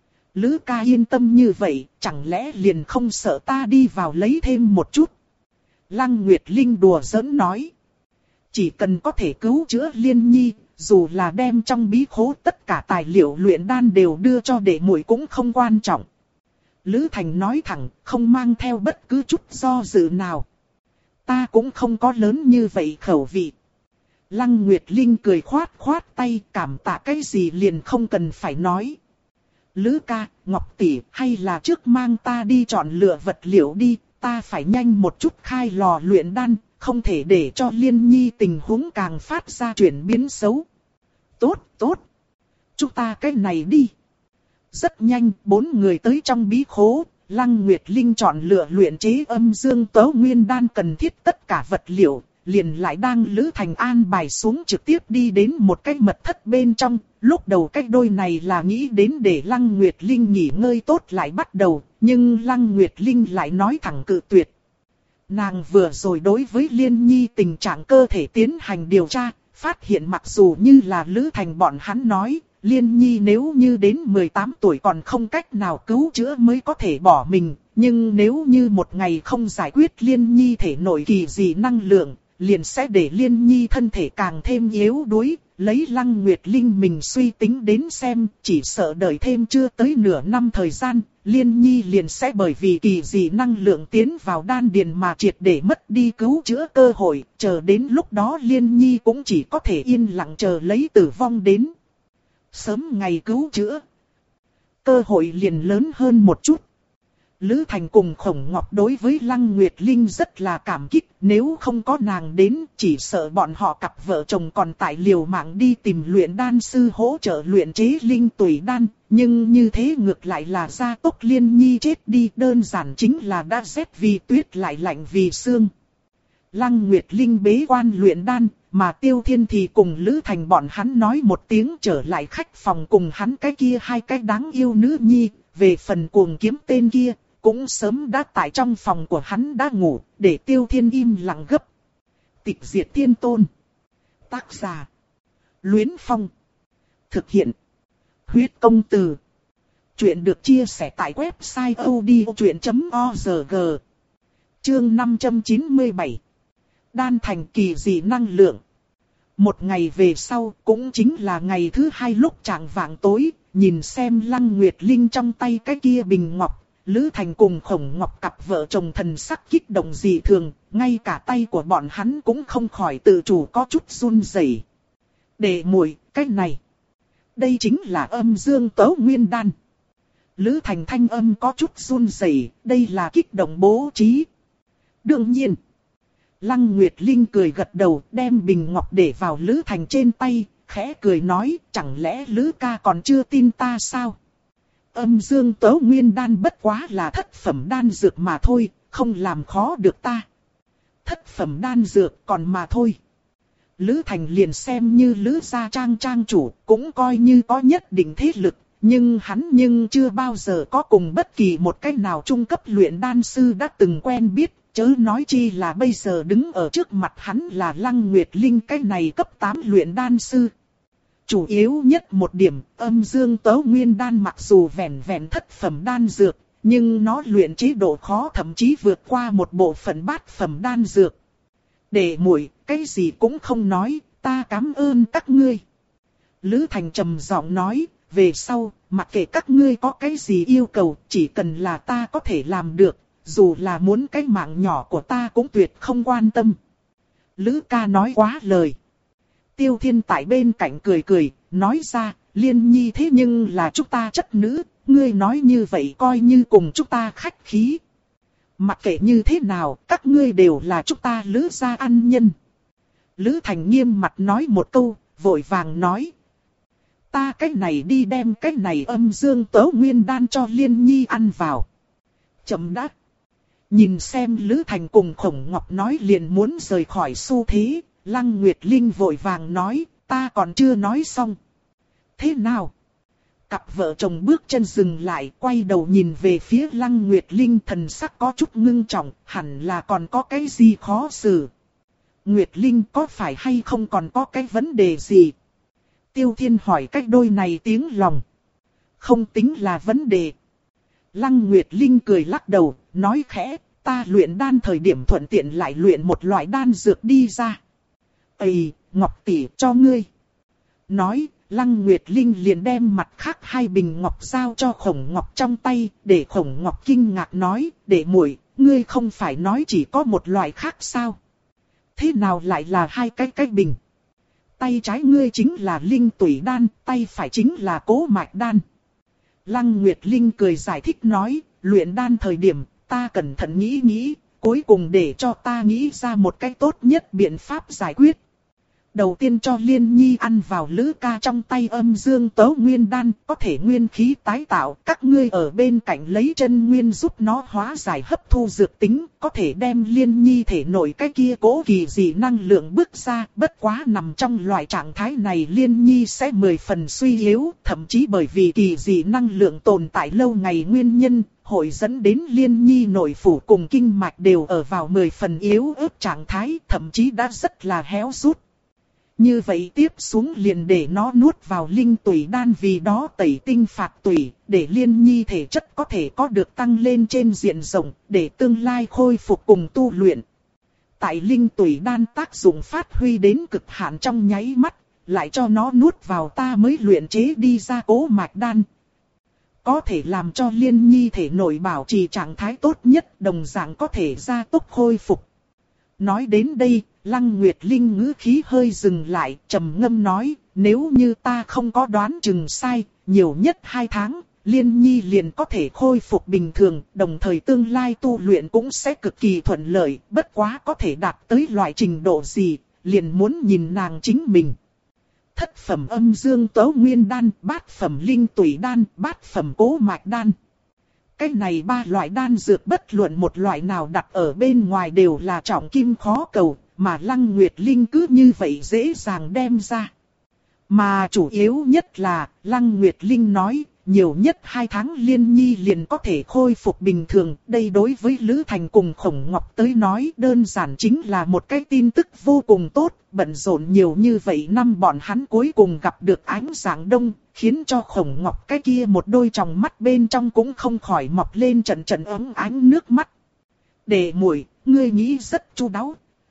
Lữ ca yên tâm như vậy, chẳng lẽ liền không sợ ta đi vào lấy thêm một chút. Lăng Nguyệt Linh đùa giỡn nói. Chỉ cần có thể cứu chữa Liên Nhi, dù là đem trong bí khố tất cả tài liệu luyện đan đều đưa cho đệ muội cũng không quan trọng. Lữ Thành nói thẳng, không mang theo bất cứ chút do dự nào. Ta cũng không có lớn như vậy khẩu vị. Lăng Nguyệt Linh cười khoát khoát tay, cảm tạ cái gì liền không cần phải nói. Lữ ca, Ngọc tỷ, hay là trước mang ta đi chọn lựa vật liệu đi, ta phải nhanh một chút khai lò luyện đan, không thể để cho Liên Nhi tình huống càng phát ra chuyển biến xấu. Tốt, tốt. Chúng ta cái này đi. Rất nhanh, bốn người tới trong bí khố, Lăng Nguyệt Linh chọn lựa luyện chế âm dương tấu nguyên đan cần thiết tất cả vật liệu, liền lại đang Lữ Thành an bài xuống trực tiếp đi đến một cái mật thất bên trong. Lúc đầu cái đôi này là nghĩ đến để Lăng Nguyệt Linh nghỉ ngơi tốt lại bắt đầu, nhưng Lăng Nguyệt Linh lại nói thẳng cự tuyệt. Nàng vừa rồi đối với Liên Nhi tình trạng cơ thể tiến hành điều tra, phát hiện mặc dù như là Lữ Thành bọn hắn nói, Liên Nhi nếu như đến mười tám tuổi còn không cách nào cứu chữa mới có thể bỏ mình, nhưng nếu như một ngày không giải quyết Liên Nhi thể nội kỳ dị năng lượng, liền sẽ để Liên Nhi thân thể càng thêm yếu đuối. Lấy Lăng Nguyệt Linh mình suy tính đến xem, chỉ sợ đợi thêm chưa tới nửa năm thời gian, Liên Nhi liền sẽ bởi vì kỳ dị năng lượng tiến vào đan điền mà triệt để mất đi cứu chữa cơ hội, chờ đến lúc đó Liên Nhi cũng chỉ có thể yên lặng chờ lấy tử vong đến. Sớm ngày cứu chữa, cơ hội liền lớn hơn một chút. Lữ Thành cùng Khổng Ngọc đối với Lăng Nguyệt Linh rất là cảm kích, nếu không có nàng đến chỉ sợ bọn họ cặp vợ chồng còn tại liều mạng đi tìm luyện đan sư hỗ trợ luyện chế linh tùy đan, nhưng như thế ngược lại là gia tốc Liên Nhi chết đi, đơn giản chính là đã rét vì tuyết lại lạnh vì sương. Lăng Nguyệt Linh bế quan luyện đan, mà Tiêu Thiên thì cùng Lữ Thành bọn hắn nói một tiếng trở lại khách phòng cùng hắn cái kia hai cái đáng yêu nữ nhi, về phần Cuồng Kiếm tên kia. Cũng sớm đã tại trong phòng của hắn đã ngủ, để Tiêu Thiên im lặng gấp. Tịch diệt thiên tôn. Tác giả. Luyến Phong. Thực hiện. Huyết công từ. Chuyện được chia sẻ tại website odchuyện chấm org. Chương năm trăm chín mươi bảy. Đan thành kỳ dị năng lượng. Một ngày về sau, cũng chính là ngày thứ hai lúc chạng vạng tối, nhìn xem Lăng Nguyệt Linh trong tay cái kia bình ngọc. Lữ Thành cùng Khổng Ngọc cặp vợ chồng thần sắc kích động dị thường, ngay cả tay của bọn hắn cũng không khỏi tự chủ có chút run rẩy. Đệ muội, cái này, đây chính là âm dương tấu nguyên đan. Lữ Thành thanh âm có chút run rẩy, đây là kích động bố trí. Đương nhiên, Lăng Nguyệt Linh cười gật đầu, đem bình ngọc để vào Lữ Thành trên tay, khẽ cười nói, chẳng lẽ Lữ ca còn chưa tin ta sao? Âm dương tấu nguyên đan bất quá là thất phẩm đan dược mà thôi, không làm khó được ta. Thất phẩm đan dược còn mà thôi. Lữ Thành liền xem như Lữ gia trang trang chủ, cũng coi như có nhất định thế lực, nhưng hắn nhưng chưa bao giờ có cùng bất kỳ một cách nào trung cấp luyện đan sư đã từng quen biết, chớ nói chi là bây giờ đứng ở trước mặt hắn là Lăng Nguyệt Linh cái này cấp tám luyện đan sư. Chủ yếu nhất một điểm, âm dương tấu nguyên đan mặc dù vẹn vẹn thất phẩm đan dược, nhưng nó luyện chế độ khó thậm chí vượt qua một bộ phận bát phẩm đan dược. Để muội, cái gì cũng không nói, ta cảm ơn các ngươi. Lữ Thành trầm giọng nói, về sau, mặc kệ các ngươi có cái gì yêu cầu, chỉ cần là ta có thể làm được, dù là muốn cái mạng nhỏ của ta cũng tuyệt không quan tâm. Lữ ca nói quá lời. Tiêu Thiên tại bên cạnh cười cười, nói ra, Liên Nhi thế nhưng là chúng ta chất nữ, ngươi nói như vậy coi như cùng chúng ta khách khí. Mặc kệ như thế nào, các ngươi đều là chúng ta Lữ gia ăn nhân. Lữ Thành nghiêm mặt nói một câu, vội vàng nói. Ta cái này đi đem cái này âm dương tấu nguyên đan cho Liên Nhi ăn vào. Chậm đã. Nhìn xem Lữ Thành cùng Khổng Ngọc nói liền muốn rời khỏi xu thế. Lăng Nguyệt Linh vội vàng nói, ta còn chưa nói xong. Thế nào? Cặp vợ chồng bước chân dừng lại, quay đầu nhìn về phía Lăng Nguyệt Linh, thần sắc có chút ngưng trọng, hẳn là còn có cái gì khó xử. Nguyệt Linh có phải hay không còn có cái vấn đề gì? Tiêu Thiên hỏi cách đôi này tiếng lòng. Không tính là vấn đề. Lăng Nguyệt Linh cười lắc đầu, nói khẽ, ta luyện đan thời điểm thuận tiện lại luyện một loại đan dược đi ra. Ây, Ngọc tỷ cho ngươi. Nói, Lăng Nguyệt Linh liền đem mặt khác hai bình ngọc giao cho Khổng Ngọc trong tay, để Khổng Ngọc kinh ngạc nói, để muội, ngươi không phải nói chỉ có một loại khác sao? Thế nào lại là hai cái cái bình? Tay trái ngươi chính là linh tủy đan, tay phải chính là cố mạch đan. Lăng Nguyệt Linh cười giải thích nói, luyện đan thời điểm, ta cẩn thận nghĩ nghĩ, cuối cùng để cho ta nghĩ ra một cách tốt nhất biện pháp giải quyết. đầu tiên cho Liên Nhi ăn vào Lữ ca trong tay âm dương tấu nguyên đan, có thể nguyên khí tái tạo. Các ngươi ở bên cạnh lấy chân nguyên giúp nó hóa giải hấp thu dược tính, có thể đem Liên Nhi thể nội cái kia cố kỳ dị năng lượng bước ra. Bất quá nằm trong loại trạng thái này Liên Nhi sẽ mười phần suy yếu, thậm chí bởi vì kỳ dị năng lượng tồn tại lâu ngày nguyên nhân, hội dẫn đến Liên Nhi nội phủ cùng kinh mạch đều ở vào mười phần yếu ớt trạng thái, thậm chí đã rất là héo rút. Như vậy tiếp xuống liền để nó nuốt vào linh tủy đan, vì đó tẩy tinh phạt tủy, để Liên Nhi thể chất có thể có được tăng lên trên diện rộng, để tương lai khôi phục cùng tu luyện. Tại linh tủy đan tác dụng phát huy đến cực hạn trong nháy mắt, lại cho nó nuốt vào ta mới luyện chế đi ra cố mạch đan. Có thể làm cho Liên Nhi thể nội bảo trì trạng thái tốt nhất, đồng dạng có thể gia tốc khôi phục. Nói đến đây, Lăng Nguyệt Linh ngữ khí hơi dừng lại, trầm ngâm nói, nếu như ta không có đoán chừng sai, nhiều nhất hai tháng, Liên Nhi liền có thể khôi phục bình thường, đồng thời tương lai tu luyện cũng sẽ cực kỳ thuận lợi, bất quá có thể đạt tới loại trình độ gì, liền muốn nhìn nàng chính mình. Thất phẩm âm dương tấu nguyên đan, bát phẩm linh tủy đan, bát phẩm cố mạch đan. Cái này ba loại đan dược bất luận một loại nào đặt ở bên ngoài đều là trọng kim khó cầu, mà Lăng Nguyệt Linh cứ như vậy dễ dàng đem ra. Mà chủ yếu nhất là, Lăng Nguyệt Linh nói, nhiều nhất hai tháng Liên Nhi liền có thể khôi phục bình thường. Đây đối với Lữ Thành cùng Khổng Ngọc tới nói đơn giản chính là một cái tin tức vô cùng tốt. Bận rộn nhiều như vậy năm bọn hắn cuối cùng gặp được ánh sáng đông, khiến cho Khổng Ngọc cái kia một đôi tròng mắt bên trong cũng không khỏi mọc lên trận trận ấm ánh nước mắt. Đệ muội, ngươi nghĩ rất chu đáo.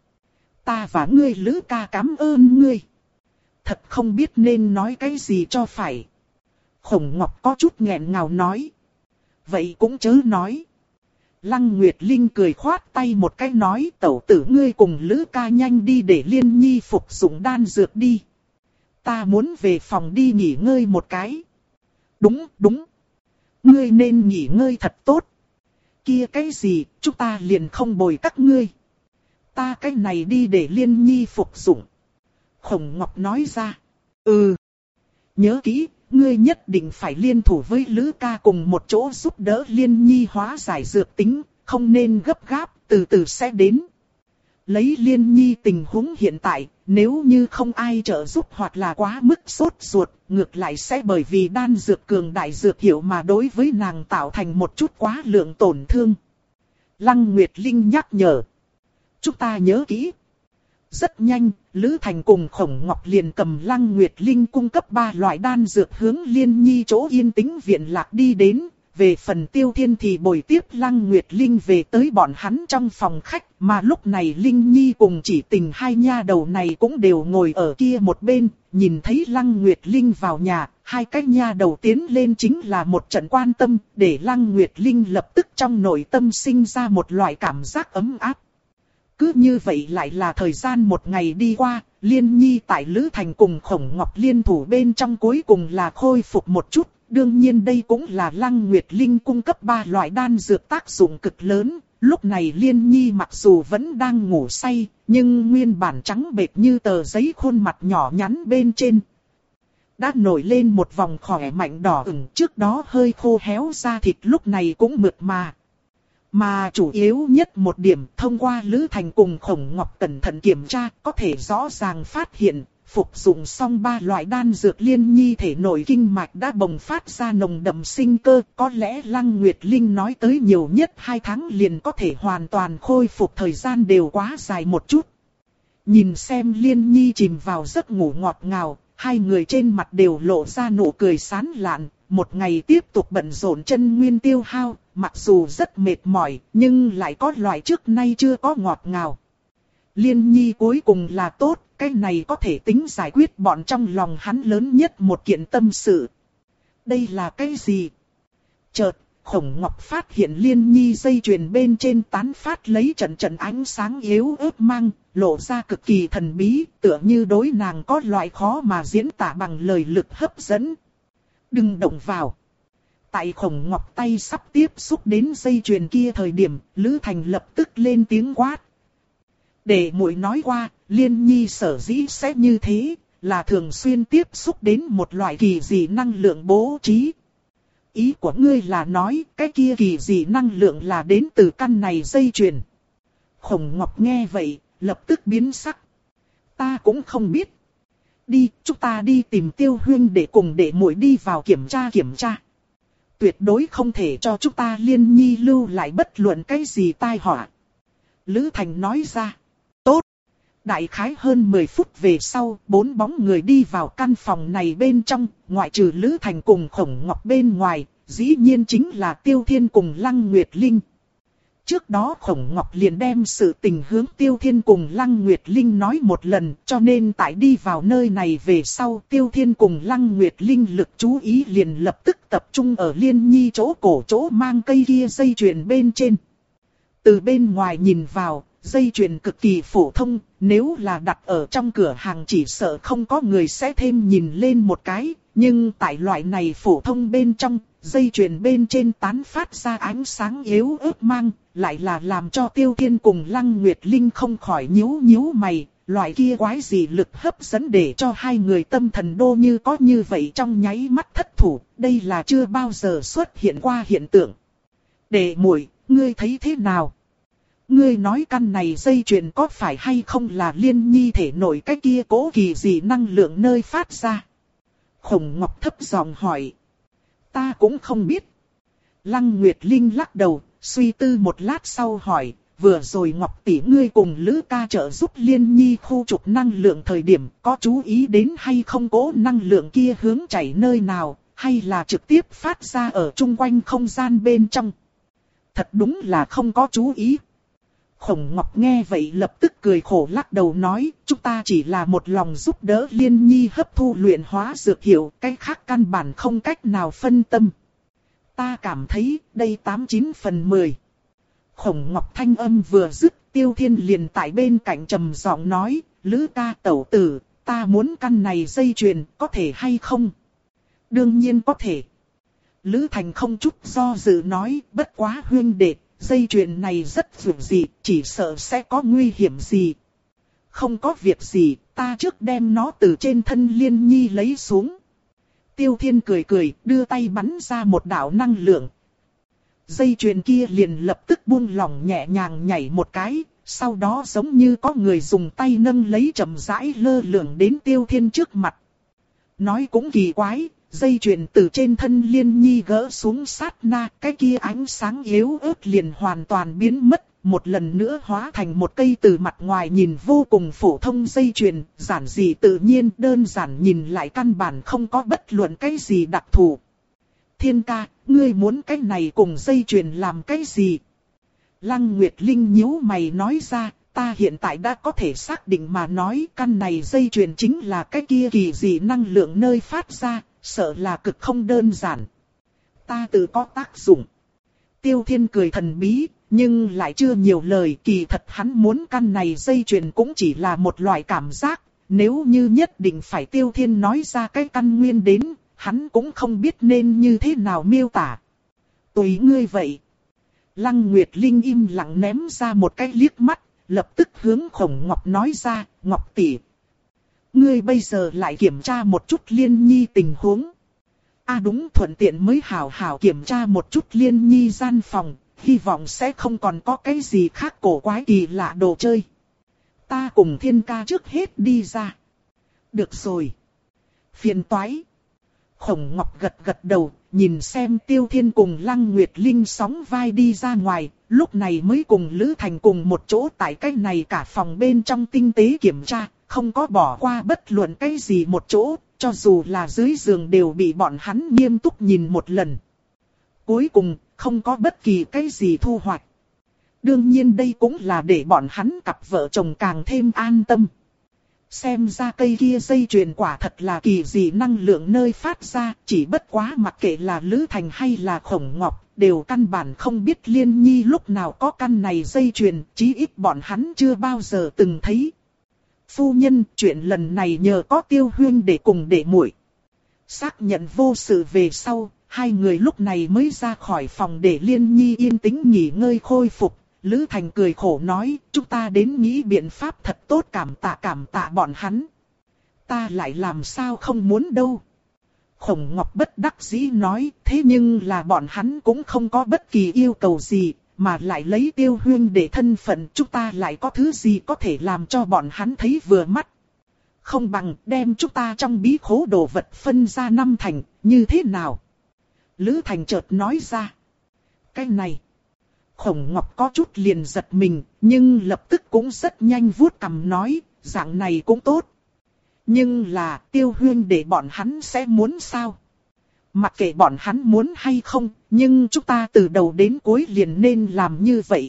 Ta và ngươi Lữ ca cảm ơn ngươi. Thật không biết nên nói cái gì cho phải. Khổng Ngọc có chút nghẹn ngào nói. Vậy cũng chớ nói. Lăng Nguyệt Linh cười khoát tay một cái nói, tẩu tử ngươi cùng Lữ ca nhanh đi để Liên Nhi phục dụng đan dược đi. Ta muốn về phòng đi nghỉ ngơi một cái. Đúng, đúng. Ngươi nên nghỉ ngơi thật tốt. Kia cái gì, chúng ta liền không bồi các ngươi. Ta cái này đi để Liên Nhi phục dụng. Khổng Ngọc nói ra. Ừ. Nhớ kỹ, ngươi nhất định phải liên thủ với Lữ ca cùng một chỗ giúp đỡ Liên Nhi hóa giải dược tính, không nên gấp gáp, từ từ sẽ đến. Lấy Liên Nhi tình huống hiện tại, nếu như không ai trợ giúp hoặc là quá mức sốt ruột, ngược lại sẽ bởi vì đan dược cường đại dược hiệu mà đối với nàng tạo thành một chút quá lượng tổn thương. Lăng Nguyệt Linh nhắc nhở. Chúng ta nhớ kỹ. Rất nhanh, Lữ Thành cùng Khổng Ngọc liền cầm Lăng Nguyệt Linh cung cấp ba loại đan dược hướng Liên Nhi chỗ yên tĩnh viện lạc đi đến. Về phần Tiêu Thiên thì bồi tiếp Lăng Nguyệt Linh về tới bọn hắn trong phòng khách, mà lúc này Linh Nhi cùng Chỉ Tình hai nha đầu này cũng đều ngồi ở kia một bên, nhìn thấy Lăng Nguyệt Linh vào nhà, hai cái nha đầu tiến lên chính là một trận quan tâm, để Lăng Nguyệt Linh lập tức trong nội tâm sinh ra một loại cảm giác ấm áp. Cứ như vậy lại là thời gian một ngày đi qua, Liên Nhi tại Lữ Thành cùng Khổng Ngọc liên thủ bên trong cuối cùng là khôi phục một chút. Đương nhiên đây cũng là Lăng Nguyệt Linh cung cấp ba loại đan dược tác dụng cực lớn. Lúc này Liên Nhi mặc dù vẫn đang ngủ say, nhưng nguyên bản trắng bệch như tờ giấy khuôn mặt nhỏ nhắn bên trên đã nổi lên một vòng khỏe mạnh đỏ ửng, trước đó hơi khô héo da thịt lúc này cũng mượt mà. Mà chủ yếu nhất một điểm, thông qua Lữ Thành cùng Khổng Ngọc cẩn thận kiểm tra, có thể rõ ràng phát hiện, phục dụng xong ba loại đan dược Liên Nhi thể nội kinh mạch đã bùng phát ra nồng đậm sinh cơ. Có lẽ Lăng Nguyệt Linh nói tới nhiều nhất hai tháng liền có thể hoàn toàn khôi phục, thời gian đều quá dài một chút. Nhìn xem Liên Nhi chìm vào giấc ngủ ngọt ngào, hai người trên mặt đều lộ ra nụ cười sán lạn. Một ngày tiếp tục bận rộn chân nguyên tiêu hao, mặc dù rất mệt mỏi, nhưng lại có loại trước nay chưa có ngọt ngào. Liên Nhi cuối cùng là tốt, cái này có thể tính giải quyết bọn trong lòng hắn lớn nhất một kiện tâm sự. Đây là cái gì? Chợt, Khổng Ngọc phát hiện Liên Nhi dây chuyền bên trên tán phát lấy trận trận ánh sáng yếu ớt mang, lộ ra cực kỳ thần bí, tựa như đối nàng có loại khó mà diễn tả bằng lời lực hấp dẫn. Đừng động vào. Tại Khổng Ngọc tay sắp tiếp xúc đến dây chuyền kia thời điểm, Lữ Thành lập tức lên tiếng quát. Để muội nói qua, Liên Nhi sở dĩ sẽ như thế, là thường xuyên tiếp xúc đến một loại kỳ dị năng lượng bố trí. Ý của ngươi là nói, cái kia kỳ dị năng lượng là đến từ căn này dây chuyền. Khổng Ngọc nghe vậy, lập tức biến sắc. Ta cũng không biết. Đi, chúng ta đi tìm Tiêu Huyên để cùng để muội đi vào kiểm tra kiểm tra. Tuyệt đối không thể cho chúng ta Liên Nhi lưu lại bất luận cái gì tai họa. Lữ Thành nói ra. Tốt. Đại khái hơn mười phút về sau, bốn bóng người đi vào căn phòng này bên trong, ngoại trừ Lữ Thành cùng Khổng Ngọc bên ngoài, dĩ nhiên chính là Tiêu Thiên cùng Lăng Nguyệt Linh. Trước đó Khổng Ngọc liền đem sự tình hướng Tiêu Thiên cùng Lăng Nguyệt Linh nói một lần, cho nên tại đi vào nơi này về sau Tiêu Thiên cùng Lăng Nguyệt Linh lực chú ý liền lập tức tập trung ở Liên Nhi chỗ cổ chỗ mang cây kia dây chuyền bên trên. Từ bên ngoài nhìn vào, dây chuyền cực kỳ phổ thông, nếu là đặt ở trong cửa hàng chỉ sợ không có người sẽ thêm nhìn lên một cái, nhưng tại loại này phổ thông bên trong, dây chuyền bên trên tán phát ra ánh sáng yếu ớt mang, lại là làm cho Tiêu Thiên cùng Lăng Nguyệt Linh không khỏi nhíu nhíu mày, loại kia quái gì lực hấp dẫn để cho hai người tâm thần đô như có như vậy trong nháy mắt thất thủ, đây là chưa bao giờ xuất hiện qua hiện tượng. Đệ muội, ngươi thấy thế nào? Ngươi nói căn này dây chuyền có phải hay không là Liên Nhi thể nổi cái kia cố kỳ gì năng lượng nơi phát ra? Khổng Ngọc thấp giọng hỏi. Ta cũng không biết. Lăng Nguyệt Linh lắc đầu, suy tư một lát sau hỏi, vừa rồi Ngọc tỷ ngươi cùng Lữ ca trợ giúp Liên Nhi khu trục năng lượng thời điểm có chú ý đến hay không cố năng lượng kia hướng chảy nơi nào, hay là trực tiếp phát ra ở chung quanh không gian bên trong? Thật đúng là không có chú ý. Khổng Ngọc nghe vậy lập tức cười khổ lắc đầu nói, chúng ta chỉ là một lòng giúp đỡ Liên Nhi hấp thu luyện hóa dược hiệu, cái khác căn bản không cách nào phân tâm. Ta cảm thấy đây tám chín phần mười. Khổng Ngọc thanh âm vừa dứt, Tiêu Thiên liền tại bên cạnh trầm giọng nói, Lữ ca tẩu tử, ta muốn căn này dây chuyền, có thể hay không? Đương nhiên có thể. Lữ Thành không chút do dự nói, bất quá huynh đệ, dây chuyền này rất dường dị, chỉ sợ sẽ có nguy hiểm gì. Không có việc gì, ta trước đem nó từ trên thân Liên Nhi lấy xuống. Tiêu Thiên cười cười, đưa tay bắn ra một đạo năng lượng. Dây chuyền kia liền lập tức buông lỏng nhẹ nhàng nhảy một cái, sau đó giống như có người dùng tay nâng lấy chậm rãi lơ lửng đến Tiêu Thiên trước mặt. Nói cũng kỳ quái, dây chuyền từ trên thân Liên Nhi gỡ xuống sát na, cái kia ánh sáng yếu ớt liền hoàn toàn biến mất, một lần nữa hóa thành một cây từ mặt ngoài nhìn vô cùng phổ thông dây chuyền, giản dị tự nhiên, đơn giản nhìn lại căn bản không có bất luận cái gì đặc thù. Thiên ca, ngươi muốn cái này cùng dây chuyền làm cái gì? Lăng Nguyệt Linh nhíu mày nói ra, ta hiện tại đã có thể xác định mà nói căn này dây chuyền chính là cái kia kỳ dị năng lượng nơi phát ra, sợ là cực không đơn giản. Ta tự có tác dụng. Tiêu Thiên cười thần bí, nhưng lại chưa nhiều lời, kỳ thật hắn muốn căn này dây chuyền cũng chỉ là một loại cảm giác, nếu như nhất định phải Tiêu Thiên nói ra cái căn nguyên đến, hắn cũng không biết nên như thế nào miêu tả. Tùy ngươi vậy. Lăng Nguyệt Linh im lặng ném ra một cái liếc mắt, lập tức hướng Khổng Ngọc nói ra, Ngọc tỷ, ngươi bây giờ lại kiểm tra một chút Liên Nhi tình huống. À đúng, thuận tiện mới hảo hảo kiểm tra một chút Liên Nhi gian phòng, hy vọng sẽ không còn có cái gì khác cổ quái kỳ lạ đồ chơi. Ta cùng Thiên ca trước hết đi ra. Được rồi. Phiền toái. Khổng Ngọc gật gật đầu, nhìn xem Tiêu Thiên cùng Lăng Nguyệt Linh sóng vai đi ra ngoài, lúc này mới cùng Lữ Thành cùng một chỗ tại cái này cả phòng bên trong tinh tế kiểm tra, không có bỏ qua bất luận cái gì một chỗ, cho dù là dưới giường đều bị bọn hắn nghiêm túc nhìn một lần. Cuối cùng, không có bất kỳ cái gì thu hoạch. Đương nhiên đây cũng là để bọn hắn cặp vợ chồng càng thêm an tâm. Xem ra cây kia dây chuyền quả thật là kỳ dị năng lượng nơi phát ra, chỉ bất quá mặc kệ là Lữ Thành hay là Khổng Ngọc, đều căn bản không biết Liên Nhi lúc nào có căn này dây chuyền, chí ít bọn hắn chưa bao giờ từng thấy. Phu nhân, chuyện lần này nhờ có Tiêu Huyên để cùng để muội. Xác nhận vô sự về sau, hai người lúc này mới ra khỏi phòng để Liên Nhi yên tĩnh nghỉ ngơi khôi phục, Lữ Thành cười khổ nói, chúng ta đến nghĩ biện pháp thật tốt cảm tạ cảm tạ bọn hắn. Ta lại làm sao không muốn đâu. Khổng Ngọc bất đắc dĩ nói, thế nhưng là bọn hắn cũng không có bất kỳ yêu cầu gì, mà lại lấy Tiêu Huyên để thân phận, chúng ta lại có thứ gì có thể làm cho bọn hắn thấy vừa mắt. Không bằng đem chúng ta trong bí khố đồ vật phân ra năm thành, như thế nào? Lữ Thành chợt nói ra. Cái này. Khổng Ngọc có chút liền giật mình, nhưng lập tức cũng rất nhanh vuốt cằm nói, dạng này cũng tốt. Nhưng là Tiêu Huyên để bọn hắn sẽ muốn sao? Mặc kệ bọn hắn muốn hay không, nhưng chúng ta từ đầu đến cuối liền nên làm như vậy.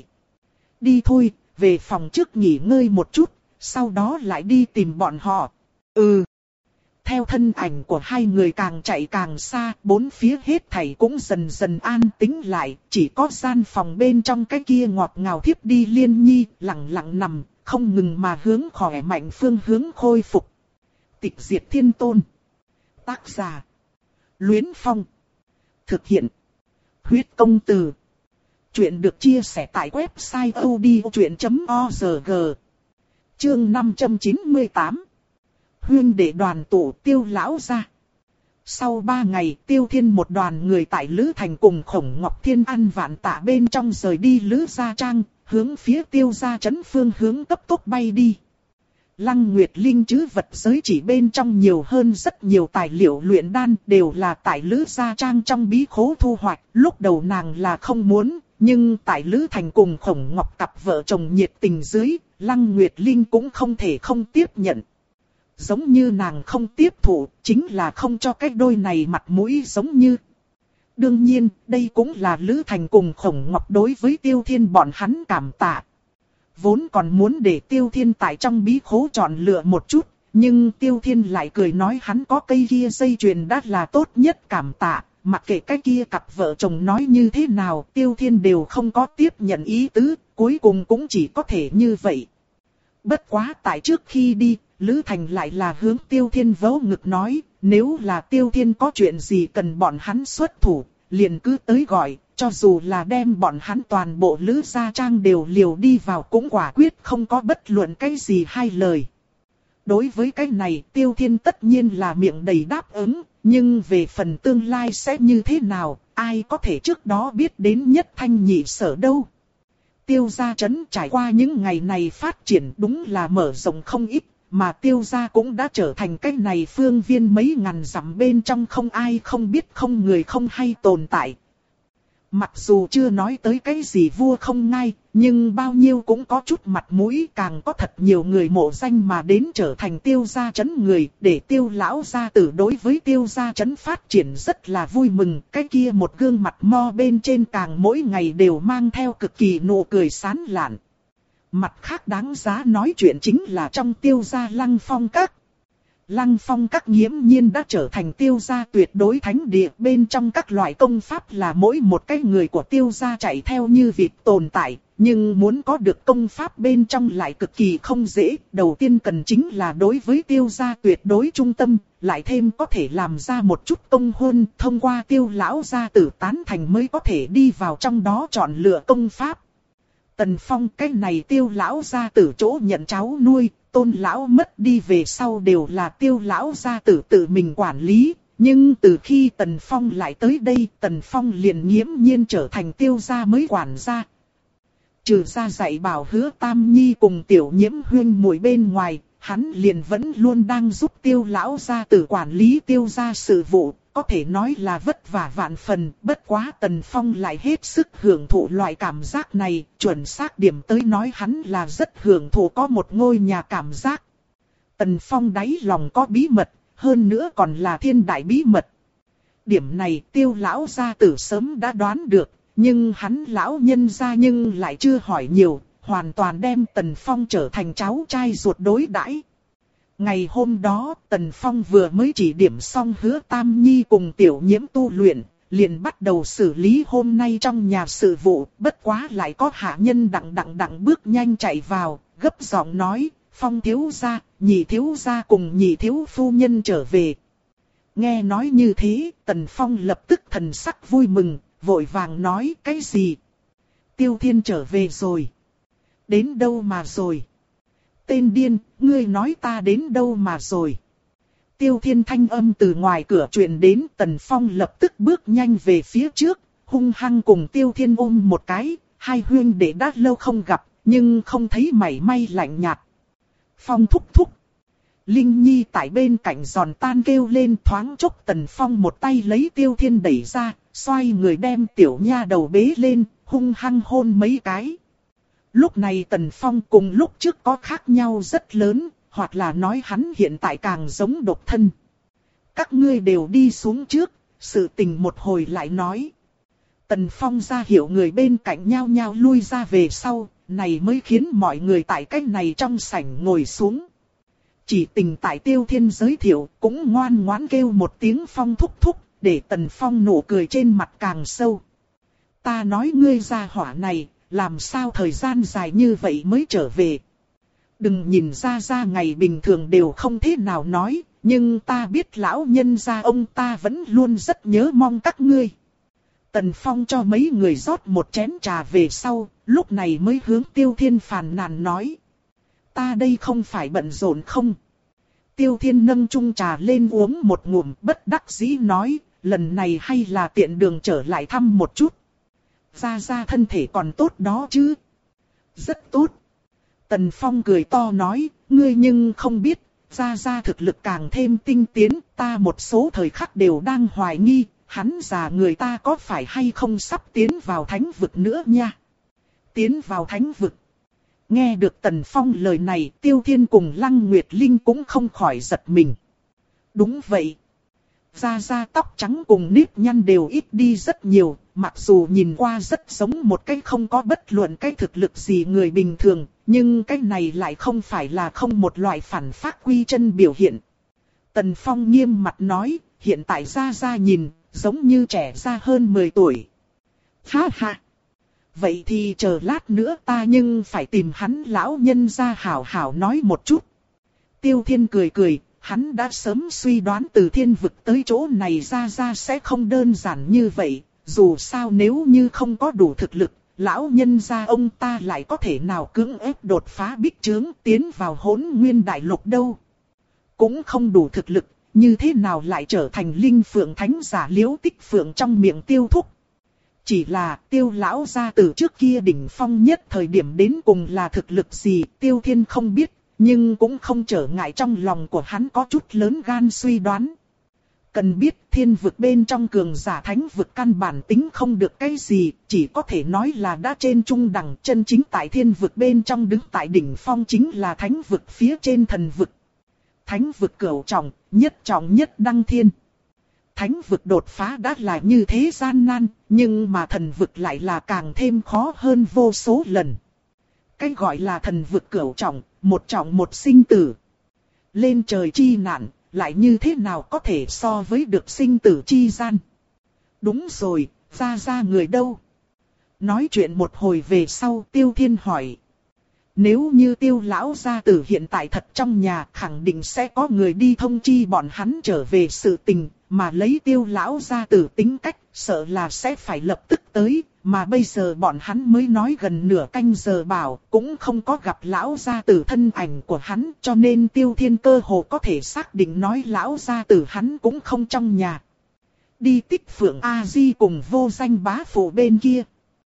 Đi thôi, về phòng trước nghỉ ngơi một chút, sau đó lại đi tìm bọn họ. Ừ. Theo thân ảnh của hai người càng chạy càng xa, bốn phía hết thảy cũng dần dần an tĩnh lại, chỉ có gian phòng bên trong cái kia ngọt ngào thiếp đi Liên Nhi, lặng lặng nằm, không ngừng mà hướng khỏe mạnh phương hướng khôi phục. Tịch Diệt Thiên Tôn. Tác giả. Luyến Phong. Thực hiện. Huyết Công Từ. Chuyện được chia sẻ tại website odchuyện chấm org. Chương năm trăm chín mươi tám. Huyên đệ đoàn tụ Tiêu lão gia. Sau ba ngày, Tiêu Thiên một đoàn người tại Lữ Thành cùng Khổng Ngọc Thiên ăn vạn tạ bên trong rời đi Lữ Gia Trang, hướng phía Tiêu Gia Trấn phương hướng cấp tốc bay đi. Lăng Nguyệt Linh chứ vật giới chỉ bên trong nhiều hơn rất nhiều tài liệu luyện đan, đều là tại Lữ Gia Trang trong bí khố thu hoạch. Lúc đầu nàng là không muốn, nhưng tại Lữ Thành cùng Khổng Ngọc cặp vợ chồng nhiệt tình dưới, Lăng Nguyệt Linh cũng không thể không tiếp nhận. Giống như nàng không tiếp thụ, chính là không cho cái đôi này mặt mũi giống như. Đương nhiên, đây cũng là Lữ Thành cùng Khổng Ngọc đối với Tiêu Thiên bọn hắn cảm tạ. Vốn còn muốn để Tiêu Thiên tại trong bí khố chọn lựa một chút, nhưng Tiêu Thiên lại cười nói hắn có cây kia dây chuyền đã là tốt nhất cảm tạ, mặc kệ cái kia cặp vợ chồng nói như thế nào, Tiêu Thiên đều không có tiếp nhận ý tứ, cuối cùng cũng chỉ có thể như vậy. Bất quá tại trước khi đi, Lữ Thành lại là hướng Tiêu Thiên vỗ ngực nói, nếu là Tiêu Thiên có chuyện gì cần bọn hắn xuất thủ, liền cứ tới gọi, cho dù là đem bọn hắn toàn bộ Lữ Gia Trang đều liều đi vào cũng quả quyết không có bất luận cái gì hai lời. Đối với cái này Tiêu Thiên tất nhiên là miệng đầy đáp ứng, nhưng về phần tương lai sẽ như thế nào, ai có thể trước đó biết đến nhất thanh nhị sở đâu. Tiêu Gia Trấn trải qua những ngày này phát triển đúng là mở rộng không ít, mà Tiêu Gia cũng đã trở thành cái này phương viên mấy ngàn dặm bên trong không ai không biết không người không hay tồn tại. Mặc dù chưa nói tới cái gì vua không ngai, nhưng bao nhiêu cũng có chút mặt mũi, càng có thật nhiều người mộ danh mà đến trở thành Tiêu Gia Trấn người, để Tiêu lão gia tử đối với Tiêu Gia Trấn phát triển rất là vui mừng. Cái kia một gương mặt mo bên trên càng mỗi ngày đều mang theo cực kỳ nụ cười sán lạn. Mặt khác đáng giá nói chuyện chính là trong Tiêu Gia Lăng Phong Các. Lăng Phong Các nghiễm nhiên đã trở thành Tiêu Gia tuyệt đối thánh địa, bên trong các loại công pháp là mỗi một cái người của Tiêu Gia chạy theo như vịt tồn tại, nhưng muốn có được công pháp bên trong lại cực kỳ không dễ. Đầu tiên cần chính là đối với Tiêu Gia tuyệt đối trung tâm, lại thêm có thể làm ra một chút công huân, thông qua Tiêu lão gia tử tán thành mới có thể đi vào trong đó chọn lựa công pháp. Tần Phong cái này Tiêu lão gia tử chỗ nhận cháu nuôi, Tôn lão mất đi về sau đều là Tiêu lão gia tử tự mình quản lý, nhưng từ khi Tần Phong lại tới đây, Tần Phong liền nghiễm nhiên trở thành Tiêu gia mới quản gia. Trừ ra dạy bảo Hứa Tam Nhi cùng Tiểu Nhiễm huynh muội bên ngoài, hắn liền vẫn luôn đang giúp Tiêu lão gia tử quản lý Tiêu gia sự vụ, có thể nói là vất vả vạn phần. Bất quá Tần Phong lại hết sức hưởng thụ loại cảm giác này, chuẩn xác điểm tới nói hắn là rất hưởng thụ có một ngôi nhà cảm giác. Tần Phong đáy lòng có bí mật, hơn nữa còn là thiên đại bí mật. Điểm này Tiêu lão gia tử sớm đã đoán được, nhưng hắn lão nhân gia nhưng lại chưa hỏi nhiều, hoàn toàn đem Tần Phong trở thành cháu trai ruột đối đãi. Ngày hôm đó, Tần Phong vừa mới chỉ điểm xong Hứa Tam Nhi cùng Tiểu Nhiễm tu luyện, liền bắt đầu xử lý hôm nay trong nhà sự vụ. Bất quá lại có hạ nhân đặng đặng đặng bước nhanh chạy vào, gấp giọng nói, Phong thiếu gia, nhị thiếu gia cùng nhị thiếu phu nhân trở về. Nghe nói như thế, Tần Phong lập tức thần sắc vui mừng, vội vàng nói cái gì? Tiêu Thiên trở về rồi. Đến đâu mà rồi? Tên điên, ngươi nói ta đến đâu mà rồi? Tiêu Thiên thanh âm từ ngoài cửa truyền đến, Tần Phong lập tức bước nhanh về phía trước, hung hăng cùng Tiêu Thiên ôm một cái, hai huynh đệ đã lâu không gặp, nhưng không thấy mảy may lạnh nhạt. Phong thúc thúc. Linh Nhi tại bên cạnh giòn tan kêu lên, thoáng chốc Tần Phong một tay lấy Tiêu Thiên đẩy ra, xoay người đem tiểu nha đầu bế lên, hung hăng hôn mấy cái. Lúc này Tần Phong cùng lúc trước có khác nhau rất lớn, hoặc là nói hắn hiện tại càng giống độc thân. Các ngươi đều đi xuống trước, sự tình một hồi lại nói. Tần Phong ra hiệu người bên cạnh nhao nhao lui ra về sau, này mới khiến mọi người tại cách này trong sảnh ngồi xuống. Chỉ tình tại Tiêu Thiên giới thiệu cũng ngoan ngoãn kêu một tiếng Phong thúc thúc, để Tần Phong nụ cười trên mặt càng sâu. Ta nói ngươi ra hỏa này, làm sao thời gian dài như vậy mới trở về. Đừng nhìn ra ra ngày bình thường đều không thế nào nói, nhưng ta biết lão nhân gia ông ta vẫn luôn rất nhớ mong các ngươi. Tần Phong cho mấy người rót một chén trà về sau, lúc này mới hướng Tiêu Thiên phàn nàn nói. Ta đây không phải bận rộn không? Tiêu Thiên nâng chung trà lên uống một ngụm, bất đắc dĩ nói, lần này hay là tiện đường trở lại thăm một chút. Gia Gia thân thể còn tốt đó chứ? Rất tốt. Tần Phong cười to nói, ngươi nhưng không biết, Gia Gia thực lực càng thêm tinh tiến, ta một số thời khắc đều đang hoài nghi, hắn già người ta có phải hay không sắp tiến vào thánh vực nữa nha. Tiến vào thánh vực. Nghe được Tần Phong lời này, Tiêu Thiên cùng Lăng Nguyệt Linh cũng không khỏi giật mình. Đúng vậy. Gia Gia tóc trắng cùng nếp nhăn đều ít đi rất nhiều, mặc dù nhìn qua rất giống một cái không có bất luận cái thực lực gì người bình thường, nhưng cái này lại không phải là không một loại phản phác quy chân biểu hiện. Tần Phong nghiêm mặt nói, hiện tại Gia Gia nhìn, giống như trẻ ra hơn mười tuổi. Ha ha! Vậy thì chờ lát nữa ta nhưng phải tìm hắn lão nhân ra hảo hảo nói một chút. Tiêu Thiên cười cười, hắn đã sớm suy đoán từ thiên vực tới chỗ này Gia Gia sẽ không đơn giản như vậy. Dù sao nếu như không có đủ thực lực, lão nhân gia ông ta lại có thể nào cưỡng ép đột phá bích chướng tiến vào Hỗn Nguyên Đại Lục đâu. Cũng không đủ thực lực, như thế nào lại trở thành linh phượng thánh giả Liễu Tích Phượng trong miệng Tiêu thúc. Chỉ là Tiêu lão gia từ trước kia đỉnh phong nhất thời điểm đến cùng là thực lực gì Tiêu Thiên không biết, nhưng cũng không trở ngại trong lòng của hắn có chút lớn gan suy đoán. Cần biết thiên vực bên trong cường giả thánh vực căn bản tính không được cái gì, chỉ có thể nói là đã trên trung đẳng, chân chính tại thiên vực bên trong đứng tại đỉnh phong chính là thánh vực phía trên thần vực. Thánh vực cửu trọng, nhất trọng nhất đăng thiên. Thánh vực đột phá đã là như thế gian nan, nhưng mà thần vực lại là càng thêm khó hơn vô số lần. Cái gọi là thần vực cửu trọng, một trọng một sinh tử. Lên trời chi nạn, lại như thế nào có thể so với được sinh tử chi gian. Đúng rồi, Gia Gia người đâu? Nói chuyện một hồi về sau Tiêu Thiên hỏi. Nếu như Tiêu lão gia tử hiện tại thật trong nhà, khẳng định sẽ có người đi thông chi bọn hắn trở về sự tình, mà lấy Tiêu lão gia tử tính cách, sợ là sẽ phải lập tức tới, mà bây giờ bọn hắn mới nói gần nửa canh giờ bảo, cũng không có gặp lão gia tử thân ảnh của hắn, cho nên Tiêu Thiên cơ hồ có thể xác định nói lão gia tử hắn cũng không trong nhà. Đi Tích Phượng A-di cùng vô danh bá phụ bên kia.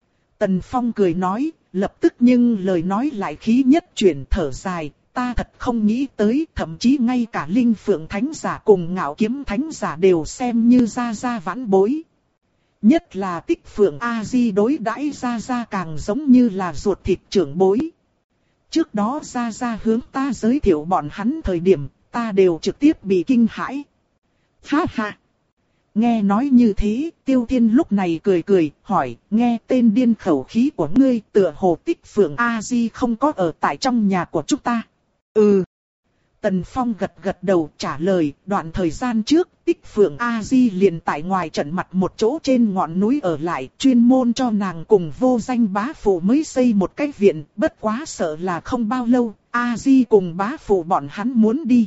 Tần Phong cười nói, lập tức nhưng lời nói lại khí nhất chuyển thở dài, ta thật không nghĩ tới, thậm chí ngay cả Linh Phượng Thánh Giả cùng Ngạo Kiếm Thánh Giả đều xem như Gia Gia vãn bối. Nhất là Tích Phượng A-di đối đãi Gia Gia càng giống như là ruột thịt trưởng bối. Trước đó Gia Gia hướng ta giới thiệu bọn hắn thời điểm, ta đều trực tiếp bị kinh hãi. Ha ha! Nghe nói như thế, Tiêu Thiên lúc này cười cười, hỏi, nghe tên điên khẩu khí của ngươi, tựa hồ Tích Phượng A-di không có ở tại trong nhà của chúng ta. Ừ. Tần Phong gật gật đầu trả lời, đoạn thời gian trước, Tích Phượng A-di liền tại ngoài trận mặt một chỗ trên ngọn núi ở lại, chuyên môn cho nàng cùng vô danh bá phụ mới xây một cái viện, bất quá sợ là không bao lâu, A-di cùng bá phụ bọn hắn muốn đi.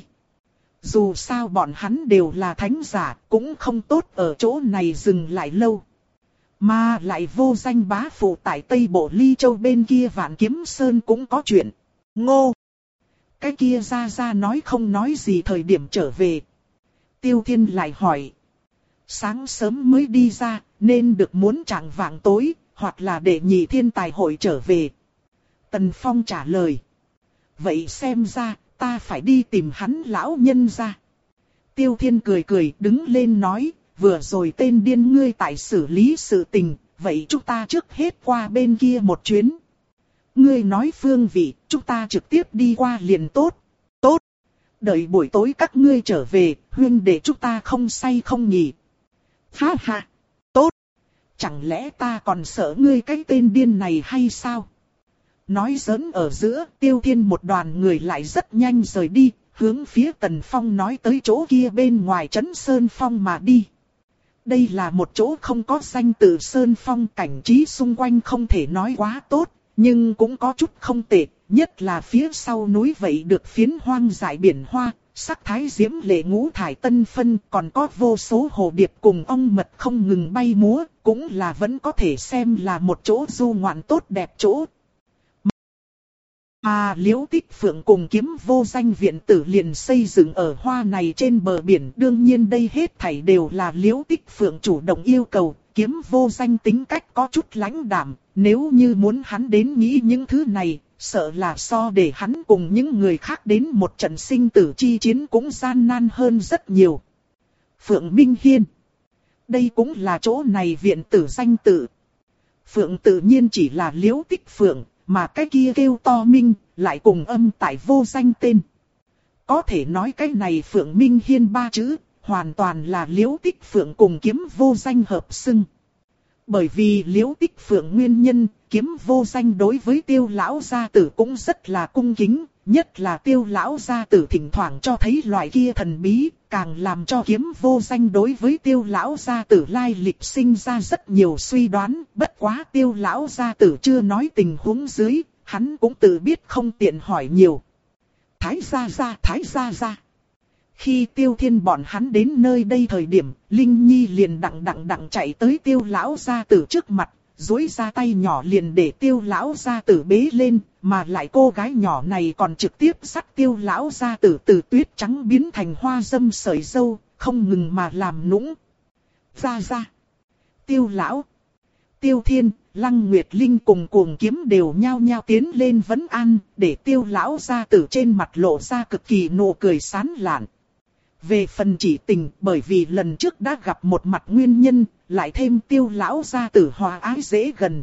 Dù sao bọn hắn đều là thánh giả, cũng không tốt ở chỗ này dừng lại lâu. Mà lại vô danh bá phụ tại Tây Bộ Ly Châu bên kia Vạn Kiếm Sơn cũng có chuyện. Ngô! Cái kia ra ra nói không nói gì thời điểm trở về. Tiêu Thiên lại hỏi. Sáng sớm mới đi ra, nên được muốn chạng vạng tối, hoặc là để nhị thiên tài hội trở về. Tần Phong trả lời. Vậy xem ra, ta phải đi tìm hắn lão nhân ra. Tiêu Thiên cười cười đứng lên nói, vừa rồi tên điên ngươi tại xử lý sự tình, vậy chúng ta trước hết qua bên kia một chuyến. Ngươi nói phương vị, chúng ta trực tiếp đi qua liền tốt. Tốt. Đợi buổi tối các ngươi trở về, huynh để chúng ta không say không nghỉ. Ha ha. Tốt. Chẳng lẽ ta còn sợ ngươi cái tên điên này hay sao? Nói giỡn ở giữa, Tiêu Thiên một đoàn người lại rất nhanh rời đi, hướng phía Tần Phong nói tới chỗ kia bên ngoài trấn Sơn Phong mà đi. Đây là một chỗ không có danh tự Sơn Phong, cảnh trí xung quanh không thể nói quá tốt, nhưng cũng có chút không tệ, nhất là phía sau núi vậy được phiến hoang dại biển hoa, sắc thái diễm lệ ngũ thải tân phân, còn có vô số hồ điệp cùng ong mật không ngừng bay múa, cũng là vẫn có thể xem là một chỗ du ngoạn tốt đẹp chỗ. Mà Liễu Tích Phượng cùng Kiếm Vô Danh viện tử liền xây dựng ở hoa này trên bờ biển. Đương nhiên đây hết thảy đều là Liễu Tích Phượng chủ động yêu cầu. Kiếm Vô Danh tính cách có chút lãnh đạm, nếu như muốn hắn đến nghĩ những thứ này, sợ là so để hắn cùng những người khác đến một trận sinh tử chi chiến cũng gian nan hơn rất nhiều. Phượng Minh Hiên. Đây cũng là chỗ này viện tử danh tự. Phượng tự nhiên chỉ là Liễu Tích Phượng. Mà cái kia kêu to minh, lại cùng âm tại vô danh tên. Có thể nói cái này Phượng Minh Hiên ba chữ, hoàn toàn là Liễu Tích Phượng cùng Kiếm Vô Danh hợp xưng. Bởi vì Liễu Tích Phượng nguyên nhân, Kiếm Vô Danh đối với Tiêu lão gia tử cũng rất là cung kính, nhất là Tiêu lão gia tử thỉnh thoảng cho thấy loại kia thần bí, càng làm cho Kiếm Vô Danh đối với Tiêu lão gia tử lai lịch sinh ra rất nhiều suy đoán, bất quá Tiêu lão gia tử chưa nói tình huống dưới, hắn cũng tự biết không tiện hỏi nhiều. Thái gia gia, Thái gia gia. Khi Tiêu Thiên bọn hắn đến nơi đây thời điểm, Linh Nhi liền đặng đặng đặng chạy tới Tiêu lão gia tử trước mặt, duỗi ra tay nhỏ liền để Tiêu lão gia tử bế lên, mà lại cô gái nhỏ này còn trực tiếp dắt Tiêu lão gia tử từ tuyết trắng biến thành hoa dâm sợi dâu, không ngừng mà làm nũng. Gia gia. Tiêu lão. Tiêu Thiên, Lăng Nguyệt Linh cùng Cuồng Kiếm đều nhao nhao tiến lên vấn an, để Tiêu lão gia tử trên mặt lộ ra cực kỳ nụ cười sán lạn. Về phần chỉ tình, bởi vì lần trước đã gặp một mặt nguyên nhân, lại thêm Tiêu lão gia tử hòa ái dễ gần.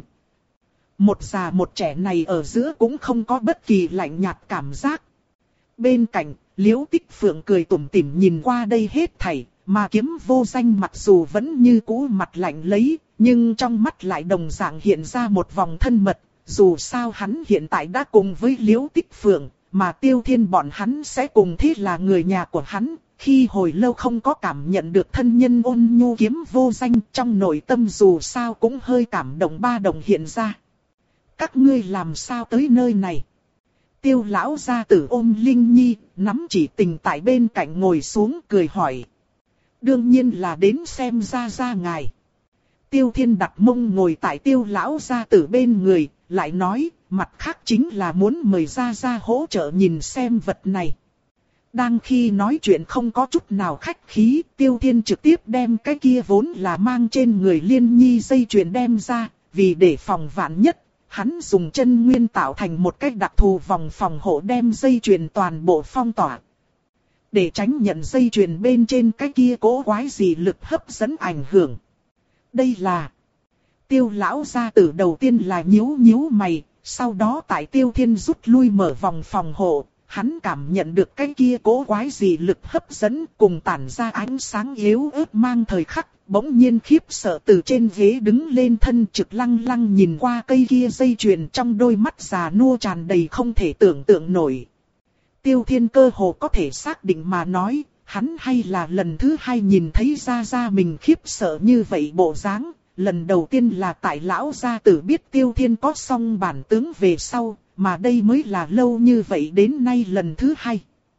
Một già một trẻ này ở giữa cũng không có bất kỳ lạnh nhạt cảm giác. Bên cạnh, Liễu Tích Phượng cười tủm tỉm nhìn qua đây hết thảy, mà Kiếm Vô Danh mặc dù vẫn như cũ mặt lạnh lấy, nhưng trong mắt lại đồng dạng hiện ra một vòng thân mật, dù sao hắn hiện tại đã cùng với Liễu Tích Phượng, mà Tiêu Thiên bọn hắn sẽ cùng thế là người nhà của hắn. Khi hồi lâu không có cảm nhận được thân nhân ôn nhu Kiếm Vô Danh, trong nội tâm dù sao cũng hơi cảm động ba đồng hiện ra. Các ngươi làm sao tới nơi này? Tiêu lão gia tử ôm Linh Nhi, nắm chỉ tình tại bên cạnh ngồi xuống cười hỏi. Đương nhiên là đến xem gia gia ngài. Tiêu Thiên đặt mông ngồi tại Tiêu lão gia tử bên người, lại nói, mặt khác chính là muốn mời gia gia hỗ trợ nhìn xem vật này. Đang khi nói chuyện không có chút nào khách khí, Tiêu Thiên trực tiếp đem cái kia vốn là mang trên người Liên Nhi dây chuyền đem ra, vì để phòng vạn nhất, hắn dùng chân nguyên tạo thành một cái đặc thù vòng phòng hộ đem dây chuyền toàn bộ phong tỏa. Để tránh nhận dây chuyền bên trên cái kia cố quái gì lực hấp dẫn ảnh hưởng. Đây là... Tiêu lão gia tử đầu tiên là nhíu nhíu mày, sau đó tại Tiêu Thiên rút lui mở vòng phòng hộ. Hắn cảm nhận được cái kia cố quái gì lực hấp dẫn cùng tản ra ánh sáng yếu ớt mang thời khắc, bỗng nhiên khiếp sợ từ trên ghế đứng lên thân trực lăng lăng nhìn qua cây kia dây chuyền trong đôi mắt già nua tràn đầy không thể tưởng tượng nổi. Tiêu Thiên cơ hồ có thể xác định mà nói, hắn hay là lần thứ hai nhìn thấy ra ra mình khiếp sợ như vậy bộ dáng, lần đầu tiên là tại lão gia tử biết Tiêu Thiên có song bản tướng về sau. Mà đây mới là lâu như vậy đến nay lần thứ hai.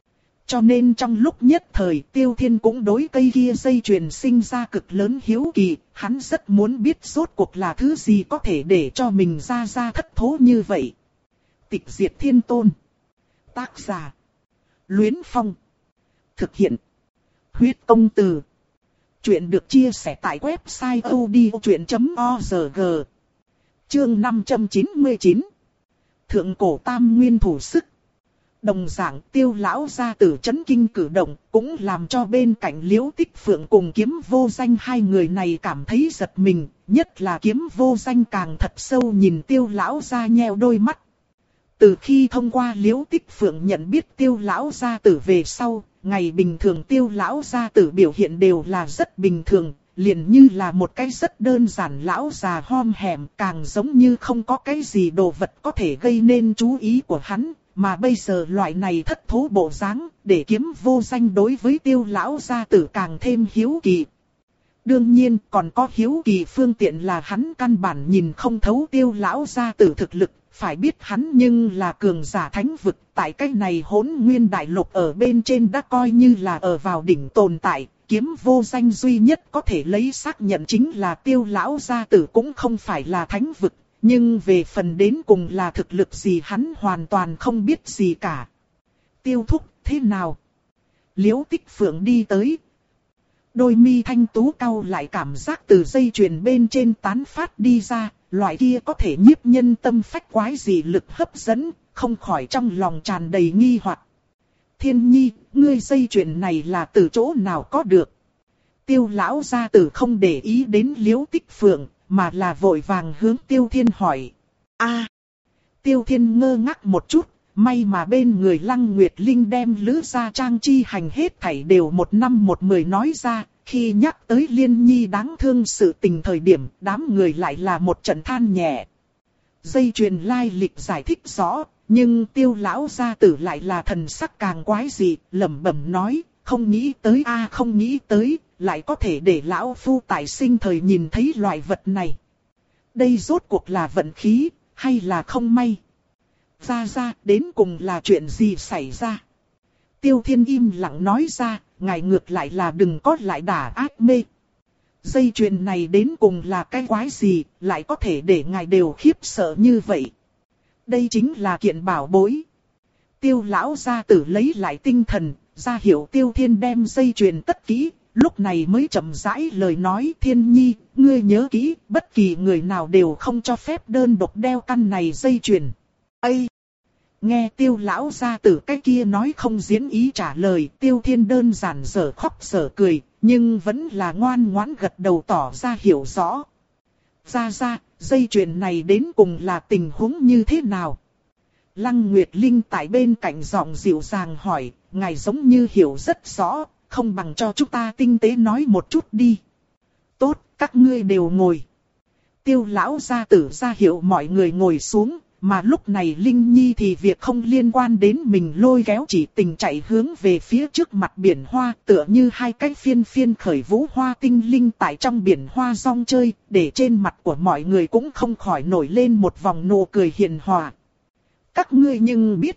Cho nên trong lúc nhất thời Tiêu Thiên cũng đối cây kia dây chuyền sinh ra cực lớn hiếu kỳ, hắn rất muốn biết rốt cuộc là thứ gì có thể để cho mình ra ra thất thố như vậy. Tịch Diệt Thiên Tôn. Tác giả. Luyến Phong. Thực hiện. Huyết Công Từ. Chuyện được chia sẻ tại website odchuyện chấm org. Chương năm trăm chín mươi chín. Thượng cổ tam nguyên thủ sức. Đồng dạng Tiêu lão gia tử chấn kinh cử động, cũng làm cho bên cạnh Liễu Tích Phượng cùng Kiếm Vô Danh hai người này cảm thấy giật mình, nhất là Kiếm Vô Danh càng thật sâu nhìn Tiêu lão gia nheo đôi mắt. Từ khi thông qua Liễu Tích Phượng nhận biết Tiêu lão gia tử về sau, ngày bình thường Tiêu lão gia tử biểu hiện đều là rất bình thường, liền như là một cái rất đơn giản lão già hom hẻm, càng giống như không có cái gì đồ vật có thể gây nên chú ý của hắn. Mà bây giờ loại này thất thố bộ dáng, để Kiếm Vô Danh đối với Tiêu lão gia tử càng thêm hiếu kỳ. Đương nhiên còn có hiếu kỳ phương tiện là hắn căn bản nhìn không thấu Tiêu lão gia tử thực lực, phải biết hắn nhưng là cường giả thánh vực, tại cái này Hỗn Nguyên đại lục ở bên trên đã coi như là ở vào đỉnh tồn tại. Kiếm Vô Danh duy nhất có thể lấy xác nhận chính là Tiêu lão gia tử cũng không phải là thánh vực. Nhưng về phần đến cùng là thực lực gì hắn hoàn toàn không biết gì cả. Tiêu thúc thế nào? Liễu Tích Phượng đi tới. Đôi mi thanh tú cau lại, cảm giác từ dây chuyền bên trên tán phát đi ra. Loại kia có thể nhiếp nhân tâm phách quái dị lực hấp dẫn, không khỏi trong lòng tràn đầy nghi hoặc. Thiên Nhi, ngươi dây chuyền này là từ chỗ nào có được? Tiêu lão gia tử không để ý đến Liễu Tích Phượng, mà là vội vàng hướng Tiêu Thiên hỏi. A, Tiêu Thiên ngơ ngác một chút, may mà bên người Lăng Nguyệt Linh đem Lữ gia trang chi hành hết thảy đều một năm một mười nói ra. Khi nhắc tới Liên Nhi đáng thương sự tình thời điểm, đám người lại là một trận than nhẹ. Dây chuyền lai lịch giải thích rõ, nhưng Tiêu lão gia tử lại là thần sắc càng quái dị, lẩm bẩm nói, không nghĩ tới a không nghĩ tới, lại có thể để lão phu tại sinh thời nhìn thấy loại vật này. Đây rốt cuộc là vận khí, hay là không may? Ra ra, đến cùng là chuyện gì xảy ra? Tiêu Thiên im lặng nói ra, ngài ngược lại là đừng có lại đả ác mê. Dây chuyền này đến cùng là cái quái gì, lại có thể để ngài đều khiếp sợ như vậy? Đây chính là kiện bảo bối. Tiêu lão gia tử lấy lại tinh thần, ra hiệu Tiêu Thiên đem dây chuyền tất kỹ, lúc này mới chậm rãi lời nói. Thiên Nhi, ngươi nhớ kỹ, bất kỳ người nào đều không cho phép đơn độc đeo căn này dây chuyền. Ây! Nghe Tiêu lão gia tử cái kia nói không diễn ý trả lời, Tiêu Thiên đơn giản dở khóc dở cười, nhưng vẫn là ngoan ngoãn gật đầu tỏ ra hiểu rõ. Ra ra, dây chuyền này đến cùng là tình huống như thế nào? Lăng Nguyệt Linh tại bên cạnh giọng dịu dàng hỏi, ngài giống như hiểu rất rõ, không bằng cho chúng ta tinh tế nói một chút đi. Tốt, các ngươi đều ngồi. Tiêu lão gia tử ra hiệu mọi người ngồi xuống, mà lúc này Linh Nhi thì việc không liên quan đến mình lôi kéo chỉ tình chạy hướng về phía trước mặt biển hoa, tựa như hai cái phiên phiên khởi vũ hoa tinh linh tại trong biển hoa rong chơi, để trên mặt của mọi người cũng không khỏi nổi lên một vòng nụ cười hiền hòa. Các ngươi nhưng biết,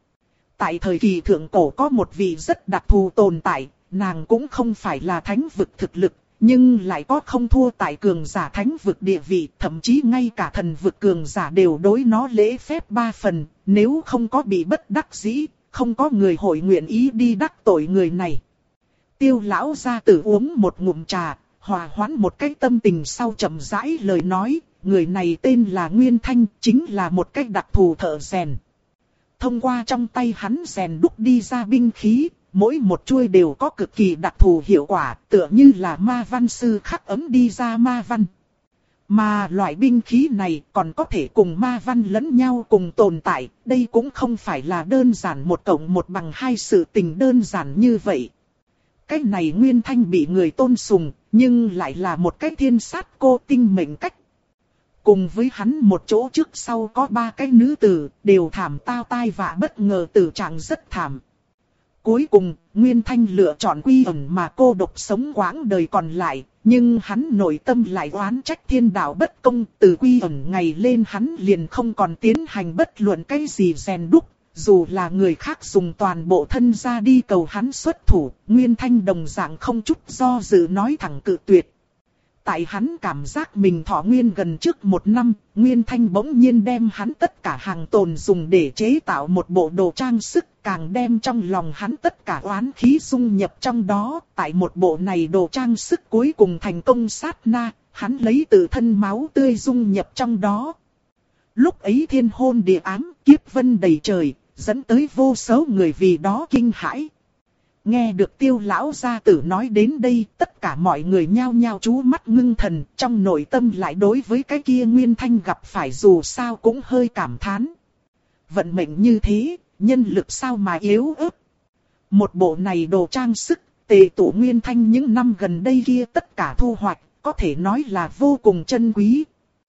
tại thời kỳ thượng cổ có một vị rất đặc thù tồn tại, nàng cũng không phải là thánh vực thực lực, nhưng lại có không thua tại cường giả thánh vực địa vị, thậm chí ngay cả thần vực cường giả đều đối nó lễ phép ba phần, nếu không có bị bất đắc dĩ, không có người hội nguyện ý đi đắc tội người này. Tiêu lão gia tử uống một ngụm trà, hòa hoãn một cái tâm tình sau chậm rãi lời nói, người này tên là Nguyên Thanh, chính là một cách đặc thù thợ rèn. Thông qua trong tay hắn rèn đúc đi ra binh khí, mỗi một chuôi đều có cực kỳ đặc thù hiệu quả, tựa như là ma văn sư khắc ấm đi ra ma văn. Mà loại binh khí này còn có thể cùng ma văn lẫn nhau cùng tồn tại, đây cũng không phải là đơn giản một cộng một bằng hai sự tình đơn giản như vậy. Cái này Nguyên Thanh bị người tôn sùng, nhưng lại là một cái thiên sát cô tinh mệnh cách. Cùng với hắn một chỗ trước sau có ba cái nữ tử, đều thảm tao tai vạ bất ngờ, tử trạng rất thảm. Cuối cùng, Nguyên Thanh lựa chọn quy ẩn mà cô độc sống quãng đời còn lại, nhưng hắn nội tâm lại oán trách thiên đạo bất công. Từ quy ẩn ngày lên hắn liền không còn tiến hành bất luận cái gì rèn đúc, dù là người khác dùng toàn bộ thân ra đi cầu hắn xuất thủ, Nguyên Thanh đồng dạng không chút do dự nói thẳng cự tuyệt. Tại hắn cảm giác mình thọ nguyên gần trước một năm, Nguyên Thanh bỗng nhiên đem hắn tất cả hàng tồn dùng để chế tạo một bộ đồ trang sức, càng đem trong lòng hắn tất cả oán khí dung nhập trong đó. Tại một bộ này đồ trang sức cuối cùng thành công sát na, hắn lấy tự thân máu tươi dung nhập trong đó. Lúc ấy thiên hôn địa ám, kiếp vân đầy trời, dẫn tới vô số người vì đó kinh hãi. Nghe được Tiêu lão gia tử nói đến đây, tất cả mọi người nhao nhao chú mắt ngưng thần, trong nội tâm lại đối với cái kia Nguyên Thanh gặp phải dù sao cũng hơi cảm thán. Vận mệnh như thế, nhân lực sao mà yếu ớt. Một bộ này đồ trang sức, tề tụ Nguyên Thanh những năm gần đây kia tất cả thu hoạch, có thể nói là vô cùng chân quý.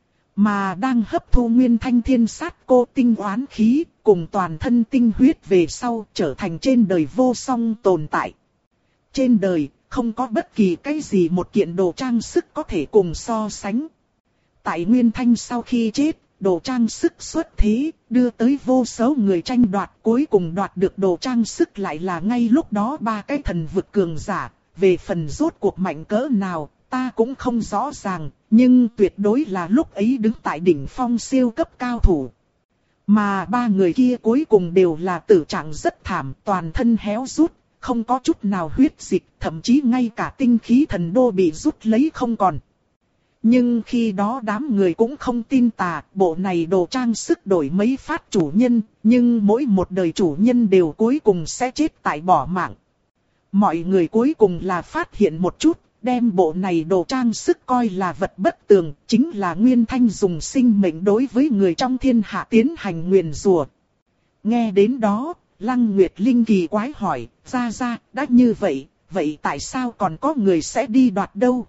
Mà đang hấp thu Nguyên Thanh thiên sát cô tinh oán khí, cùng toàn thân tinh huyết về sau trở thành trên đời vô song tồn tại. Trên đời, không có bất kỳ cái gì một kiện đồ trang sức có thể cùng so sánh. Tại Nguyên Thanh sau khi chết, đồ trang sức xuất thế, đưa tới vô số người tranh đoạt, cuối cùng đoạt được đồ trang sức lại là ngay lúc đó ba cái thần vực cường giả. Về phần rốt cuộc mạnh cỡ nào, ta cũng không rõ ràng, nhưng tuyệt đối là lúc ấy đứng tại đỉnh phong siêu cấp cao thủ. Mà ba người kia cuối cùng đều là tử trạng rất thảm, toàn thân héo rút, không có chút nào huyết dịch, thậm chí ngay cả tinh khí thần đô bị rút lấy không còn. Nhưng khi đó đám người cũng không tin tà, bộ này đồ trang sức đổi mấy phát chủ nhân, nhưng mỗi một đời chủ nhân đều cuối cùng sẽ chết tại bỏ mạng. Mọi người cuối cùng là phát hiện một chút, đem bộ này đồ trang sức coi là vật bất tường, chính là Nguyên Thanh dùng sinh mệnh đối với người trong thiên hạ tiến hành nguyền rủa. Nghe đến đó, Lăng Nguyệt Linh kỳ quái hỏi, ra ra, đã như vậy, vậy tại sao còn có người sẽ đi đoạt đâu?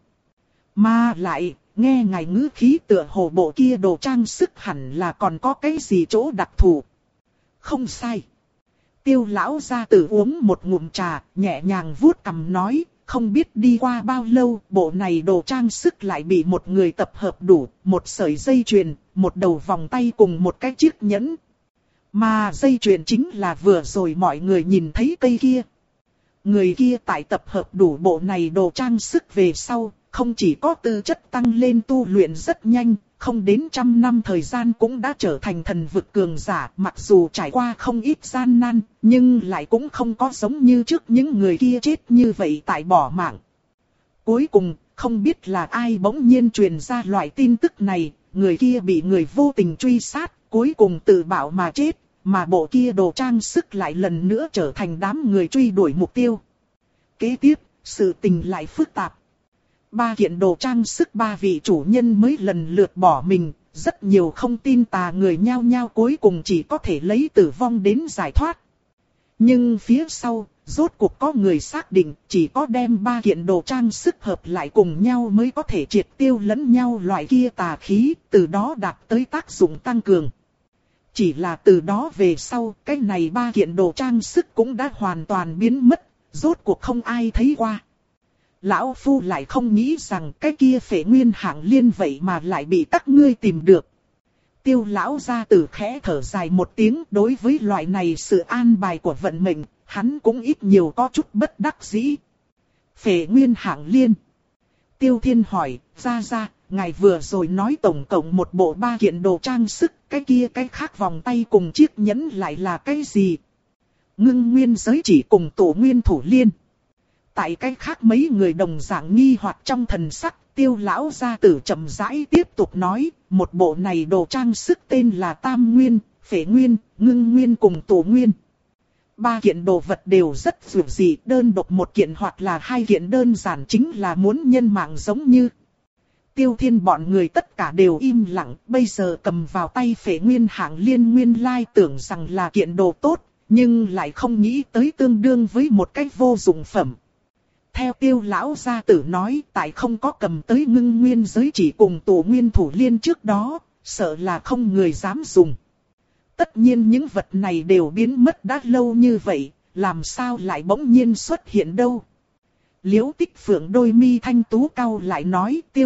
Mà lại, nghe ngài ngữ khí tựa hồ bộ kia đồ trang sức hẳn là còn có cái gì chỗ đặc thù. Không sai. Tiêu lão gia tử uống một ngụm trà, nhẹ nhàng vuốt cằm nói, không biết đi qua bao lâu, bộ này đồ trang sức lại bị một người tập hợp đủ, một sợi dây chuyền, một đầu vòng tay cùng một cái chiếc nhẫn. Mà dây chuyền chính là vừa rồi mọi người nhìn thấy cây kia. Người kia tại tập hợp đủ bộ này đồ trang sức về sau, không chỉ có tư chất tăng lên tu luyện rất nhanh, không đến trăm năm thời gian cũng đã trở thành thần vực cường giả, mặc dù trải qua không ít gian nan, nhưng lại cũng không có giống như trước những người kia chết như vậy tại bỏ mạng. Cuối cùng, không biết là ai bỗng nhiên truyền ra loại tin tức này, người kia bị người vô tình truy sát, cuối cùng tự bạo mà chết, mà bộ kia đồ trang sức lại lần nữa trở thành đám người truy đuổi mục tiêu. Kế tiếp, sự tình lại phức tạp. Ba kiện đồ trang sức ba vị chủ nhân mới lần lượt bỏ mình, rất nhiều không tin tà người nhao nhao cuối cùng chỉ có thể lấy tử vong đến giải thoát. Nhưng phía sau, rốt cuộc có người xác định chỉ có đem ba kiện đồ trang sức hợp lại cùng nhau mới có thể triệt tiêu lẫn nhau loại kia tà khí, từ đó đạt tới tác dụng tăng cường. Chỉ là từ đó về sau, cái này ba kiện đồ trang sức cũng đã hoàn toàn biến mất, rốt cuộc không ai thấy qua. Lão Phu lại không nghĩ rằng cái kia Phệ Nguyên hạng liên vậy mà lại bị các ngươi tìm được. Tiêu lão gia tử khẽ thở dài một tiếng, đối với loại này sự an bài của vận mệnh, hắn cũng ít nhiều có chút bất đắc dĩ. Phệ Nguyên hạng liên. Tiêu Thiên hỏi, ra ra, ngài vừa rồi nói tổng cộng một bộ ba kiện đồ trang sức, cái kia cái khác vòng tay cùng chiếc nhẫn lại là cái gì? Ngưng nguyên giới chỉ cùng tổ nguyên thủ liên. Tại cái khác mấy người đồng dạng nghi hoặc trong thần sắc, Tiêu lão gia tử chậm rãi tiếp tục nói, một bộ này đồ trang sức tên là Tam Nguyên, Phệ Nguyên, Ngưng Nguyên cùng Tổ Nguyên. Ba kiện đồ vật đều rất dữ dị, đơn độc một kiện hoặc là hai kiện đơn giản chính là muốn nhân mạng giống như. Tiêu Thiên bọn người tất cả đều im lặng, bây giờ cầm vào tay Phệ Nguyên hạng liên nguyên lai tưởng rằng là kiện đồ tốt, nhưng lại không nghĩ tới tương đương với một cái vô dụng phẩm. Theo Tiêu lão gia tử nói, tại không có cầm tới ngưng nguyên giới chỉ cùng tổ nguyên thủ liên trước đó, sợ là không người dám dùng. Tất nhiên những vật này đều biến mất đã lâu như vậy, làm sao lại bỗng nhiên xuất hiện đâu? Liễu Tích Phượng đôi mi thanh tú cau lại nói, Tiêu thúc,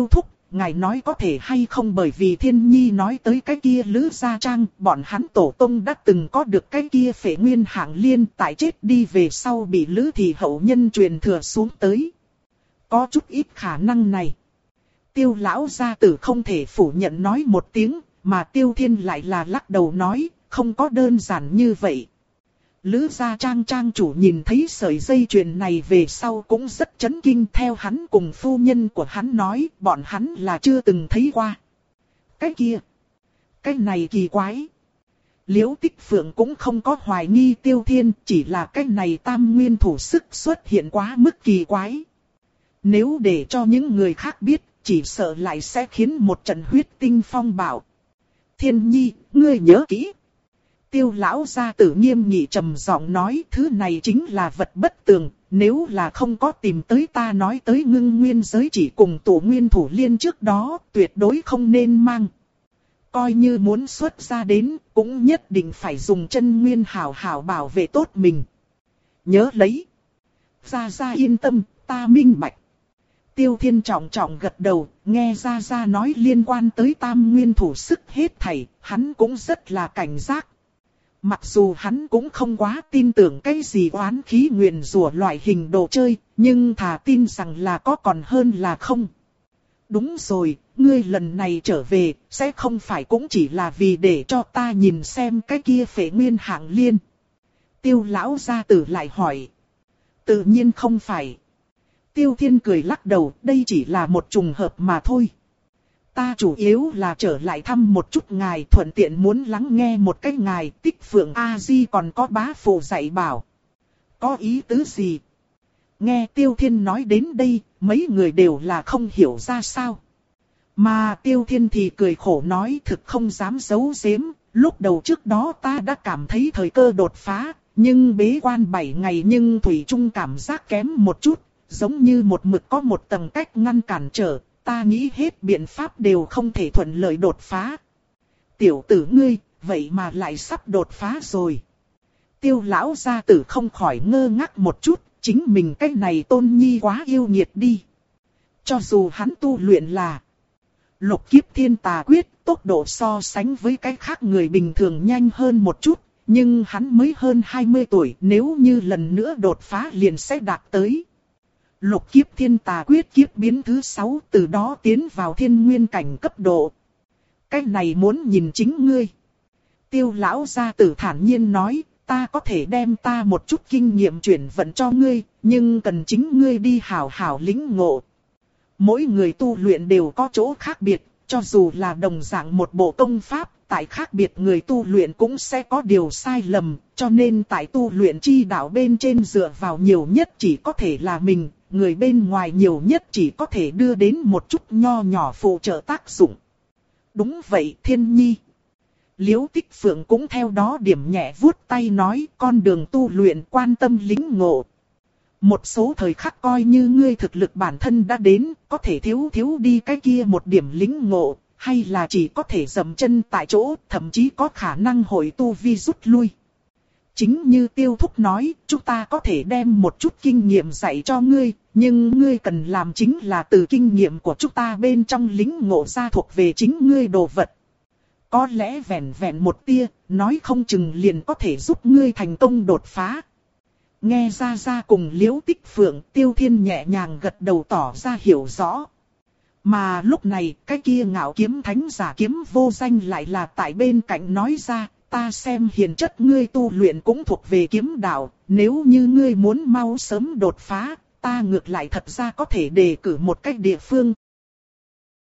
ngài nói có thể hay không, bởi vì Thiên Nhi nói tới cái kia Lữ Gia Trang, bọn hắn tổ tông đã từng có được cái kia Phệ Nguyên Hạng Liên, tại chết đi về sau bị Lữ thị hậu nhân truyền thừa xuống tới. Có chút ít khả năng này. Tiêu lão gia tử không thể phủ nhận nói một tiếng, mà Tiêu Thiên lại là lắc đầu nói, không có đơn giản như vậy. Lữ Gia Trang trang chủ nhìn thấy sợi dây chuyền này về sau cũng rất chấn kinh, theo hắn cùng phu nhân của hắn nói, bọn hắn là chưa từng thấy qua. Cái kia, cái này kỳ quái. Liễu Tích Phượng cũng không có hoài nghi Tiêu Thiên, chỉ là cái này tam nguyên thủ sức xuất hiện quá mức kỳ quái. Nếu để cho những người khác biết, chỉ sợ lại sẽ khiến một trận huyết tinh phong bạo. Thiên Nhi, ngươi nhớ kỹ. Tiêu lão gia tử nghiêm nghị trầm giọng nói, thứ này chính là vật bất tường, nếu là không có tìm tới ta nói tới ngưng nguyên giới chỉ cùng tổ nguyên thủ liên trước đó, tuyệt đối không nên mang. Coi như muốn xuất ra đến, cũng nhất định phải dùng chân nguyên hảo hảo bảo vệ tốt mình. Nhớ lấy. Gia Gia yên tâm, ta minh bạch. Tiêu Thiên trọng trọng gật đầu, nghe Gia Gia nói liên quan tới tam nguyên thủ sức hết thảy, hắn cũng rất là cảnh giác. Mặc dù hắn cũng không quá tin tưởng cái gì oán khí nguyền rủa loại hình đồ chơi, nhưng thà tin rằng là có còn hơn là không. Đúng rồi, ngươi lần này trở về, sẽ không phải cũng chỉ là vì để cho ta nhìn xem cái kia Phệ Nguyên Hạng Liên. Tiêu lão gia tử lại hỏi. Tự nhiên không phải. Tiêu Thiên cười lắc đầu, đây chỉ là một trùng hợp mà thôi. Ta chủ yếu là trở lại thăm một chút ngài, thuận tiện muốn lắng nghe một cái ngài Tích Phượng A-di còn có bá phụ dạy bảo. Có ý tứ gì? Nghe Tiêu Thiên nói đến đây, mấy người đều là không hiểu ra sao. Mà Tiêu Thiên thì cười khổ nói, thực không dám giấu giếm, lúc đầu trước đó ta đã cảm thấy thời cơ đột phá, nhưng bế quan bảy ngày nhưng thủy chung cảm giác kém một chút, giống như một mực có một tầng cách ngăn cản trở. Ta nghĩ hết biện pháp đều không thể thuận lợi đột phá. Tiểu tử ngươi, vậy mà lại sắp đột phá rồi. Tiêu lão gia tử không khỏi ngơ ngác một chút, chính mình cái này tôn nhi quá yêu nghiệt đi. Cho dù hắn tu luyện là Lục Kiếp Thiên Tà Quyết, tốc độ so sánh với cái khác người bình thường nhanh hơn một chút, nhưng hắn mới hơn hai mươi tuổi, nếu như lần nữa đột phá liền sẽ đạt tới Lục Kiếp Thiên Tà Quyết kiếp biến thứ sáu, từ đó tiến vào thiên nguyên cảnh cấp độ. Cái này muốn nhìn chính ngươi. Tiêu lão gia tử thản nhiên nói, ta có thể đem ta một chút kinh nghiệm chuyển vận cho ngươi, nhưng cần chính ngươi đi hảo hảo lĩnh ngộ. Mỗi người tu luyện đều có chỗ khác biệt, cho dù là đồng dạng một bộ công pháp, tại khác biệt người tu luyện cũng sẽ có điều sai lầm, cho nên tại tu luyện chi đạo bên trên dựa vào nhiều nhất chỉ có thể là mình. Người bên ngoài nhiều nhất chỉ có thể đưa đến một chút nho nhỏ phụ trợ tác dụng. Đúng vậy Thiên Nhi. Liễu Tích Phượng cũng theo đó điểm nhẹ vuốt tay nói, con đường tu luyện quan tâm lĩnh ngộ. Một số thời khắc coi như ngươi thực lực bản thân đã đến, có thể thiếu thiếu đi cái kia một điểm lĩnh ngộ, hay là chỉ có thể dậm chân tại chỗ, thậm chí có khả năng hội tu vi rút lui. Chính như Tiêu Thúc nói, chúng ta có thể đem một chút kinh nghiệm dạy cho ngươi, nhưng ngươi cần làm chính là từ kinh nghiệm của chúng ta bên trong lĩnh ngộ ra thuộc về chính ngươi đồ vật. Có lẽ vẹn vẹn một tia, nói không chừng liền có thể giúp ngươi thành công đột phá. Nghe Gia Gia cùng Liễu Tích Phượng, Tiêu Thiên nhẹ nhàng gật đầu tỏ ra hiểu rõ. Mà lúc này, cái kia ngạo kiếm thánh giả kiếm vô danh lại là tại bên cạnh nói ra, ta xem hiền chất ngươi tu luyện cũng thuộc về kiếm đạo, nếu như ngươi muốn mau sớm đột phá, ta ngược lại thật ra có thể đề cử một cách địa phương,